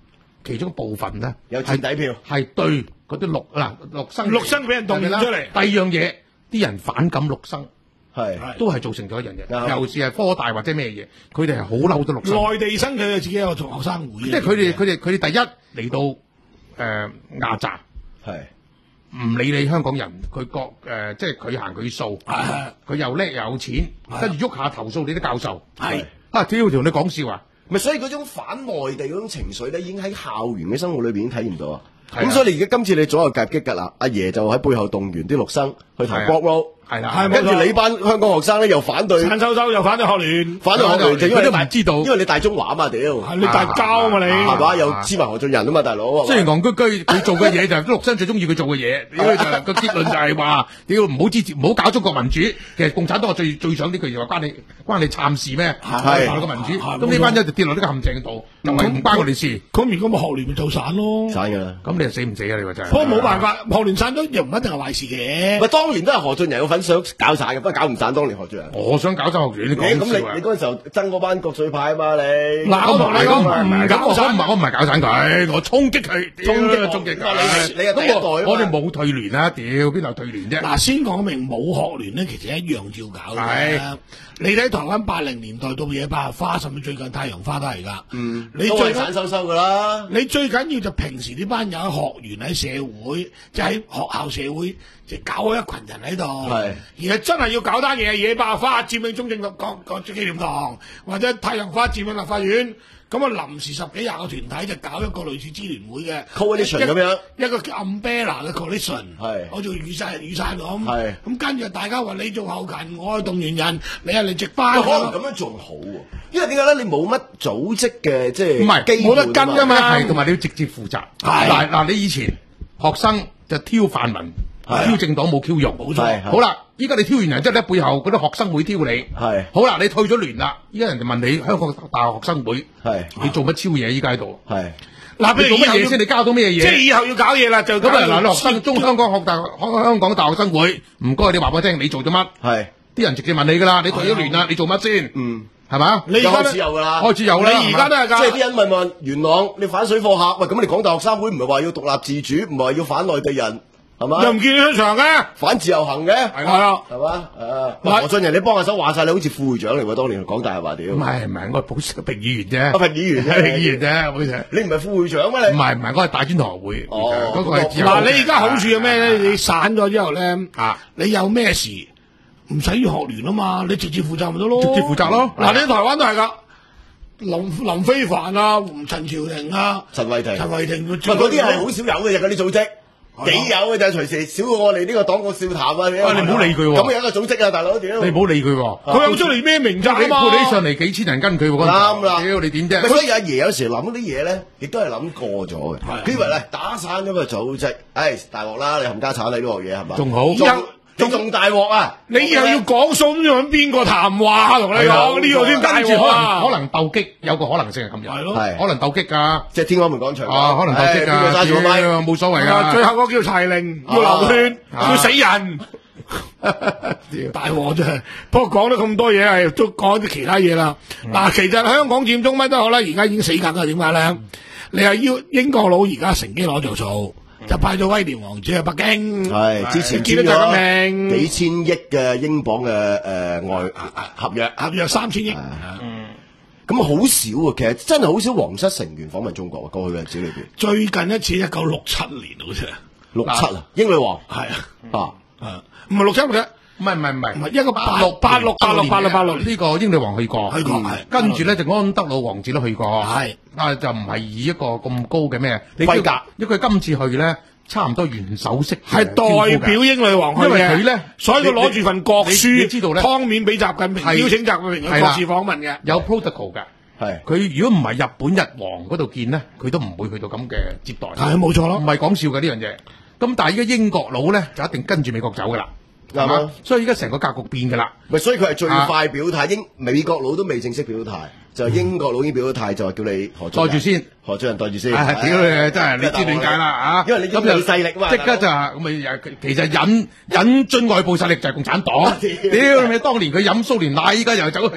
[SPEAKER 3] 其中一部分咧
[SPEAKER 4] 有墊底票，
[SPEAKER 3] 係對嗰啲陸嗱陸生
[SPEAKER 1] 陸生俾人動員出嚟。
[SPEAKER 3] 第二樣嘢，啲人反感陸生。
[SPEAKER 4] 係
[SPEAKER 3] 都係造成咗一樣嘢，
[SPEAKER 4] 啱
[SPEAKER 3] 尤其是係科大或者咩嘢，佢哋係好嬲咗陸生。
[SPEAKER 1] 內地生佢哋自己有個同學生會，
[SPEAKER 3] 即係佢哋佢哋佢哋第一嚟到誒亞雜，
[SPEAKER 4] 係
[SPEAKER 3] 唔理你香港人，佢覺誒即係佢行佢素，佢又叻又有錢，跟住喐下投訴你啲教授，
[SPEAKER 1] 係
[SPEAKER 3] 啊屌同你講笑啊！
[SPEAKER 4] 咪所以嗰種反內地嗰種情緒咧，已經喺校園嘅生活裏邊已經體驗到啊！
[SPEAKER 3] 係啊
[SPEAKER 4] 咁所以你而家今次你左右夾擊㗎啦，阿爺就喺背後動員啲陸生去投
[SPEAKER 3] 係啊
[SPEAKER 4] block roll，
[SPEAKER 3] 係啦，
[SPEAKER 1] 係
[SPEAKER 4] 跟住你班香港學生咧又反對，
[SPEAKER 1] 陳秀秀又反對學聯，
[SPEAKER 4] 反對學聯，就因為
[SPEAKER 3] 佢都
[SPEAKER 4] 你大
[SPEAKER 3] 唔知道
[SPEAKER 4] 因為你大中華啊嘛，屌，
[SPEAKER 1] 係你大交啊嘛你，
[SPEAKER 4] 係嘛？又知埋何俊仁啊嘛，大佬。
[SPEAKER 3] 雖然戇居居佢做嘅嘢就係陸生最中意佢做嘅嘢，屌就個結論就係話，屌唔好支持，唔好搞中國民主。其實共產黨最最想呢句嘢話關你關你慘事咩？
[SPEAKER 4] 係
[SPEAKER 3] 搞個民主，
[SPEAKER 1] 係
[SPEAKER 3] 咁呢班友就跌落呢個陷阱度，就係唔關我哋事。
[SPEAKER 1] 咁如果冇學聯咪就散咯，
[SPEAKER 4] 散㗎啦。
[SPEAKER 3] 咁你又死唔死啊？你話真係？
[SPEAKER 1] 不過冇辦法，學聯散咗又唔一定係壞事嘅。
[SPEAKER 4] 喂，當年都係何俊仁有份想搞散嘅，不過搞唔散。當年何俊仁，
[SPEAKER 3] 我想搞真學聯，你
[SPEAKER 4] 咁你
[SPEAKER 3] 講笑啊
[SPEAKER 4] 你！嗰陣時候爭嗰班國粹派啊嘛，你
[SPEAKER 1] 嗱我同你講
[SPEAKER 3] 唔係唔係，咁我
[SPEAKER 1] 唔搞散
[SPEAKER 3] 唔係我唔係搞散佢，我衝擊佢，
[SPEAKER 4] 衝擊
[SPEAKER 3] 衝擊
[SPEAKER 4] 你係你係第一代啊嘛
[SPEAKER 3] 咁我我哋冇退聯啊！屌邊度退聯啫？
[SPEAKER 1] 嗱，先講明冇學聯咧，其實一樣照搞嘅
[SPEAKER 3] 係。
[SPEAKER 1] 你睇台灣八零年代到野百合花，甚至最近太陽花都係㗎。嗯，你
[SPEAKER 4] 都
[SPEAKER 1] 最緊
[SPEAKER 4] 係散收收㗎啦。
[SPEAKER 1] 你最緊要就平時呢班人喺學員喺社會，即係喺學校社會，就搞開一群人喺度。
[SPEAKER 4] 係
[SPEAKER 1] 而係真係要搞單嘢，野百合花佔領中正個個個紀念堂，或者太陽花佔領立法院。咁啊，臨時十幾廿個團體就搞一個類似支聯會嘅
[SPEAKER 4] coalition 咁樣，
[SPEAKER 1] 一個叫 umbrella 嘅 coalition，
[SPEAKER 4] 係
[SPEAKER 1] 好似雨傘雨傘咁。
[SPEAKER 4] 係
[SPEAKER 1] 咁跟住大家話你做後勤，我係動員人，你係嚟值班。
[SPEAKER 4] 可能咁樣仲好喎，因為點解咧？你冇乜組織嘅，即係
[SPEAKER 3] 唔係
[SPEAKER 4] 基本
[SPEAKER 1] 冇得跟㗎嘛
[SPEAKER 3] 係同埋你要直接負責。
[SPEAKER 1] 係
[SPEAKER 3] 嗱嗱，你以前學生就挑泛民，挑政黨冇 Q 用，冇
[SPEAKER 4] 錯
[SPEAKER 3] 好啦，依家你挑完人之後咧，背後嗰啲學生會挑你。
[SPEAKER 4] 係
[SPEAKER 3] 好啦，你退咗聯啦，依家人哋問你香港大學學生會，
[SPEAKER 4] 係
[SPEAKER 3] 你做乜超嘢？依家喺度，
[SPEAKER 4] 係
[SPEAKER 1] 嗱，
[SPEAKER 3] 你
[SPEAKER 1] 譬如以後要
[SPEAKER 3] 做乜嘢先？你交到咩嘢？
[SPEAKER 1] 即係以後要搞嘢啦，就
[SPEAKER 3] 咁啊！嗱，
[SPEAKER 1] 搞
[SPEAKER 3] 學生中香港學大香香港大學生會，唔該你話俾我聽，你做咗乜？
[SPEAKER 4] 係
[SPEAKER 3] 啲人直接問你噶啦，你退咗聯啦，你做乜先？
[SPEAKER 4] 嗯，
[SPEAKER 3] 係嘛？
[SPEAKER 1] 你而家
[SPEAKER 4] 開始有㗎啦，
[SPEAKER 3] 開始有啦，
[SPEAKER 1] 你而家都係㗎，
[SPEAKER 4] 即係啲人問問元朗，你反水貨客，喂，咁你港大學生會唔係話要獨立自主，唔係話要反內地人，係嘛？
[SPEAKER 1] 又唔見你出場嘅，
[SPEAKER 4] 反自由行嘅，
[SPEAKER 1] 係啊。
[SPEAKER 4] 係嘛？誒，喂何俊仁，你幫下手，話晒你好似副會長嚟喎，當年港大係話屌，
[SPEAKER 3] 唔係唔係，我係普平議員啫，
[SPEAKER 4] 啊，評議員啫，
[SPEAKER 3] 係議員啫，好似
[SPEAKER 4] 你唔係副會長咩？你
[SPEAKER 3] 唔係唔係，我係大專同學會，
[SPEAKER 4] 哦
[SPEAKER 3] 嗰個係自由
[SPEAKER 1] 嗱，你而家好處係咩咧？你散咗之後咧，
[SPEAKER 3] 啊，
[SPEAKER 1] 你有咩事唔使要學聯啊嘛，你直接負責咪得咯。
[SPEAKER 3] 直接負責咯
[SPEAKER 1] 嗱，你喺台灣都係㗎，林林非凡啊、陳朝廷啊、
[SPEAKER 4] 陳慧婷，
[SPEAKER 1] 陳慧婷，
[SPEAKER 4] 喂，嗰啲係好少有嘅啫，嗰啲組織。幾有嘅就係隨時少過我哋呢個黨國笑談啊！你
[SPEAKER 3] 你唔好理佢喎
[SPEAKER 4] 咁有一個組織啊，大佬屌！
[SPEAKER 3] 你唔好理佢喎，
[SPEAKER 1] 佢有出嚟咩名冊啊
[SPEAKER 3] 你
[SPEAKER 1] 嘛？
[SPEAKER 3] 撥起上嚟幾千人跟佢喎，
[SPEAKER 4] 啱啦
[SPEAKER 3] 屌你點啫？
[SPEAKER 4] 咪所以阿爺有時諗啲嘢咧，亦都係諗過咗嘅。佢以為咧打散咗個組織，唉大鑊啦！你冚家產你呢個嘢係嘛？
[SPEAKER 3] 仲好
[SPEAKER 4] 仲你仲大鑊啊！
[SPEAKER 1] 你以後要講數都要揾邊個談話同你講呢個先大
[SPEAKER 3] 跟住
[SPEAKER 1] 鑊啊！
[SPEAKER 3] 可能可能鬥擊，有個可能性係咁樣，
[SPEAKER 1] 係咯
[SPEAKER 4] 係
[SPEAKER 3] 可能鬥擊㗎。
[SPEAKER 4] 即係天安門廣場
[SPEAKER 3] 啊，可能鬥擊
[SPEAKER 4] 唉邊個揸住個咪？
[SPEAKER 3] 㗎，冇所謂
[SPEAKER 1] 啊，最
[SPEAKER 3] 㗎。
[SPEAKER 1] 後嗰個叫柴玲，要流血，
[SPEAKER 3] 啊
[SPEAKER 1] 要死人。大鑊真係，不過講咗咁多嘢係都講啲其他嘢啦。嗱、其實香港佔中乜都好啦，而家已經死緊啦。點解咧？你係要英國佬而家乘機攞着數，就派咗威廉王子去北京。
[SPEAKER 4] 係之前
[SPEAKER 1] 見到習近平
[SPEAKER 4] 幾千億嘅英鎊嘅誒外合約，
[SPEAKER 1] 合約三千億。
[SPEAKER 4] 咁好少啊！其實真係好少皇室成員訪問中國啊，過去嘅日子裏邊
[SPEAKER 1] 最近一次一九六七年好似係
[SPEAKER 4] 六七啊，英女王
[SPEAKER 1] 係啊
[SPEAKER 4] 啊，
[SPEAKER 1] 啊，唔係六七嘅。
[SPEAKER 3] 唔係唔係唔係
[SPEAKER 1] 唔係一個八六八六八六八六八六
[SPEAKER 3] 呢個英女王去過，
[SPEAKER 1] 去過
[SPEAKER 3] 嗯
[SPEAKER 1] 係
[SPEAKER 3] 跟住咧就安德魯王子都去過，
[SPEAKER 1] 係
[SPEAKER 3] 啊就唔係以一個咁高嘅咩
[SPEAKER 4] 規格，
[SPEAKER 3] 因為佢今次去咧差唔多元首式嘅
[SPEAKER 1] 係代表英女王去嘅，
[SPEAKER 3] 因為佢咧
[SPEAKER 1] 所以佢攞住份國
[SPEAKER 3] 你你
[SPEAKER 1] 書，
[SPEAKER 3] 知道咧
[SPEAKER 1] 湯面俾習近平，
[SPEAKER 3] 係
[SPEAKER 1] 邀請習近平去
[SPEAKER 3] 係啦
[SPEAKER 1] 國事訪問嘅。
[SPEAKER 3] 有 protocol 嘅。
[SPEAKER 4] 係
[SPEAKER 3] 佢如果唔係日本日皇嗰度見咧，佢都唔會去到咁嘅接待。
[SPEAKER 1] 係冇錯咯
[SPEAKER 3] 唔係講笑嘅呢樣嘢。咁但係而家英國佬咧就一定跟住美國走噶啦，
[SPEAKER 4] 啱啊
[SPEAKER 3] 係嘛？所以而家成個格局變噶啦。
[SPEAKER 4] 咪所以佢係最快表態，英美國佬都未正式表態，就係英國佬已經表咗態，就話叫你何俊仁
[SPEAKER 3] 袋住先，
[SPEAKER 4] 何俊仁袋住先。
[SPEAKER 3] 唉，屌你真係你知點解啦啊！
[SPEAKER 4] 因為你英美勢力啊嘛
[SPEAKER 3] 即刻就咁咪其實引引進外部勢力就係共產黨。屌你咪當年佢飲蘇聯奶，依家又走去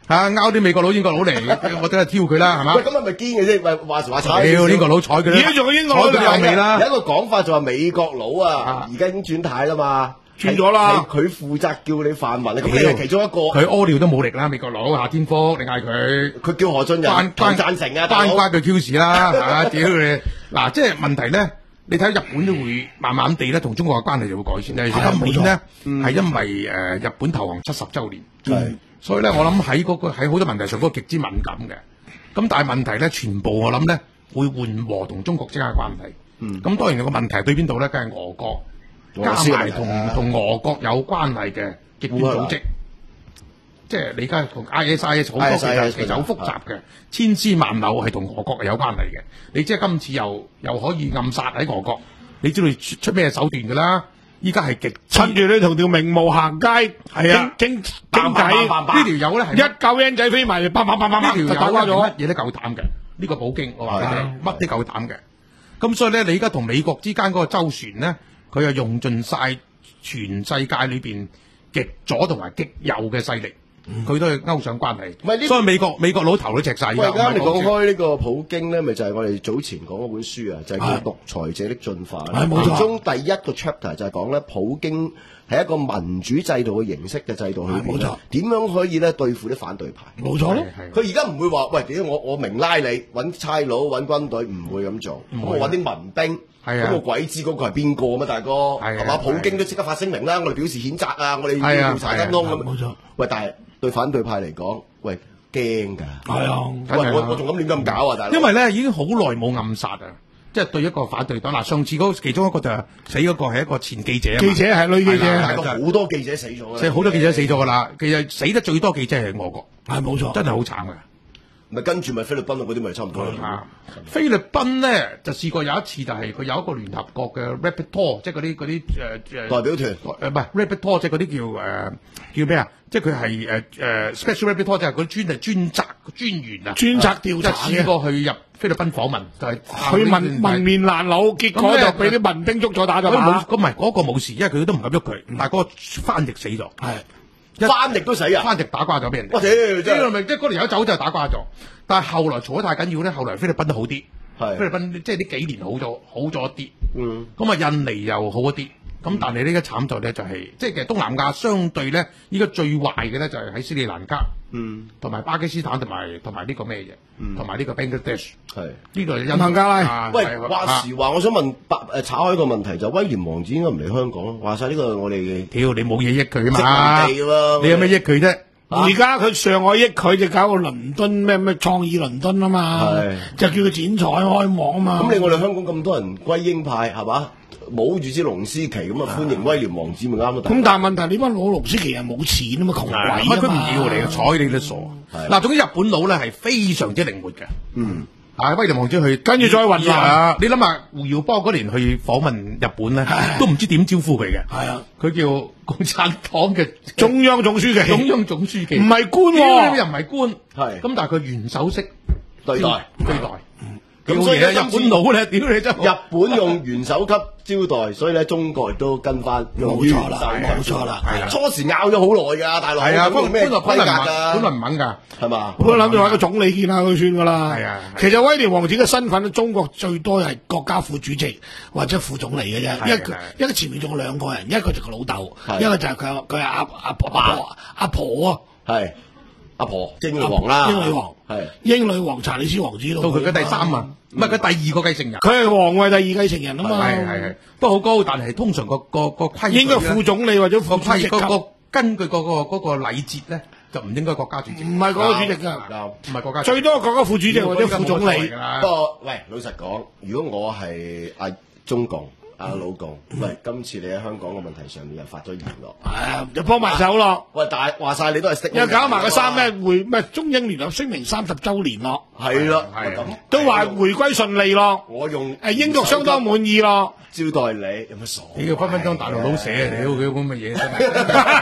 [SPEAKER 3] 嚇勾啲美國佬、英國佬嚟，我真係挑佢啦，係嘛？
[SPEAKER 4] 喂，咁係咪堅嘅啫？喂，話時話踩。
[SPEAKER 3] 屌英國佬睬佢啦，
[SPEAKER 1] 而家仲有英國佬
[SPEAKER 3] 睬佢有味啦。
[SPEAKER 4] 有一個講法就話美國佬啊，而家已經轉態啦嘛。
[SPEAKER 1] 轉咗啦，
[SPEAKER 4] 佢負責叫你泛民，咁你係其中一個。
[SPEAKER 3] 佢屙尿都冇力啦，美國佬夏天福，你嗌佢，
[SPEAKER 4] 佢叫何俊仁
[SPEAKER 3] 關
[SPEAKER 4] 關贊成啊，
[SPEAKER 3] 關關佢 Q 事啦，嚇屌你！嗱，即係問題咧，你睇日本都會慢慢地咧，同中國嘅關係就會改善。尤其是今年咧，係因為誒日本投降七十週年，
[SPEAKER 4] 係，
[SPEAKER 3] 所以咧我諗喺嗰個喺好多問題上嗰個極之敏感嘅。咁但係問題咧，全部我諗咧會緩和同中國之間嘅關係。嗯，咁當然有個問題對邊度咧，梗係俄國。加埋同同俄國有關係嘅極端組織，即係你而家同 I S I S 好多其實其實好複雜嘅，千絲萬縷係同俄國係有關係嘅。你即係今次又又可以暗殺喺俄國，你知道出出咩手段㗎啦？依家係極
[SPEAKER 1] 趁住你同條名模行街，係啊，傾傾偈，
[SPEAKER 3] 呢條友咧係
[SPEAKER 1] 一嚿僆仔飛埋嚟，叭叭叭叭叭，
[SPEAKER 3] 呢條友
[SPEAKER 1] 打瓜咗，
[SPEAKER 3] 乜嘢都夠膽嘅。呢個普京我話你聽，乜都夠膽嘅。咁所以咧，你而家同美國之間嗰個周旋咧。佢又用盡晒全世界裏邊極左同埋極右嘅勢力，佢、嗯、都係勾上關係。所以美國美國佬頭都赤晒。
[SPEAKER 4] 喂，啱啱你講開呢個普京咧，咪就係、是、我哋早前講嗰本書啊，就係、是、叫《獨裁者的進化》。係其中第一個 chapter 就係講咧，普京係一個民主制度嘅形式嘅制度去冇錯。點樣可以咧對付啲反對派？冇錯咯。佢而家唔會話喂，屌我我明拉你揾差佬揾軍隊，唔會咁做。咁我揾啲民兵。係啊！咁我鬼知嗰個係邊個咩？大哥係嘛？普京都即刻發聲明啦，我哋表示譴責啊！我哋要調查真兇咁。冇錯。喂，但係對反對派嚟講，喂驚㗎。係啊！喂，我我仲咁亂咁搞啊！大佬。
[SPEAKER 3] 因為咧已經好耐冇暗殺啊，即係對一個反對黨嗱，上次嗰其中一個就係死嗰個係一個前記者啊。
[SPEAKER 1] 記者係女記者，
[SPEAKER 4] 係好多記者死咗。
[SPEAKER 3] 即係好多記者死咗㗎啦。其實死得最多記者係俄國。
[SPEAKER 1] 係冇錯，
[SPEAKER 3] 真係好慘㗎。
[SPEAKER 4] 咪跟住咪菲律賓嗰啲咪差唔多啦。
[SPEAKER 3] 菲律賓咧就試過有一次就係佢有一個聯合國嘅 rapporteur， 即係嗰啲嗰啲誒誒
[SPEAKER 4] 代表團，
[SPEAKER 3] 誒唔係 rapporteur， 即係嗰啲叫誒、呃、叫咩啊？即係佢係誒誒 special rapporteur， 就係嗰啲專係專責專員啊，
[SPEAKER 1] 專責調查嘅。
[SPEAKER 3] 試過去入菲律賓訪問，就係、是、
[SPEAKER 1] 去問問面難佬，結果就俾啲民兵捉咗打咗靶。
[SPEAKER 3] 咁唔係嗰個冇事，因為佢都唔敢喐佢，但係嗰個翻譯死咗。係。
[SPEAKER 4] 翻譯都死啊！
[SPEAKER 3] 翻譯打瓜咗俾人哋。
[SPEAKER 4] 我屌，真
[SPEAKER 3] 係即係嗰條友走就打瓜咗，但係後來嘈得太緊要咧，後來菲律賓都好啲。係菲律賓即係呢幾年好咗，好咗一啲。嗯。咁啊，印尼又好一啲。咁但係呢個慘在咧就係、是，即係其實東南亞相對咧，依家最壞嘅咧就係喺斯里蘭卡，嗯，同埋巴基斯坦同埋同埋呢個咩嘢，同埋呢個 Bangladesh， 係呢度印孟加拉。喂，
[SPEAKER 4] 話時話，我想問白誒炒開一個問題，就威廉王子應該唔嚟香港咯？話晒呢個我哋嘅，
[SPEAKER 3] 屌你冇嘢益佢嘛？你有咩益佢啫？
[SPEAKER 1] 而家佢上海益佢就搞個倫敦咩咩創意倫敦啊嘛，就叫佢剪彩開幕啊嘛。
[SPEAKER 4] 咁你我哋香港咁多人歸英派係嘛？冇住支龍獅旗咁啊，歡迎威廉王子咪啱咯。
[SPEAKER 1] 咁但係問題，呢班攞龍獅旗又冇錢啊嘛，窮鬼啊嘛。
[SPEAKER 3] 佢唔要你，睬你都傻。嗱，總之日本佬咧係非常之靈活嘅。嗯，啊威廉王子去，
[SPEAKER 1] 跟住再運啦。
[SPEAKER 3] 你諗下胡耀邦嗰年去訪問日本咧，都唔知點招呼佢嘅。係啊，佢叫共產黨嘅
[SPEAKER 1] 中央總書記。
[SPEAKER 3] 中央總書記，
[SPEAKER 1] 唔係官喎，
[SPEAKER 3] 又唔係官。係。咁但係佢元首式
[SPEAKER 4] 對待
[SPEAKER 3] 對待。
[SPEAKER 4] 咁所以咧，
[SPEAKER 3] 日本佬咧，屌你真！
[SPEAKER 4] 日本用元首級招待，所以咧中國亦都跟翻。
[SPEAKER 1] 冇錯啦，冇錯啦，係啦。
[SPEAKER 4] 初時拗咗好耐㗎，大佬。係啊，
[SPEAKER 3] 本
[SPEAKER 4] 咩
[SPEAKER 3] 來本來唔
[SPEAKER 4] 㗎？
[SPEAKER 3] 本來唔肯㗎，
[SPEAKER 4] 係嘛？
[SPEAKER 1] 本來諗住揾個總理見下佢算㗎啦。
[SPEAKER 3] 係啊。
[SPEAKER 1] 其實威廉王子嘅身份咧，中國最多係國家副主席或者副總理嘅啫。一個一個前面仲有兩個人，一個就係老豆，一個就係佢佢係阿阿婆阿婆啊。
[SPEAKER 4] 係。阿婆英女王啦，
[SPEAKER 1] 英女王係英女王查理斯王子
[SPEAKER 3] 到佢嘅第三啊，唔係佢第二個繼承人，
[SPEAKER 1] 佢係皇位第二繼承人啊嘛，
[SPEAKER 3] 係係係，都好高，但係通常個個個規
[SPEAKER 1] 應該副總理或者副主席
[SPEAKER 3] 個個根據嗰個嗰個禮節咧，就唔應該國家主席，
[SPEAKER 1] 唔係國家主席㗎，
[SPEAKER 3] 唔係國家
[SPEAKER 1] 最多國家副主席或者副總理。
[SPEAKER 4] 不過喂，老實講，如果我係阿中共。阿老共，喂，今次你喺香港嘅問題上面又發咗言咯，
[SPEAKER 1] 係啊，又幫埋手咯。
[SPEAKER 4] 喂，但係話晒你都係識，
[SPEAKER 1] 又搞埋個三咩回咩中英聯合聲明三十週年咯，
[SPEAKER 4] 係咯，
[SPEAKER 1] 係咁都話回歸順利咯。
[SPEAKER 4] 我用
[SPEAKER 1] 誒英國相當滿意咯，
[SPEAKER 4] 招待你有乜傻？
[SPEAKER 3] 你要分分鐘大陸佬寫啊！屌佢咁嘅嘢真係，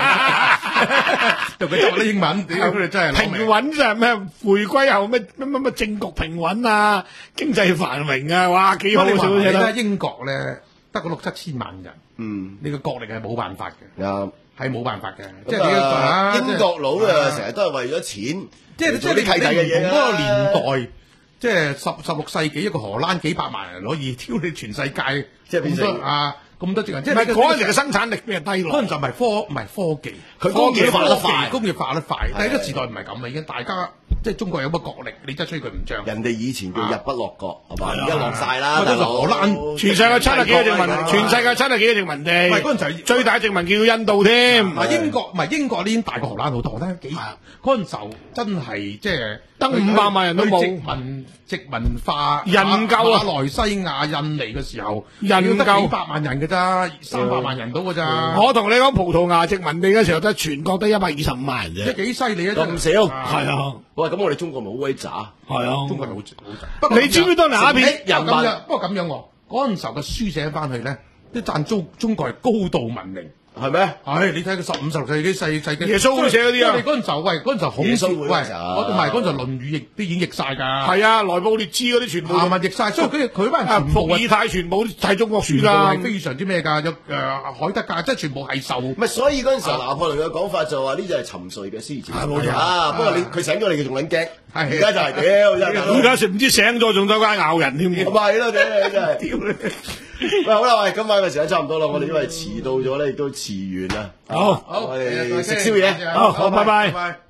[SPEAKER 3] 就佢讀啲英文，屌佢哋真係
[SPEAKER 1] 平穩就係咩？回歸後咩乜乜乜政局平穩啊，經濟繁榮啊，哇幾好！
[SPEAKER 3] 你睇英國咧。得個六七千萬人，嗯，你個國力係冇辦法嘅。
[SPEAKER 4] 啱
[SPEAKER 3] 係冇辦法嘅，即
[SPEAKER 4] 咁
[SPEAKER 3] 係你要
[SPEAKER 4] 啊，
[SPEAKER 3] 啊
[SPEAKER 4] 英國佬
[SPEAKER 3] 即係
[SPEAKER 4] 啊，成日都係為咗錢，
[SPEAKER 3] 即係即係你
[SPEAKER 4] 做啲契弟嘅嘢
[SPEAKER 3] 嗰個年
[SPEAKER 4] 啊。
[SPEAKER 3] 代，即係十十六世紀一個荷蘭幾百萬人可以挑你全世界，咁
[SPEAKER 4] 即係變成
[SPEAKER 3] 多啊咁多隻人，即
[SPEAKER 1] 唔係
[SPEAKER 3] 係你
[SPEAKER 1] 嗰陣時嘅生產力咩低落？
[SPEAKER 3] 嗰陣就唔係科唔係科技，
[SPEAKER 4] 佢工業化得
[SPEAKER 3] 科技
[SPEAKER 4] 快
[SPEAKER 3] 工業化得快。
[SPEAKER 4] 係
[SPEAKER 3] 但係呢個時代唔係咁啦，已經大家即係中國有乜國力，你真係吹佢唔漲。
[SPEAKER 4] 人哋以前叫日不落國，係嘛？
[SPEAKER 1] 係啊
[SPEAKER 4] 而家落晒啦，
[SPEAKER 3] 嗰陣
[SPEAKER 4] 大佬。
[SPEAKER 3] 荷蘭
[SPEAKER 1] 全世界七十幾個殖民，
[SPEAKER 4] 係
[SPEAKER 1] 全世界七十幾個殖民地。
[SPEAKER 3] 唔係嗰陣就係
[SPEAKER 1] 最大殖民叫印度添。
[SPEAKER 3] 唔係英國，唔係英國呢已經大過荷蘭好多，咧幾
[SPEAKER 1] 啊
[SPEAKER 3] 嗰陣時候真係即係
[SPEAKER 1] 得五百萬人都冇
[SPEAKER 3] 殖民殖民化
[SPEAKER 1] 人夠啊
[SPEAKER 3] 馬來西亞、印尼嘅時候，
[SPEAKER 1] 人夠
[SPEAKER 3] 要得幾百萬人嘅咋，三百萬人到嘅咋，
[SPEAKER 1] 我同你講，葡萄牙殖民地嘅時候得全國得一百二十五萬人啫。
[SPEAKER 3] 即係幾犀利啊！
[SPEAKER 4] 咁少
[SPEAKER 1] 係啊，
[SPEAKER 4] 喂，咁我哋中國咪好鬼渣？
[SPEAKER 1] 係啊，
[SPEAKER 3] 中國係好好不過
[SPEAKER 1] 你知唔知當年鴉片
[SPEAKER 3] 人民？
[SPEAKER 4] 人民
[SPEAKER 3] 不過咁樣喎，嗰陣時候嘅書寫翻去咧，都讚中中國係高度文明。
[SPEAKER 4] 係咩？
[SPEAKER 3] 唉，你睇佢十五十六世紀世世紀
[SPEAKER 1] 耶穌會寫嗰啲啊
[SPEAKER 3] 因為嗰陣時候，喂，嗰陣時候孔子，
[SPEAKER 4] 耶穌會
[SPEAKER 3] 喂，
[SPEAKER 4] 嗰陣時候
[SPEAKER 3] 我同埋嗰陣時候《論語》亦都已經譯晒㗎。
[SPEAKER 1] 係啊，萊布列茲嗰啲全部
[SPEAKER 3] 下文譯晒，所以佢佢班人
[SPEAKER 1] 啊，
[SPEAKER 3] 全部
[SPEAKER 1] 伏爾泰全部睇中國書
[SPEAKER 3] 全部係
[SPEAKER 1] 㗎。
[SPEAKER 3] 非常之咩㗎？有誒海德格，即係全部係受。
[SPEAKER 4] 唔係，所以嗰陣時候拿破崙嘅講法就話呢就係沉睡嘅獅子。
[SPEAKER 1] 係冇錯
[SPEAKER 4] 啊！不過你佢醒咗你仲撚驚，
[SPEAKER 3] 係
[SPEAKER 4] 而家就係屌真係。
[SPEAKER 1] 而家食唔知醒咗仲走街咬人添。
[SPEAKER 4] 咪係咯，屌你真係。喂，好啦，喂，今晚嘅時間差唔多啦，我哋因為遲到咗咧，亦都遲完啦。
[SPEAKER 1] 好
[SPEAKER 4] 我哋
[SPEAKER 3] 再見
[SPEAKER 4] 食宵夜。
[SPEAKER 1] 好好拜拜
[SPEAKER 3] 拜拜。